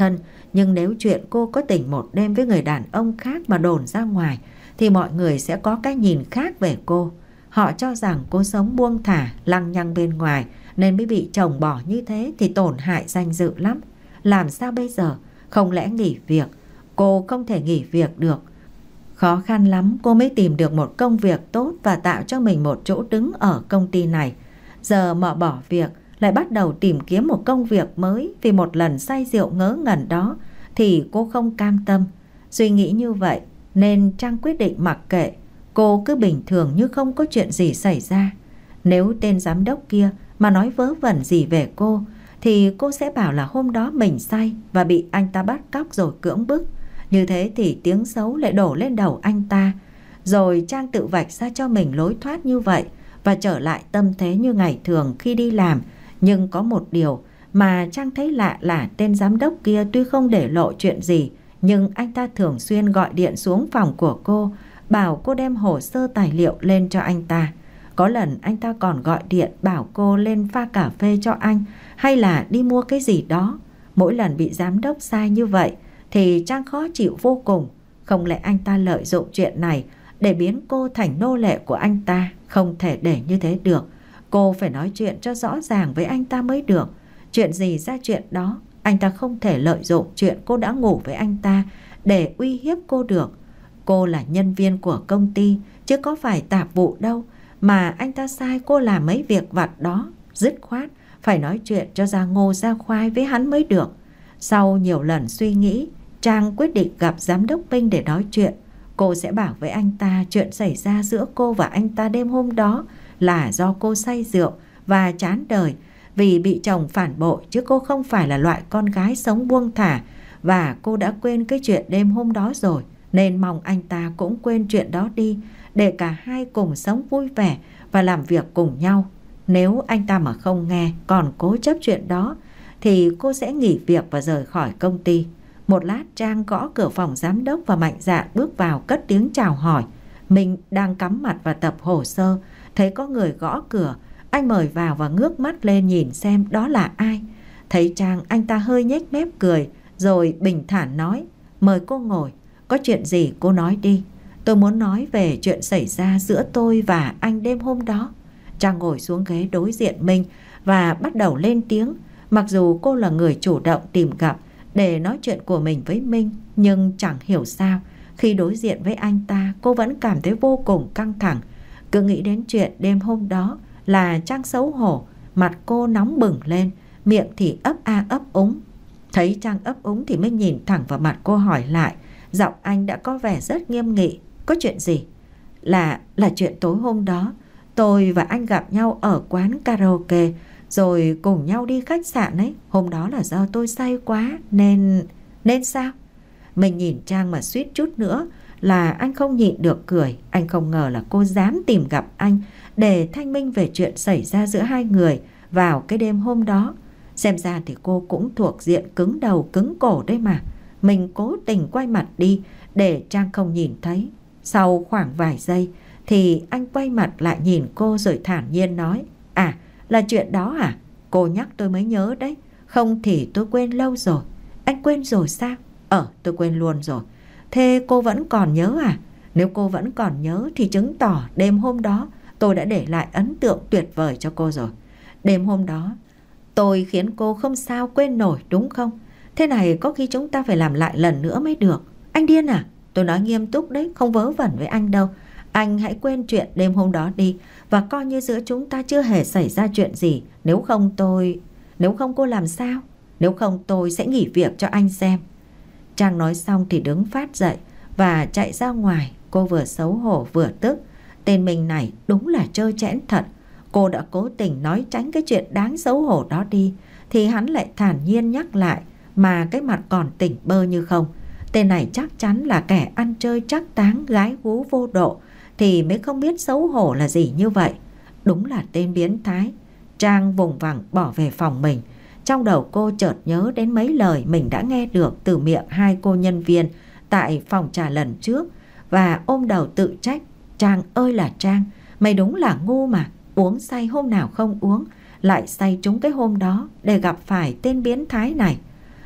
Nhưng nếu chuyện cô có tình một đêm với người đàn ông khác mà đồn ra ngoài thì mọi người sẽ có cái nhìn khác về cô. Họ cho rằng cô sống buông thả, lăng nhăng bên ngoài nên mới bị chồng bỏ như thế thì tổn hại danh dự lắm. Làm sao bây giờ? Không lẽ nghỉ việc? Cô không thể nghỉ việc được. Khó khăn lắm cô mới tìm được một công việc tốt và tạo cho mình một chỗ đứng ở công ty này. Giờ mà bỏ việc lại bắt đầu tìm kiếm một công việc mới vì một lần say rượu ngớ ngẩn đó thì cô không cam tâm. Suy nghĩ như vậy nên Trang quyết định mặc kệ. Cô cứ bình thường như không có chuyện gì xảy ra. Nếu tên giám đốc kia mà nói vớ vẩn gì về cô thì cô sẽ bảo là hôm đó mình say và bị anh ta bắt cóc rồi cưỡng bức. Như thế thì tiếng xấu lại đổ lên đầu anh ta. Rồi Trang tự vạch ra cho mình lối thoát như vậy và trở lại tâm thế như ngày thường khi đi làm. Nhưng có một điều mà Trang thấy lạ là tên giám đốc kia tuy không để lộ chuyện gì, nhưng anh ta thường xuyên gọi điện xuống phòng của cô, bảo cô đem hồ sơ tài liệu lên cho anh ta. Có lần anh ta còn gọi điện bảo cô lên pha cà phê cho anh hay là đi mua cái gì đó. Mỗi lần bị giám đốc sai như vậy thì Trang khó chịu vô cùng. Không lẽ anh ta lợi dụng chuyện này để biến cô thành nô lệ của anh ta? Không thể để như thế được. Cô phải nói chuyện cho rõ ràng với anh ta mới được. Chuyện gì ra chuyện đó. Anh ta không thể lợi dụng chuyện cô đã ngủ với anh ta để uy hiếp cô được. Cô là nhân viên của công ty chứ có phải tạp vụ đâu. Mà anh ta sai cô làm mấy việc vặt đó. Dứt khoát phải nói chuyện cho ra ngô ra khoai với hắn mới được. Sau nhiều lần suy nghĩ, Trang quyết định gặp giám đốc Minh để nói chuyện. Cô sẽ bảo với anh ta chuyện xảy ra giữa cô và anh ta đêm hôm đó là do cô say rượu và chán đời vì bị chồng phản bội, chứ cô không phải là loại con gái sống buông thả. Và cô đã quên cái chuyện đêm hôm đó rồi, nên mong anh ta cũng quên chuyện đó đi để cả hai cùng sống vui vẻ và làm việc cùng nhau. Nếu anh ta mà không nghe còn cố chấp chuyện đó thì cô sẽ nghỉ việc và rời khỏi công ty. Một lát Trang gõ cửa phòng giám đốc và mạnh dạn bước vào cất tiếng chào hỏi. Mình đang cắm mặt vào tập hồ sơ, thấy có người gõ cửa. Anh mời vào và ngước mắt lên nhìn xem đó là ai. Thấy Trang, anh ta hơi nhếch mép cười rồi bình thản nói: "Mời cô ngồi, có chuyện gì cô nói đi. Tôi muốn nói về chuyện xảy ra giữa tôi và anh đêm hôm đó." Trang ngồi xuống ghế đối diện Minh và bắt đầu lên tiếng. Mặc dù cô là người chủ động tìm gặp để nói chuyện của mình với Minh, nhưng chẳng hiểu sao khi đối diện với anh ta cô vẫn cảm thấy vô cùng căng thẳng. Cứ nghĩ đến chuyện đêm hôm đó là Trang xấu hổ, mặt cô nóng bừng lên, miệng thì ấp a ấp úng. Thấy Trang ấp úng thì Minh nhìn thẳng vào mặt cô hỏi lại. Giọng anh đã có vẻ rất nghiêm nghị: "Có chuyện gì?" Là chuyện tối hôm đó tôi và anh gặp nhau ở quán karaoke rồi cùng nhau đi khách sạn ấy. Hôm đó là do tôi say quá nên sao? Mình nhìn Trang mà suýt chút nữa là anh không nhịn được cười. Anh không ngờ là cô dám tìm gặp anh để thanh minh về chuyện xảy ra giữa hai người vào cái đêm hôm đó. Xem ra thì cô cũng thuộc diện cứng đầu cứng cổ đấy mà. Mình cố tình quay mặt đi để Trang không nhìn thấy. Sau khoảng vài giây thì anh quay mặt lại nhìn cô rồi thản nhiên nói: "À, là chuyện đó à? Cô nhắc tôi mới nhớ đấy. Không thì tôi quên lâu rồi." "Anh quên rồi sao?" Tôi quên luôn rồi." "Thế cô vẫn còn nhớ à?" "Nếu cô vẫn còn nhớ thì chứng tỏ đêm hôm đó tôi đã để lại ấn tượng tuyệt vời cho cô rồi. Đêm hôm đó tôi khiến cô không sao quên nổi đúng không? Thế này có khi chúng ta phải làm lại lần nữa mới được." "Anh điên à?" "Tôi nói nghiêm túc đấy, không vớ vẩn với anh đâu. Anh hãy quên chuyện đêm hôm đó đi và coi như giữa chúng ta chưa hề xảy ra chuyện gì. Nếu không cô làm sao? Nếu không tôi sẽ nghỉ việc cho anh xem." Trang nói xong thì đứng phát dậy và chạy ra ngoài. Cô vừa xấu hổ vừa tức. Tên mình này đúng là trơ trẽn thật. Cô đã cố tình nói tránh cái chuyện đáng xấu hổ đó đi thì hắn lại thản nhiên nhắc lại mà cái mặt còn tỉnh bơ như không. Tên này chắc chắn là kẻ ăn chơi trác táng, gái gú vô độ thì mới không biết xấu hổ là gì như vậy. Đúng là tên biến thái. Trang vùng vằng bỏ về phòng mình. Trong đầu cô chợt nhớ đến mấy lời mình đã nghe được từ miệng hai cô nhân viên tại phòng trà lần trước và ôm đầu tự trách. Trang ơi là Trang, mày đúng là ngu mà. Uống say hôm nào không uống, lại say trúng cái hôm đó để gặp phải tên biến thái này.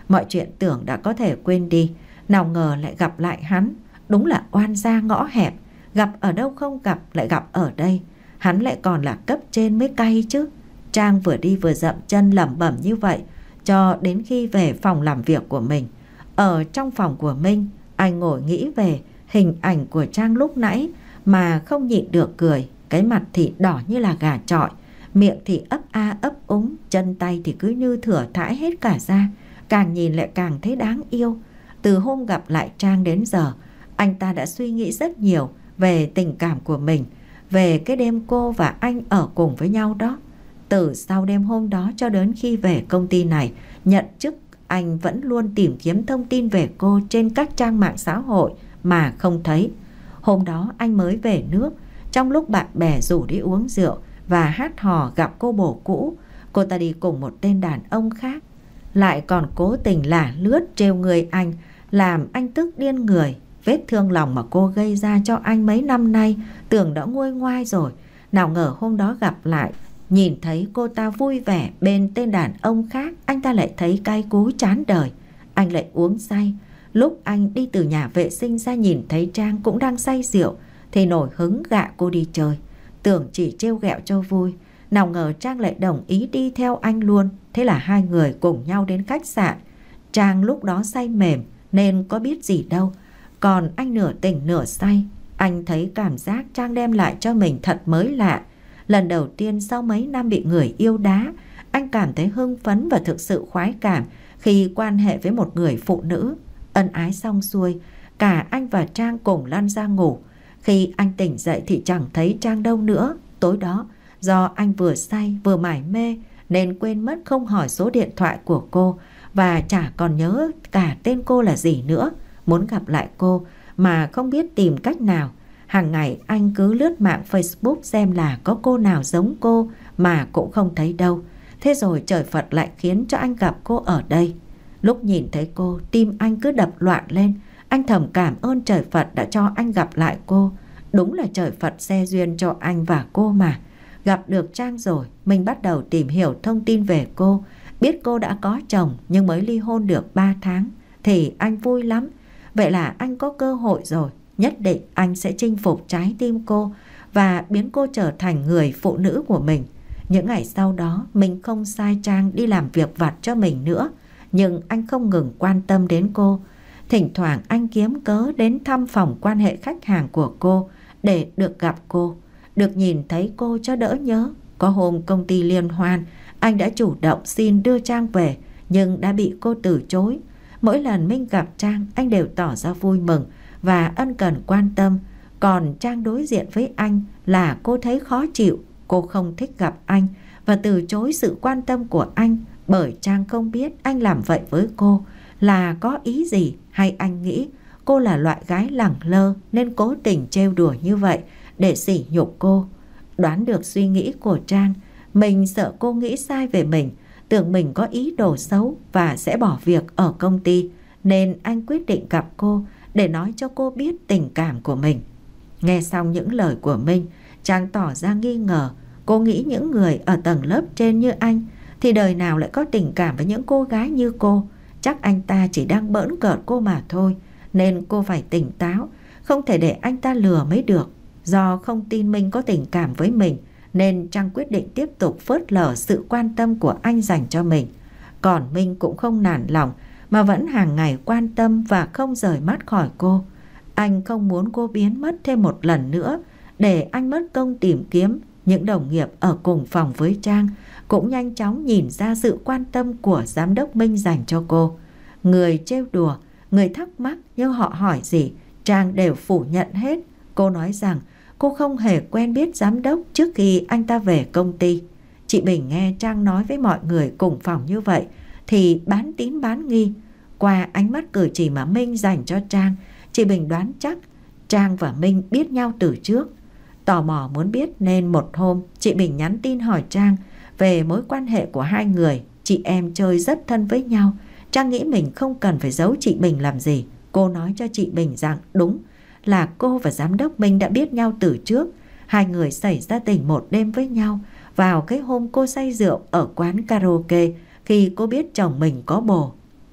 Mọi chuyện tưởng đã có thể quên đi, nào ngờ lại gặp lại hắn. Đúng là oan gia ngõ hẹp, gặp ở đâu không gặp lại gặp ở đây. Hắn lại còn là cấp trên mới cay chứ. Trang vừa đi vừa dậm chân lẩm bẩm như vậy cho đến khi về phòng làm việc của mình. Ở trong phòng của Minh, anh ngồi nghĩ về hình ảnh của Trang lúc nãy mà không nhịn được cười. Cái mặt thì đỏ như là gà chọi, miệng thì ấp a ấp úng, chân tay thì cứ như thửa thãi hết cả ra. Càng nhìn lại càng thấy đáng yêu. Từ hôm gặp lại Trang đến giờ, anh ta đã suy nghĩ rất nhiều về tình cảm của mình, về cái đêm cô và anh ở cùng với nhau đó. Từ sau đêm hôm đó cho đến khi về công ty này nhận chức, anh vẫn luôn tìm kiếm thông tin về cô trên các trang mạng xã hội mà không thấy. Hôm đó anh mới về nước, trong lúc bạn bè rủ đi uống rượu và hát hò gặp cô bồ cũ. Cô ta đi cùng một tên đàn ông khác, lại còn cố tình lả lướt trêu người anh, làm anh tức điên người. Vết thương lòng mà cô gây ra cho anh mấy năm nay tưởng đã nguôi ngoai rồi. Nào ngờ hôm đó gặp lại, nhìn thấy cô ta vui vẻ bên tên đàn ông khác, anh ta lại thấy cay cú chán đời. Anh lại uống say. Lúc anh đi từ nhà vệ sinh ra nhìn thấy Trang cũng đang say rượu thì nổi hứng gạ cô đi chơi, tưởng chỉ trêu ghẹo cho vui. Nào ngờ Trang lại đồng ý đi theo anh luôn. Thế là hai người cùng nhau đến khách sạn. Trang lúc đó say mềm nên có biết gì đâu, còn anh nửa tỉnh nửa say. Anh thấy cảm giác Trang đem lại cho mình thật mới lạ. Lần đầu tiên sau mấy năm bị người yêu đá, anh cảm thấy hưng phấn và thực sự khoái cảm khi quan hệ với một người phụ nữ. Ân ái xong xuôi, cả anh và Trang cùng lăn ra ngủ. Khi anh tỉnh dậy thì chẳng thấy Trang đâu nữa. Tối đó, do anh vừa say vừa mải mê nên quên mất không hỏi số điện thoại của cô và chả còn nhớ cả tên cô là gì nữa. Muốn gặp lại cô mà không biết tìm cách nào. Hàng ngày anh cứ lướt mạng Facebook xem là có cô nào giống cô mà cũng không thấy đâu. Thế rồi trời Phật lại khiến cho anh gặp cô ở đây. Lúc nhìn thấy cô, tim anh cứ đập loạn lên. Anh thầm cảm ơn trời Phật đã cho anh gặp lại cô. Đúng là trời Phật xe duyên cho anh và cô mà. Gặp được Trang rồi, mình bắt đầu tìm hiểu thông tin về cô. Biết cô đã có chồng nhưng mới ly hôn được 3 tháng thì anh vui lắm. Vậy là anh có cơ hội rồi. Nhất định anh sẽ chinh phục trái tim cô và biến cô trở thành người phụ nữ của mình. Những ngày sau đó, mình không sai Trang đi làm việc vặt cho mình nữa. Nhưng anh không ngừng quan tâm đến cô. Thỉnh thoảng anh kiếm cớ đến thăm phòng quan hệ khách hàng của cô để được gặp cô, được nhìn thấy cô cho đỡ nhớ. Có hôm công ty liên hoan, anh đã chủ động xin đưa Trang về nhưng đã bị cô từ chối. Mỗi lần Minh gặp Trang, anh đều tỏ ra vui mừng và ân cần quan tâm. Còn Trang đối diện với anh là cô thấy khó chịu. Cô không thích gặp anh và từ chối sự quan tâm của anh, bởi Trang không biết anh làm vậy với cô là có ý gì, hay anh nghĩ cô là loại gái lẳng lơ nên cố tình trêu đùa như vậy để sỉ nhục cô. Đoán được suy nghĩ của Trang, mình sợ cô nghĩ sai về mình, tưởng mình có ý đồ xấu và sẽ bỏ việc ở công ty, nên anh quyết định gặp cô để nói cho cô biết tình cảm của mình. Nghe xong những lời của Minh, Trang tỏ ra nghi ngờ. Cô nghĩ những người ở tầng lớp trên như anh thì đời nào lại có tình cảm với những cô gái như cô. Chắc anh ta chỉ đang bỡn cợt cô mà thôi, nên cô phải tỉnh táo, không thể để anh ta lừa mới được. Do không tin Minh có tình cảm với mình nên Trang quyết định tiếp tục phớt lờ sự quan tâm của anh dành cho mình. Còn Minh cũng không nản lòng mà vẫn hàng ngày quan tâm và không rời mắt khỏi cô. Anh không muốn cô biến mất thêm một lần nữa để anh mất công tìm kiếm. Những đồng nghiệp ở cùng phòng với Trang cũng nhanh chóng nhìn ra sự quan tâm của giám đốc Minh dành cho cô. Người trêu đùa, người thắc mắc nhưng họ hỏi gì, Trang đều phủ nhận hết. Cô nói rằng cô không hề quen biết giám đốc trước khi anh ta về công ty. Chị Bình nghe Trang nói với mọi người cùng phòng như vậy thì bán tín bán nghi. Qua ánh mắt cử chỉ mà Minh dành cho Trang, chị Bình đoán chắc Trang và Minh biết nhau từ trước. Tò mò muốn biết nên một hôm chị Bình nhắn tin hỏi Trang về mối quan hệ của hai người. Chị em chơi rất thân với nhau. Trang nghĩ mình không cần phải giấu chị Bình làm gì. Cô nói cho chị Bình rằng đúng là cô và giám đốc Minh đã biết nhau từ trước. Hai người xảy ra tình một đêm với nhau vào cái hôm cô say rượu ở quán karaoke khi cô biết chồng mình có bồ.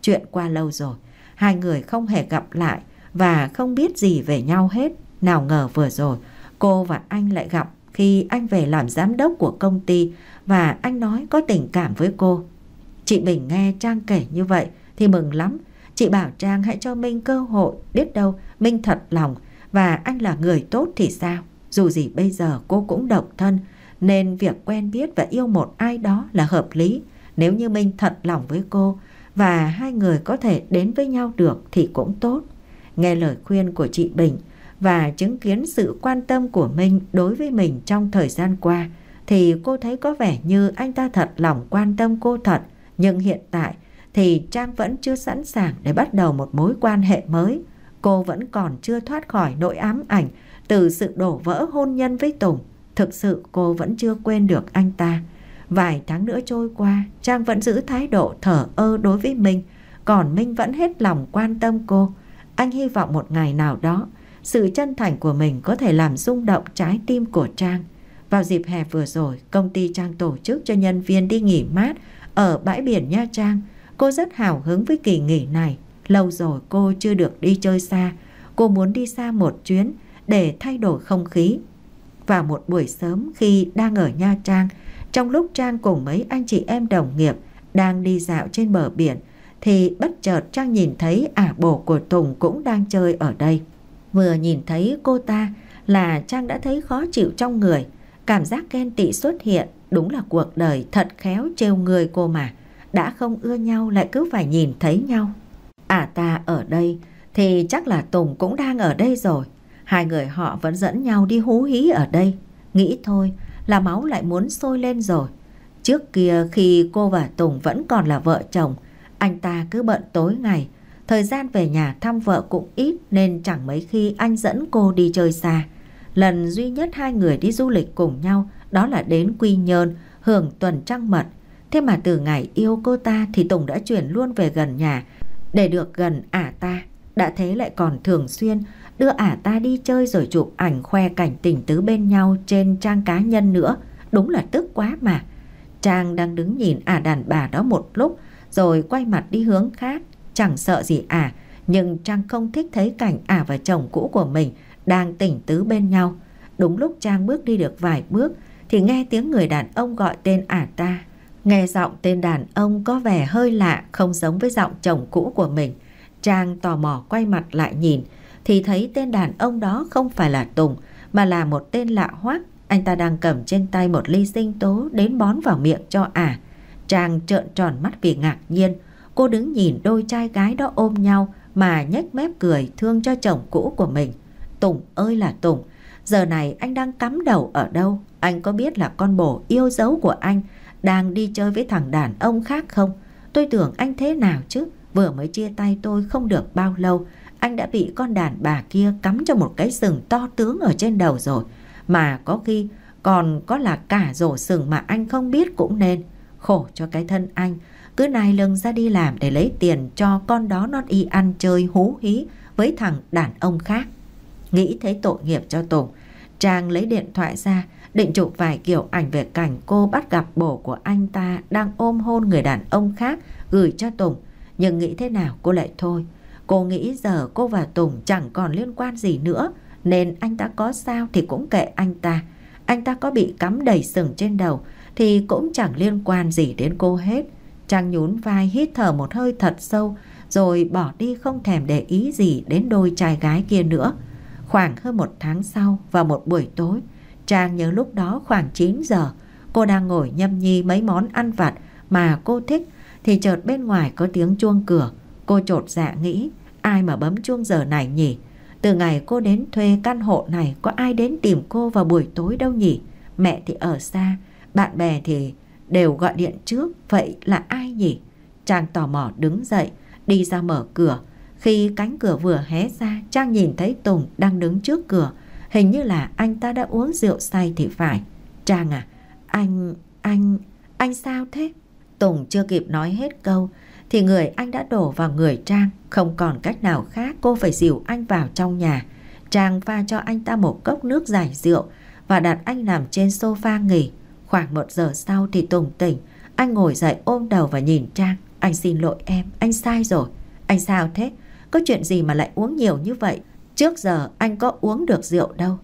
Chuyện qua lâu rồi, hai người không hề gặp lại và không biết gì về nhau hết. Nào ngờ vừa rồi cô và anh lại gặp khi anh về làm giám đốc của công ty và anh nói có tình cảm với cô. Chị Bình nghe Trang kể như vậy thì mừng lắm. Chị bảo Trang hãy cho Minh cơ hội, biết đâu Minh thật lòng và anh là người tốt thì sao. Dù gì bây giờ cô cũng độc thân, nên việc quen biết và yêu một ai đó là hợp lý. Nếu như Minh thật lòng với cô và hai người có thể đến với nhau được thì cũng tốt. Nghe lời khuyên của chị Bình và chứng kiến sự quan tâm của Minh đối với mình trong thời gian qua thì cô thấy có vẻ như anh ta thật lòng quan tâm cô thật. Nhưng hiện tại thì Trang vẫn chưa sẵn sàng để bắt đầu một mối quan hệ mới. Cô vẫn còn chưa thoát khỏi nỗi ám ảnh từ sự đổ vỡ hôn nhân với Tùng. Thực sự cô vẫn chưa quên được anh ta. Vài tháng nữa trôi qua, Trang vẫn giữ thái độ thờ ơ đối với Minh, còn Minh vẫn hết lòng quan tâm cô. Anh hy vọng một ngày nào đó, sự chân thành của mình có thể làm rung động trái tim của Trang. Vào dịp hè vừa rồi, công ty Trang tổ chức cho nhân viên đi nghỉ mát ở bãi biển Nha Trang. Cô rất hào hứng với kỳ nghỉ này. Lâu rồi cô chưa được đi chơi xa. Cô muốn đi xa một chuyến để thay đổi không khí. Vào một buổi sớm khi đang ở Nha Trang, trong lúc Trang cùng mấy anh chị em đồng nghiệp đang đi dạo trên bờ biển, thì bất chợt Trang nhìn thấy bồ của Tùng cũng đang chơi ở đây. Vừa nhìn thấy cô ta là Trang đã thấy khó chịu trong người. Cảm giác ghen tị xuất hiện. Đúng là cuộc đời thật khéo trêu người cô mà. Đã không ưa nhau lại cứ phải nhìn thấy nhau. Ta ở đây thì chắc là Tùng cũng đang ở đây rồi. Hai người họ vẫn dẫn nhau đi hú hí ở đây. Nghĩ thôi là máu lại muốn sôi lên rồi. Trước kia khi cô và Tùng vẫn còn là vợ chồng, anh ta cứ bận tối ngày. Thời gian về nhà thăm vợ cũng ít nên chẳng mấy khi anh dẫn cô đi chơi xa. Lần duy nhất hai người đi du lịch cùng nhau đó là đến Quy Nhơn hưởng tuần trăng mật. Thế mà từ ngày yêu cô ta thì Tùng đã chuyển luôn về gần nhà để được gần ta. Đã thế lại còn thường xuyên đưa ta đi chơi rồi chụp ảnh khoe cảnh tình tứ bên nhau trên trang cá nhân nữa. Đúng là tức quá mà. Trang đang đứng nhìn đàn bà đó một lúc rồi quay mặt đi hướng khác. Chẳng sợ gì nhưng Trang không thích thấy cảnh và chồng cũ của mình đang tình tứ bên nhau. Đúng lúc Trang bước đi được vài bước thì nghe tiếng người đàn ông gọi tên ta. Nghe giọng tên đàn ông có vẻ hơi lạ, không giống với giọng chồng cũ của mình. Trang tò mò quay mặt lại nhìn thì thấy tên đàn ông đó không phải là Tùng mà là một tên lạ hoắc. Anh ta đang cầm trên tay một ly sinh tố đến bón vào miệng cho Trang trợn tròn mắt vì ngạc nhiên. Cô đứng nhìn đôi trai gái đó ôm nhau mà nhếch mép cười thương cho chồng cũ của mình. Tùng ơi là Tùng, giờ này anh đang cắm đầu ở đâu? Anh có biết là con bồ yêu dấu của anh đang đi chơi với thằng đàn ông khác không? Tôi tưởng anh thế nào chứ? Vừa mới chia tay tôi không được bao lâu, anh đã bị con đàn bà kia cắm cho một cái sừng to tướng ở trên đầu rồi. Mà có khi còn có là cả rổ sừng mà anh không biết cũng nên. Khổ cho cái thân anh, cứ nai lưng ra đi làm để lấy tiền cho con đó nó đi ăn chơi hú hí với thằng đàn ông khác. Nghĩ thấy tội nghiệp cho Tùng, Trang lấy điện thoại ra định chụp vài kiểu ảnh về cảnh cô bắt gặp bồ của anh ta đang ôm hôn người đàn ông khác gửi cho Tùng. Nhưng nghĩ thế nào cô lại thôi. Cô nghĩ giờ cô và Tùng chẳng còn liên quan gì nữa, nên anh ta có sao thì cũng kệ anh ta. Anh ta có bị cắm đầy sừng trên đầu thì cũng chẳng liên quan gì đến cô hết. Trang nhún vai hít thở một hơi thật sâu rồi bỏ đi, không thèm để ý gì đến đôi trai gái kia nữa. Khoảng hơn một tháng sau, vào một buổi tối, Trang nhớ lúc đó khoảng 9 giờ, cô đang ngồi nhâm nhi mấy món ăn vặt mà cô thích thì chợt bên ngoài có tiếng chuông cửa. Cô chột dạ nghĩ, ai mà bấm chuông giờ này nhỉ? Từ ngày cô đến thuê căn hộ này có ai đến tìm cô vào buổi tối đâu nhỉ? Mẹ thì ở xa, bạn bè thì đều gọi điện trước, vậy là ai nhỉ? Trang tò mò đứng dậy, đi ra mở cửa. Khi cánh cửa vừa hé ra, Trang nhìn thấy Tùng đang đứng trước cửa. Hình như là anh ta đã uống rượu say thì phải. Trang à, anh sao thế? Tùng chưa kịp nói hết câu thì người anh đã đổ vào người Trang. Không còn cách nào khác, cô phải dìu anh vào trong nhà. Trang pha cho anh ta một cốc nước giải rượu và đặt anh nằm trên sofa nghỉ. Khoảng 1 giờ sau thì Tùng tỉnh. Anh ngồi dậy ôm đầu và nhìn Trang. Anh xin lỗi em, anh sai rồi. Anh sao thế? Có chuyện gì mà lại uống nhiều như vậy? Trước giờ anh có uống được rượu đâu.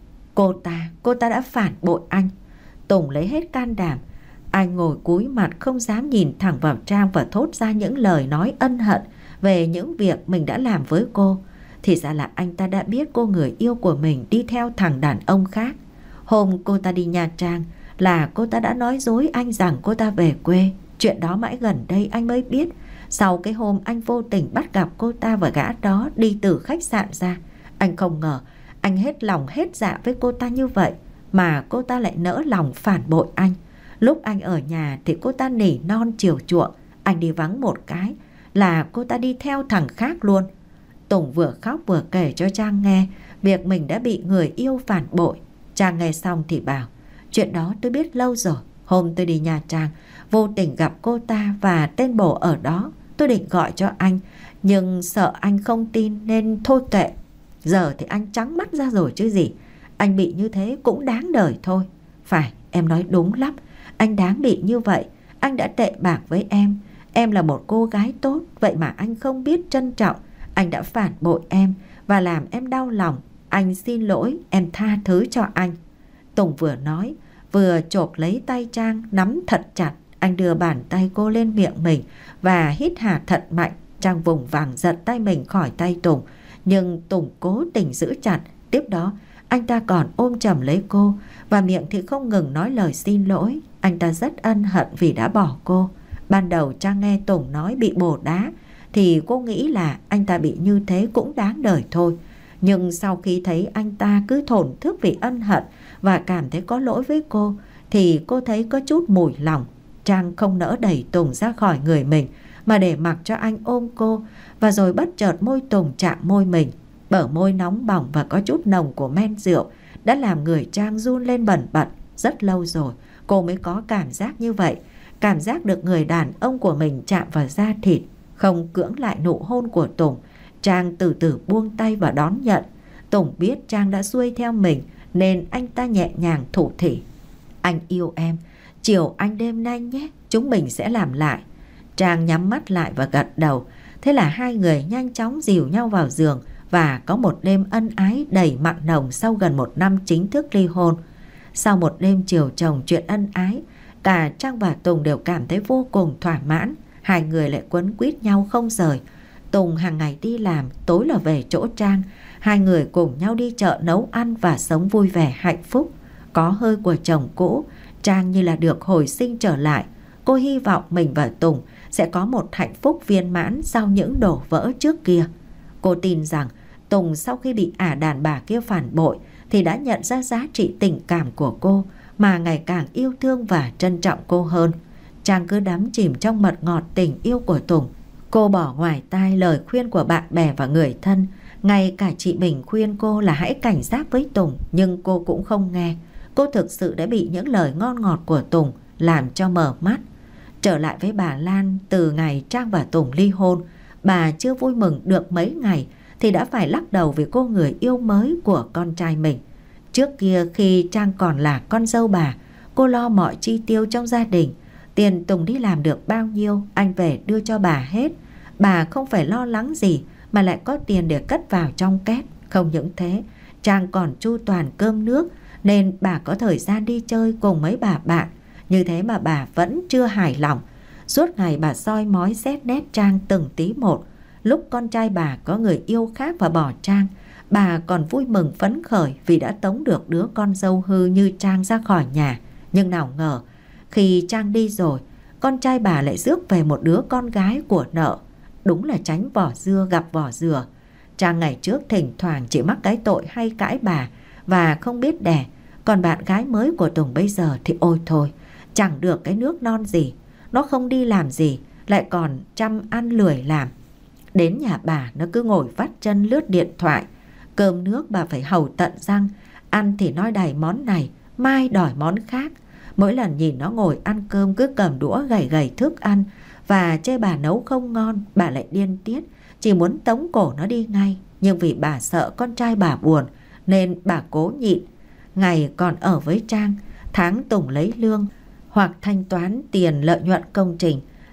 Cô ta đã phản bội anh. Tùng lấy hết can đảm. Anh ngồi cúi mặt không dám nhìn thẳng vào Trang và thốt ra những lời nói ân hận về những việc mình đã làm với cô. Thì ra là anh ta đã biết cô người yêu của mình đi theo thằng đàn ông khác. Hôm cô ta đi Nha Trang là cô ta đã nói dối anh rằng cô ta về quê. Chuyện đó mãi gần đây anh mới biết. Sau cái hôm anh vô tình bắt gặp cô ta và gã đó đi từ khách sạn ra, anh không ngờ anh hết lòng hết dạ với cô ta như vậy, mà cô ta lại nỡ lòng phản bội anh. Lúc anh ở nhà thì cô ta nỉ non chiều chuộng, anh đi vắng một cái là cô ta đi theo thằng khác luôn. Tùng vừa khóc vừa kể cho Trang nghe việc mình đã bị người yêu phản bội. Trang nghe xong thì bảo: chuyện đó tôi biết lâu rồi. Hôm tôi đi Nha Trang vô tình gặp cô ta và tên bồ ở đó. Tôi định gọi cho anh, nhưng sợ anh không tin nên thôi kệ. Giờ thì anh trắng mắt ra rồi chứ gì. Anh bị như thế cũng đáng đời thôi. Phải, em nói đúng lắm. Anh đáng bị như vậy. Anh đã tệ bạc với em. Em là một cô gái tốt, vậy mà anh không biết trân trọng. Anh đã phản bội em và làm em đau lòng. Anh xin lỗi, em tha thứ cho anh. Tùng vừa nói vừa chộp lấy tay Trang nắm thật chặt. Anh đưa bàn tay cô lên miệng mình và hít hà thật mạnh. Trang vùng vàng giật tay mình khỏi tay Tùng, nhưng Tùng cố tình giữ chặt. Tiếp đó anh ta còn ôm chầm lấy cô và miệng thì không ngừng nói lời xin lỗi. Anh ta rất ân hận vì đã bỏ cô. Ban đầu Trang nghe Tùng nói bị bồ đá thì cô nghĩ là anh ta bị như thế cũng đáng đời thôi. Nhưng sau khi thấy anh ta cứ thổn thức vì ân hận và cảm thấy có lỗi với cô thì cô thấy có chút mùi lòng. Trang không nỡ đẩy Tùng ra khỏi người mình mà để mặc cho anh ôm cô, và rồi bất chợt môi Tùng chạm môi mình. Bờ môi nóng bỏng và có chút nồng của men rượu đã làm người Trang run lên bần bật. Rất lâu rồi cô mới có cảm giác như vậy, cảm giác được người đàn ông của mình chạm vào da thịt. Không cưỡng lại nụ hôn của Tùng, Trang từ từ buông tay và đón nhận. Tùng biết Trang đã xuôi theo mình nên anh ta nhẹ nhàng thủ thỉ: anh yêu em, chiều anh đêm nay nhé, chúng mình sẽ làm lại. Trang nhắm mắt lại và gật đầu. Thế là hai người nhanh chóng dìu nhau vào giường và có một đêm ân ái đầy mặn nồng sau gần 1 năm chính thức ly hôn. Sau một đêm chiều chồng chuyện ân ái, cả Trang và Tùng đều cảm thấy vô cùng thỏa mãn. Hai người lại quấn quýt nhau không rời. Tùng hàng ngày đi làm, tối là về chỗ Trang. Hai người cùng nhau đi chợ nấu ăn và sống vui vẻ hạnh phúc. Có hơi của chồng cũ, Trang như là được hồi sinh trở lại. Cô hy vọng mình và Tùng sẽ có một hạnh phúc viên mãn sau những đổ vỡ trước kia. Cô tin rằng Tùng sau khi bị ả đàn bà kia phản bội thì đã nhận ra giá trị tình cảm của cô, mà ngày càng yêu thương và trân trọng cô hơn. Trang cứ đắm chìm trong mật ngọt tình yêu của Tùng. Cô bỏ ngoài tai lời khuyên của bạn bè và người thân. Ngay cả chị Bình khuyên cô là hãy cảnh giác với Tùng, nhưng cô cũng không nghe. Cô thực sự đã bị những lời ngon ngọt của Tùng làm cho mở mắt. Trở lại với bà Lan, từ ngày Trang và Tùng ly hôn, bà chưa vui mừng được mấy ngày thì đã phải lắc đầu vì cô người yêu mới của con trai mình. Trước kia khi Trang còn là con dâu bà, cô lo mọi chi tiêu trong gia đình. Tiền Tùng đi làm được bao nhiêu, anh về đưa cho bà hết. Bà không phải lo lắng gì mà lại có tiền để cất vào trong két. Không những thế, Trang còn chu toàn cơm nước nên bà có thời gian đi chơi cùng mấy bà bạn. Như thế mà bà vẫn chưa hài lòng. Suốt ngày bà soi mói xét nét Trang từng tí một. Lúc con trai bà có người yêu khác và bỏ Trang, bà còn vui mừng phấn khởi vì đã tống được đứa con dâu hư như Trang ra khỏi nhà. Nhưng nào ngờ, khi Trang đi rồi, con trai bà lại rước về một đứa con gái của nợ. Đúng là tránh vỏ dưa gặp vỏ dừa. Trang ngày trước thỉnh thoảng chỉ mắc cái tội hay cãi bà và không biết đẻ. Còn bạn gái mới của Tùng bây giờ thì ôi thôi, chẳng được cái nước non gì. Nó không đi làm gì, lại còn chăm ăn lười làm. Đến nhà bà nó cứ ngồi vắt chân lướt điện thoại. Cơm nước bà phải hầu tận răng. Ăn thì nói đầy món này, mai đòi món khác. Mỗi lần nhìn nó ngồi ăn cơm cứ cầm đũa gầy gầy thức ăn và chê bà nấu không ngon, bà lại điên tiết, chỉ muốn tống cổ nó đi ngay. Nhưng vì bà sợ con trai bà buồn nên bà cố nhịn. Ngày còn ở với Trang, tháng Tùng lấy lương hoặc thanh toán tiền lợi nhuận công trình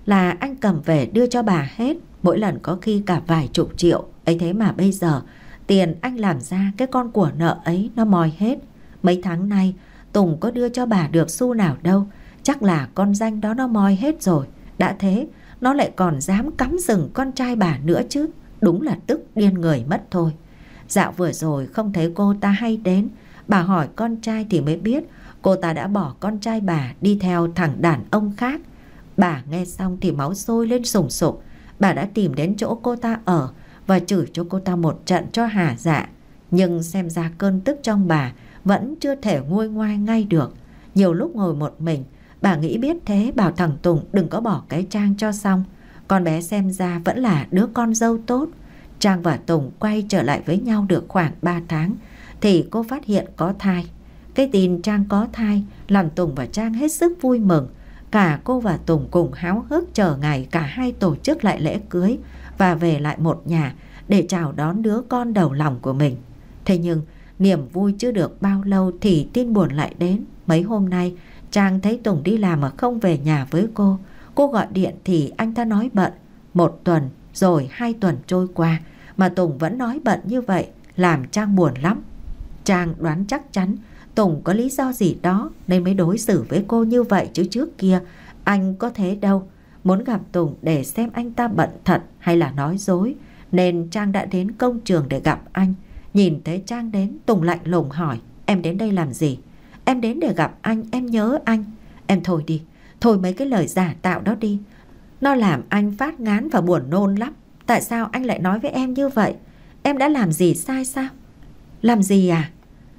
là anh cầm về đưa cho bà hết, mỗi lần có khi cả vài chục triệu. Ấy thế mà bây giờ tiền anh làm ra cái con của nợ ấy nó moi hết. Mấy tháng nay Tùng có đưa cho bà được xu nào đâu, chắc là con danh đó nó moi hết rồi. Đã thế nó lại còn dám cắm sừng con trai bà nữa chứ, đúng là tức điên người mất thôi. Dạo vừa rồi không thấy cô ta hay đến, bà hỏi con trai thì mới biết cô ta đã bỏ con trai bà đi theo thằng đàn ông khác. Bà nghe xong thì máu sôi lên sùng sục. Bà đã tìm đến chỗ cô ta ở và chửi cho cô ta một trận cho hả dạ. Nhưng xem ra cơn tức trong bà vẫn chưa thể nguôi ngoai ngay được. Nhiều lúc ngồi một mình, bà nghĩ biết thế bảo thằng Tùng đừng có bỏ cái Trang cho xong. Con bé xem ra vẫn là đứa con dâu tốt. Trang và Tùng quay trở lại với nhau được khoảng 3 tháng thì cô phát hiện có thai. Cái tin Trang có thai làm Tùng và Trang hết sức vui mừng. Cả cô và Tùng cùng háo hức chờ ngày cả hai tổ chức lại lễ cưới và về lại một nhà để chào đón đứa con đầu lòng của mình. Thế nhưng niềm vui chưa được bao lâu thì tin buồn lại đến. Mấy hôm nay Trang thấy Tùng đi làm mà không về nhà với cô. Cô gọi điện thì anh ta nói bận. 1 tuần rồi 2 tuần trôi qua mà Tùng vẫn nói bận như vậy, làm Trang buồn lắm. Trang đoán chắc chắn Tùng có lý do gì đó nên mới đối xử với cô như vậy, chứ trước kia anh có thế đâu. Muốn gặp Tùng để xem anh ta bận thật hay là nói dối, nên Trang đã đến công trường để gặp anh. Nhìn thấy Trang đến, Tùng lạnh lùng hỏi: em đến đây làm gì? Em đến để gặp anh, em nhớ anh. Em thôi đi, thôi mấy cái lời giả tạo đó đi. Nó làm anh phát ngán và buồn nôn lắm. Tại sao anh lại nói với em như vậy? Em đã làm gì sai sao? Làm gì à?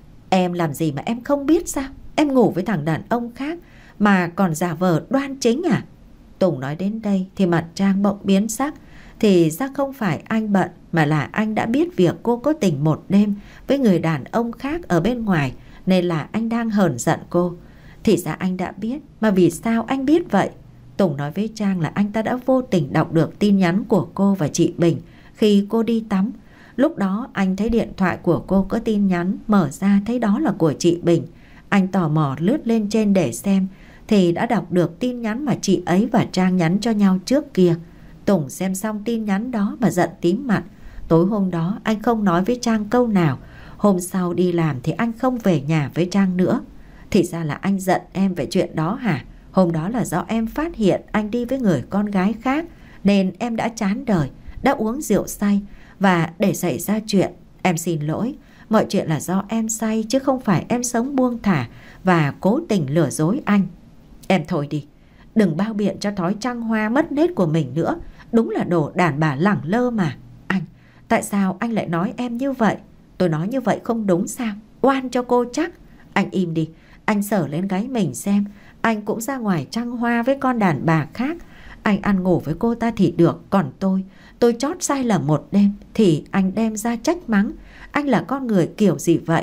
Em làm gì mà em không biết sao? Em ngủ với thằng đàn ông khác mà còn giả vờ đoan chính à? Tùng nói đến đây thì mặt Trang bỗng biến sắc. Thì ra không phải anh bận mà là anh đã biết việc cô có tình một đêm với người đàn ông khác ở bên ngoài, nên là anh đang hờn giận cô. Thì ra anh đã biết, mà vì sao anh biết vậy? Tùng nói với Trang là anh ta đã vô tình đọc được tin nhắn của cô và chị Bình khi cô đi tắm. Lúc đó anh thấy điện thoại của cô có tin nhắn, mở ra thấy đó là của chị Bình. Anh tò mò lướt lên trên để xem thì đã đọc được tin nhắn mà chị ấy và Trang nhắn cho nhau trước kia. Tùng xem xong tin nhắn đó mà giận tím mặt. Tối hôm đó anh không nói với Trang câu nào. Hôm sau đi làm thì anh không về nhà với Trang nữa. Thì ra là anh giận em về chuyện đó hả? Hôm đó là do em phát hiện anh đi với người con gái khác nên em đã chán đời, đã uống rượu say và để xảy ra chuyện. Em xin lỗi, mọi chuyện là do em say chứ không phải em sống buông thả và cố tình lừa dối anh. Em thôi đi, đừng bao biện cho thói trăng hoa mất nết của mình nữa. Đúng là đồ đàn bà lẳng lơ mà. Anh, tại sao anh lại nói em như vậy? Tôi nói như vậy không đúng sao? Oan cho cô chắc. Anh im đi, anh sờ lên gáy mình xem. Anh cũng ra ngoài trăng hoa với con đàn bà khác. Anh ăn ngủ với cô ta thì được. Còn tôi chót sai lầm một đêm thì anh đem ra trách mắng. Anh là con người kiểu gì vậy?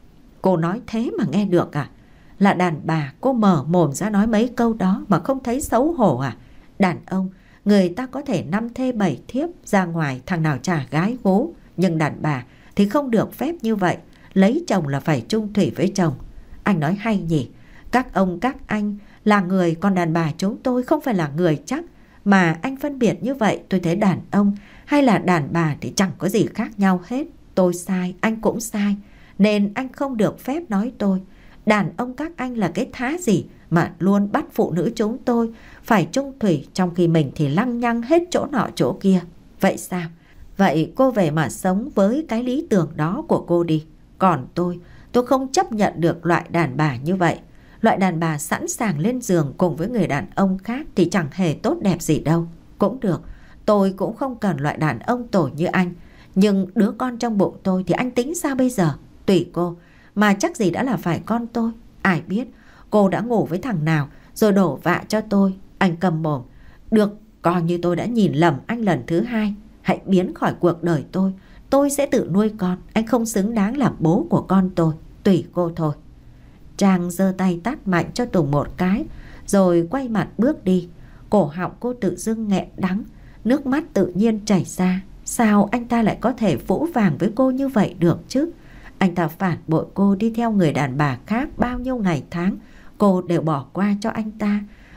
Cô nói thế mà nghe được à? Là đàn bà cô mở mồm ra nói mấy câu đó mà không thấy xấu hổ à? Đàn ông người ta có thể 5 thê 7 thiếp, ra ngoài thằng nào trả gái gố. Nhưng đàn bà thì không được phép như vậy. Lấy chồng là phải chung thủy với chồng. Anh nói hay nhỉ? Các ông các anh là người, còn đàn bà chúng tôi không phải là người chắc. Mà anh phân biệt như vậy, tôi thấy đàn ông hay là đàn bà thì chẳng có gì khác nhau hết. Tôi sai, anh cũng sai, nên anh không được phép nói tôi. Đàn ông các anh là cái thá gì mà luôn bắt phụ nữ chúng tôi phải chung thủy, trong khi mình thì lăng nhăng hết chỗ nọ chỗ kia. Vậy sao? Vậy cô về mà sống với cái lý tưởng đó của cô đi. Còn tôi không chấp nhận được loại đàn bà như vậy. Loại đàn bà sẵn sàng lên giường cùng với người đàn ông khác thì chẳng hề tốt đẹp gì đâu. Cũng được, tôi cũng không cần loại đàn ông tồi như anh. Nhưng đứa con trong bụng tôi thì anh tính sao bây giờ? Tùy cô, mà chắc gì đã là phải con tôi. Ai biết cô đã ngủ với thằng nào rồi đổ vạ cho tôi. Anh cầm mồm. Được, coi như tôi đã nhìn lầm anh lần thứ 2. Hãy biến khỏi cuộc đời tôi sẽ tự nuôi con. Anh không xứng đáng làm bố của con tôi. Tùy cô thôi. Trang giơ tay tát mạnh cho Tùng một cái rồi quay mặt bước đi. Cổ họng cô tự dưng nghẹn đắng, nước mắt tự nhiên chảy ra. Sao anh ta lại có thể phũ phàng với cô như vậy được chứ? Anh ta phản bội cô đi theo người đàn bà khác bao nhiêu ngày tháng, cô đều bỏ qua cho anh ta.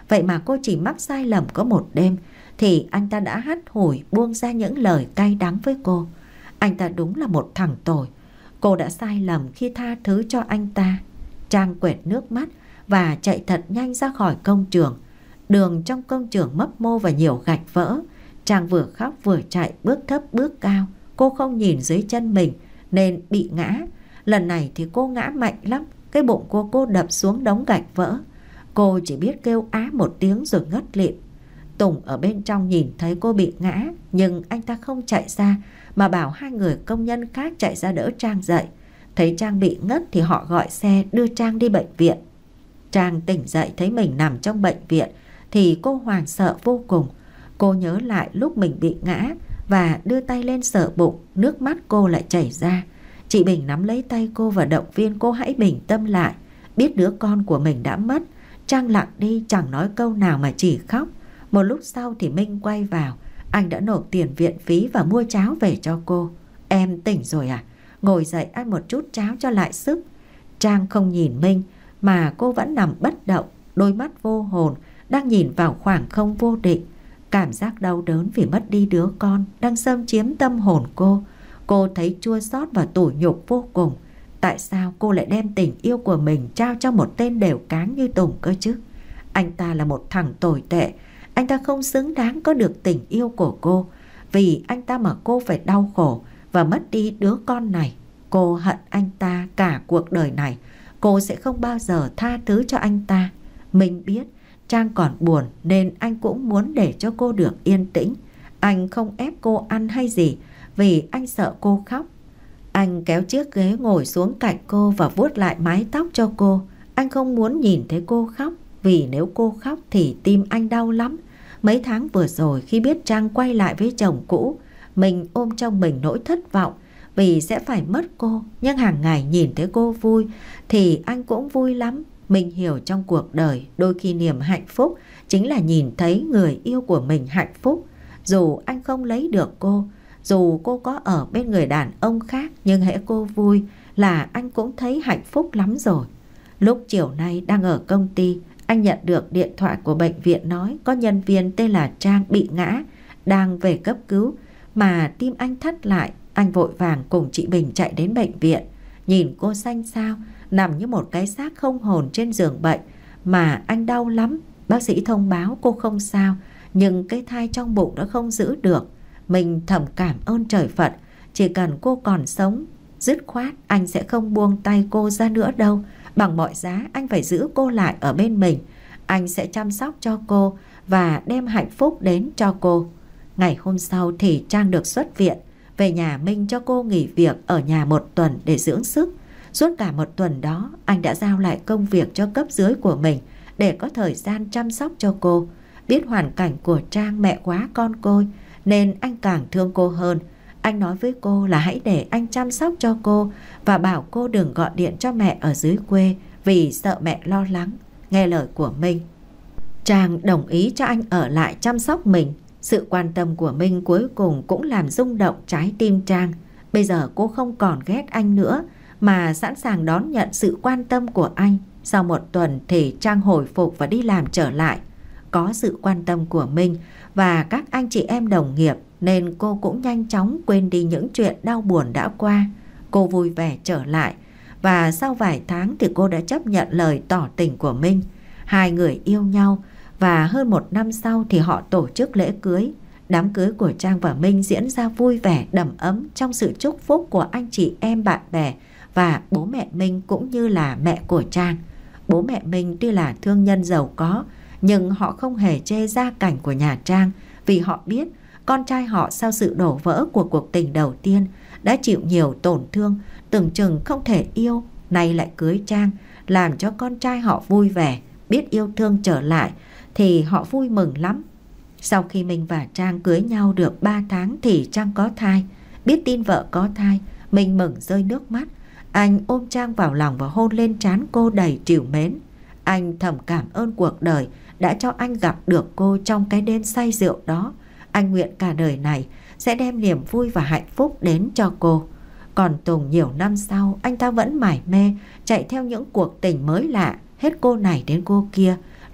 Vậy mà cô chỉ mắc sai lầm có một đêm thì anh ta đã hắt hủi buông ra những lời cay đắng với cô. Anh ta đúng là một thằng tồi. Cô đã sai lầm khi tha thứ cho anh ta. Trang quệt nước mắt và chạy thật nhanh ra khỏi công trường. Đường trong công trường mấp mô và nhiều gạch vỡ. Trang vừa khóc vừa chạy, bước thấp bước cao. Cô không nhìn dưới chân mình nên bị ngã. Lần này thì cô ngã mạnh lắm. Cái bụng cô đập xuống đống gạch vỡ. Cô chỉ biết kêu á một tiếng rồi ngất lịm. Tùng ở bên trong nhìn thấy cô bị ngã, nhưng anh ta không chạy ra mà bảo hai người công nhân khác chạy ra đỡ Trang dậy. Thấy Trang bị ngất thì họ gọi xe đưa Trang đi bệnh viện. Trang tỉnh dậy thấy mình nằm trong bệnh viện thì cô hoảng sợ vô cùng. Cô nhớ lại lúc mình bị ngã và đưa tay lên sờ bụng, nước mắt cô lại chảy ra. Chị Bình nắm lấy tay cô và động viên cô hãy bình tâm lại. Biết đứa con của mình đã mất, Trang lặng đi chẳng nói câu nào mà chỉ khóc. Một lúc sau thì Minh quay vào. Anh đã nộp tiền viện phí và mua cháo về cho cô. Em tỉnh rồi à? Ngồi dậy ăn một chút cháo cho lại sức. Trang không nhìn Minh mà cô vẫn nằm bất động, đôi mắt vô hồn đang nhìn vào khoảng không vô định. Cảm giác đau đớn vì mất đi đứa con đang xâm chiếm tâm hồn cô. Cô thấy chua xót và tủi nhục vô cùng. Tại sao cô lại đem tình yêu của mình trao cho một tên đều cáng như Tùng cơ chứ? Anh ta là một thằng tồi tệ. Anh ta không xứng đáng có được tình yêu của cô. Vì anh ta mà cô phải đau khổ và mất đi đứa con này. Cô hận anh ta cả cuộc đời này. Cô sẽ không bao giờ tha thứ cho anh ta. Mình biết Trang còn buồn nên anh cũng muốn để cho cô được yên tĩnh. Anh không ép cô ăn hay gì vì anh sợ cô khóc. Anh kéo chiếc ghế ngồi xuống cạnh cô và vuốt lại mái tóc cho cô. Anh không muốn nhìn thấy cô khóc, vì nếu cô khóc thì tim anh đau lắm. Mấy tháng vừa rồi khi biết Trang quay lại với chồng cũ, mình ôm trong mình nỗi thất vọng vì sẽ phải mất cô. Nhưng hàng ngày nhìn thấy cô vui thì anh cũng vui lắm. Mình hiểu trong cuộc đời đôi khi niềm hạnh phúc chính là nhìn thấy người yêu của mình hạnh phúc. Dù anh không lấy được cô, dù cô có ở bên người đàn ông khác, nhưng hễ cô vui là anh cũng thấy hạnh phúc lắm rồi. Lúc chiều nay đang ở công ty, anh nhận được điện thoại của bệnh viện nói có nhân viên tên là Trang bị ngã, đang về cấp cứu. Mà tim anh thắt lại, anh vội vàng cùng chị Bình chạy đến bệnh viện. Nhìn cô xanh xao, nằm như một cái xác không hồn trên giường bệnh mà anh đau lắm. Bác sĩ thông báo cô không sao, nhưng cái thai trong bụng đã không giữ được. Mình thầm cảm ơn trời Phật, chỉ cần cô còn sống, dứt khoát anh sẽ không buông tay cô ra nữa đâu. Bằng mọi giá anh phải giữ cô lại ở bên mình. Anh sẽ chăm sóc cho cô và đem hạnh phúc đến cho cô. Ngày hôm sau thì Trang được xuất viện. Về nhà Minh cho cô nghỉ việc ở nhà một tuần để dưỡng sức. Suốt cả một tuần đó anh đã giao lại công việc cho cấp dưới của mình để có thời gian chăm sóc cho cô. Biết hoàn cảnh của Trang mẹ quá con côi nên anh càng thương cô hơn. Anh nói với cô là hãy để anh chăm sóc cho cô và bảo cô đừng gọi điện cho mẹ ở dưới quê vì sợ mẹ lo lắng. Nghe lời của Minh, Trang đồng ý cho anh ở lại chăm sóc mình. Sự quan tâm của Minh cuối cùng cũng làm rung động trái tim Trang. Bây giờ cô không còn ghét anh nữa mà sẵn sàng đón nhận sự quan tâm của anh. Sau một tuần thì Trang hồi phục và đi làm trở lại. Có sự quan tâm của Minh và các anh chị em đồng nghiệp nên cô cũng nhanh chóng quên đi những chuyện đau buồn đã qua. Cô vui vẻ trở lại và sau vài tháng thì cô đã chấp nhận lời tỏ tình của Minh. Hai người yêu nhau và hơn một năm sau thì họ tổ chức lễ cưới. Đám cưới của Trang và Minh diễn ra vui vẻ đầm ấm trong sự chúc phúc của anh chị em bạn bè và bố mẹ Minh cũng như là mẹ của Trang. Bố mẹ Minh tuy là thương nhân giàu có nhưng họ không hề chê gia cảnh của nhà Trang vì họ biết con trai họ sau sự đổ vỡ của cuộc tình đầu tiên đã chịu nhiều tổn thương, tưởng chừng không thể yêu, nay lại cưới Trang, làm cho con trai họ vui vẻ, biết yêu thương trở lại thì họ vui mừng lắm. Sau khi Minh và Trang cưới nhau được 3 tháng thì Trang có thai. Biết tin vợ có thai, Minh mừng rơi nước mắt. Anh ôm Trang vào lòng và hôn lên trán cô đầy trìu mến. Anh thầm cảm ơn cuộc đời đã cho anh gặp được cô trong cái đêm say rượu đó. Anh nguyện cả đời này sẽ đem niềm vui và hạnh phúc đến cho cô. Còn Tùng nhiều năm sau, anh ta vẫn mải mê chạy theo những cuộc tình mới lạ, hết cô này đến cô kia.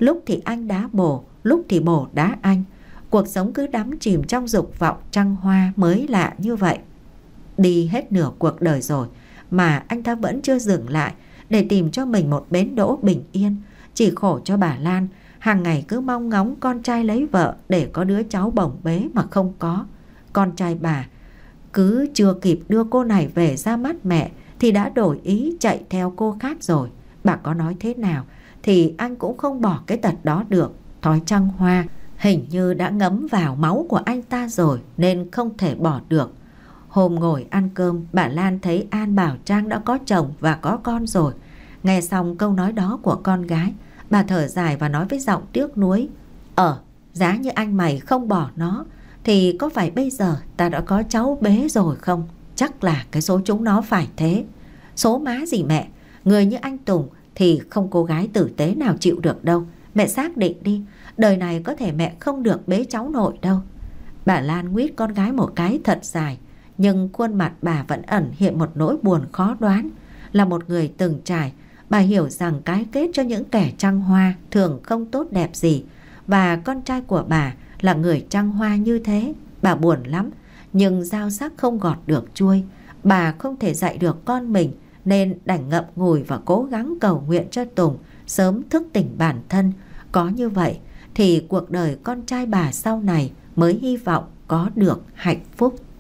Lúc thì anh đá bồ, lúc thì bồ đá anh. Cuộc sống cứ đắm chìm trong dục vọng trăng hoa mới lạ như vậy. Đi hết nửa cuộc đời rồi mà anh ta vẫn chưa dừng lại để tìm cho mình một bến đỗ bình yên. Chỉ khổ cho bà Lan, hàng ngày cứ mong ngóng con trai lấy vợ để có đứa cháu bồng bế mà không có. Con trai bà cứ chưa kịp đưa cô này về ra mắt mẹ thì đã đổi ý chạy theo cô khác rồi. Bà có nói thế nào thì anh cũng không bỏ cái tật đó được. Thói trăng hoa hình như đã ngấm vào máu của anh ta rồi nên không thể bỏ được. Hôm ngồi ăn cơm, bà Lan thấy An Bảo Trang đã có chồng và có con rồi. Nghe xong câu nói đó của con gái, bà thở dài và nói với giọng tiếc nuối: giá như anh mày không bỏ nó thì có phải bây giờ ta đã có cháu bé rồi không? Chắc là cái số chúng nó phải thế. Số má gì mẹ, người như anh Tùng thì không cô gái tử tế nào chịu được đâu. Mẹ xác định đi, đời này có thể mẹ không được bế cháu nội đâu. Bà Lan nguyết con gái một cái thật dài, nhưng khuôn mặt bà vẫn ẩn hiện một nỗi buồn khó đoán. Là một người từng trải, bà hiểu rằng cái kết cho những kẻ trăng hoa thường không tốt đẹp gì. Và con trai của bà là người trăng hoa như thế. Bà buồn lắm, nhưng dao sắc không gọt được chuôi. Bà không thể dạy được con mình nên đành ngậm ngùi và cố gắng cầu nguyện cho Tùng sớm thức tỉnh bản thân. Có như vậy thì cuộc đời con trai bà sau này mới hy vọng có được hạnh phúc.